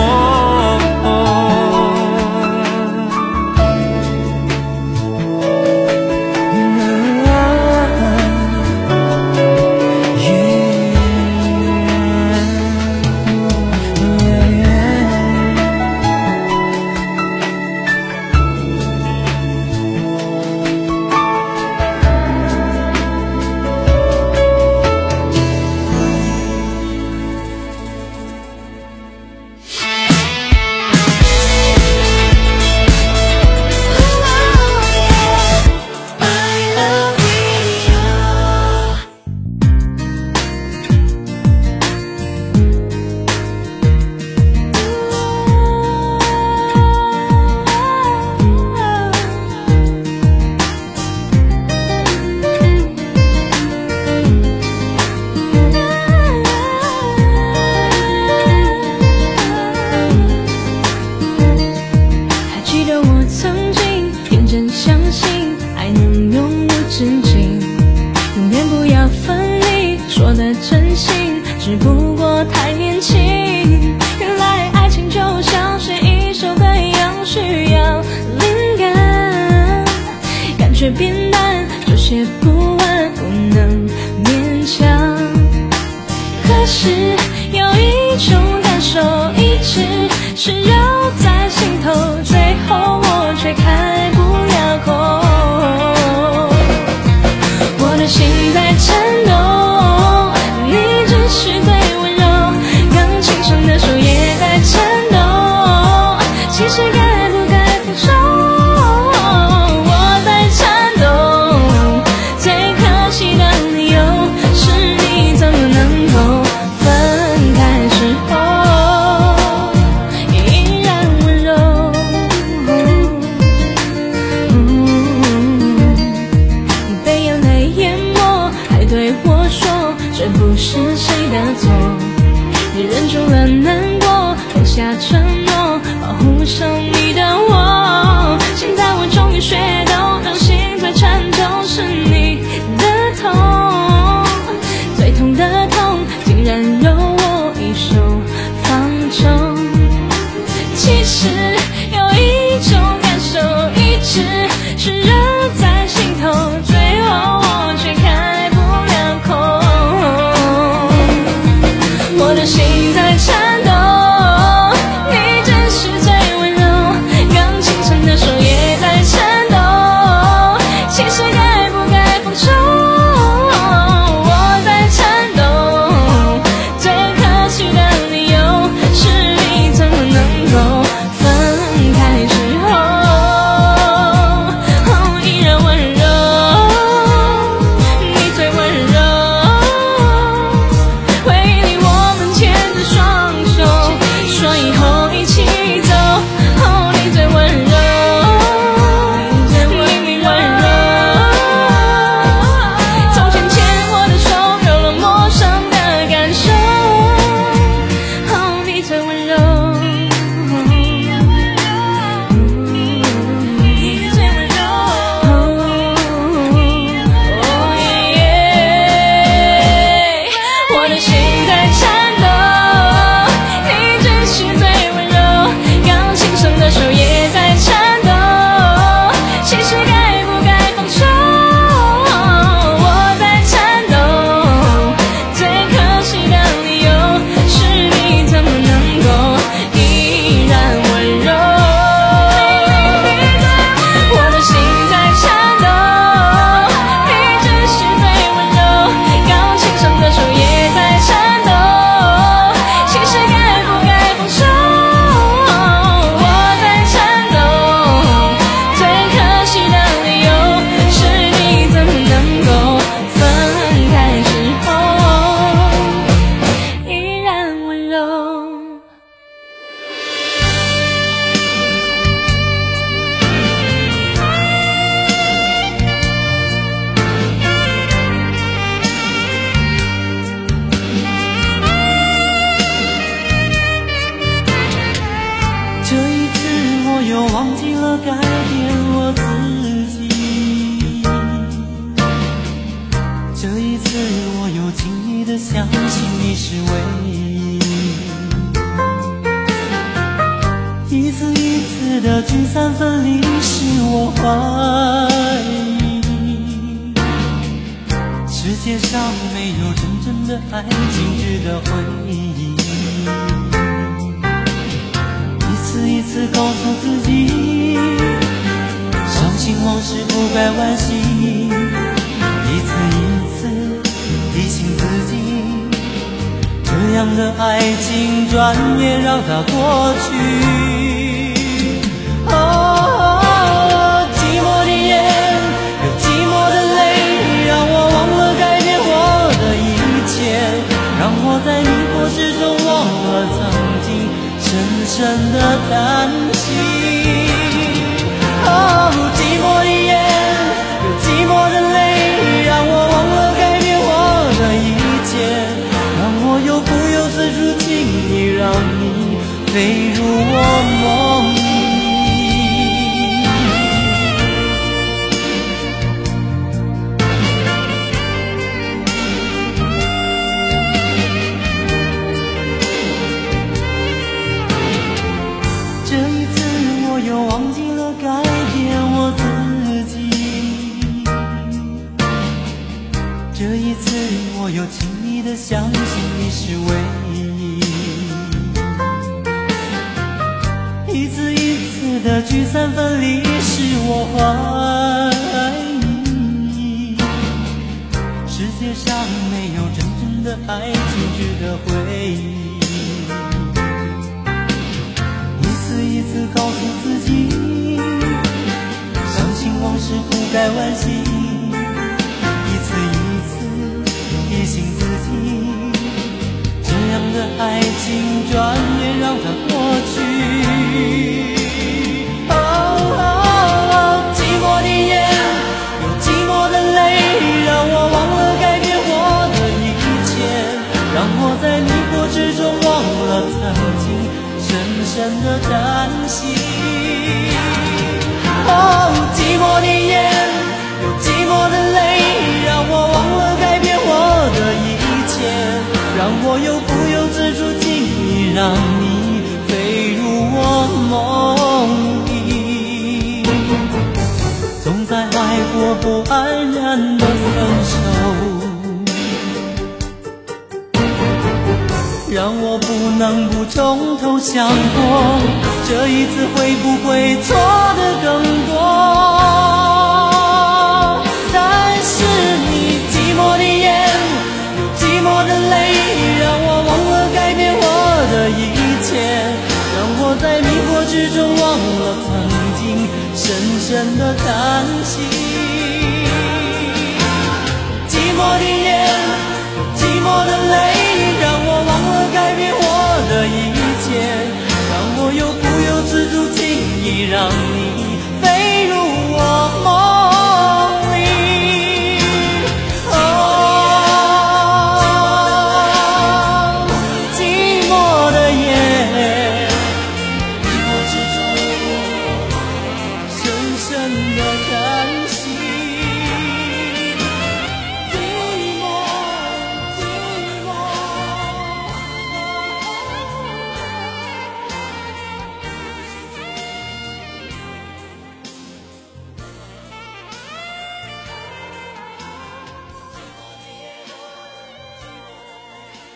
寞。 下承诺，保护生你的我。现在我终于学懂，让心最颤抖是你的痛，最痛的痛竟然由我一手放纵。其实有一种感受一直是热在心头，最后我却开不了口。我的心在颤抖，你真是最温柔，刚轻声的手也在颤抖，其实该不该放手，我在颤抖，最可惜的理由是你怎么能够分开之后依然温柔，你最温柔，回忆里我们牵着双手，说以后一起走，你最温柔，你温柔，从前牵我的手有了陌生的感受，你最温柔，你最温柔，我的心在颤抖，你真是最温柔，刚轻声的手也在颤抖，其实该不该放手，我在颤抖，最可惜的理由是你怎么能够依然温柔，我的心在颤抖，你真是最温柔，刚轻声的手也在颤抖，其实该不该放手，我在颤抖，最可惜的理由是你怎么能够分开之后依然温柔。 这一次我又忘记了改变我自己，这一次我又轻易地相信你是唯一，一次一次的聚散分离使我怀疑，世界上没有真正的爱情值得回忆，一次一次告诉自己，伤心往事不该惋惜，一次一次提醒自己，这样的爱情转眼让它过去。寂寞的夜，有寂寞的泪，让我忘了改变我的一切，让我在迷惑之中忘了曾经深深的叹息。寂寞的夜，有寂寞的泪，让我忘了改变我的一切，让我又不由自主轻易让你飞入我梦里。这一次我又忘记了改变我自己，这一次我又轻易地相信你是唯一，一次一次的聚散分离使我怀疑，世界上没有真正的爱情值得回忆，一次一次告诉自己，伤心往事不该惋惜，一次一次提醒自己，这样的爱情转眼让它过去。寂寞的夜，有寂寞的泪，让我忘了改变我的一切，让我在迷惑之中忘了曾经深深的叹息。哦，寂寞的夜，有寂寞的泪，让我忘了改变我的一切，让我又不由自主轻易让你飞入我梦里，总在爱过后安然的分手，让我不能不从头想过，这一次会不会错的更多？但是你寂寞的眼，寂寞的泪，让我忘了改变我的一切，让我在迷惑之中忘了曾经深深的叹息。寂寞的夜，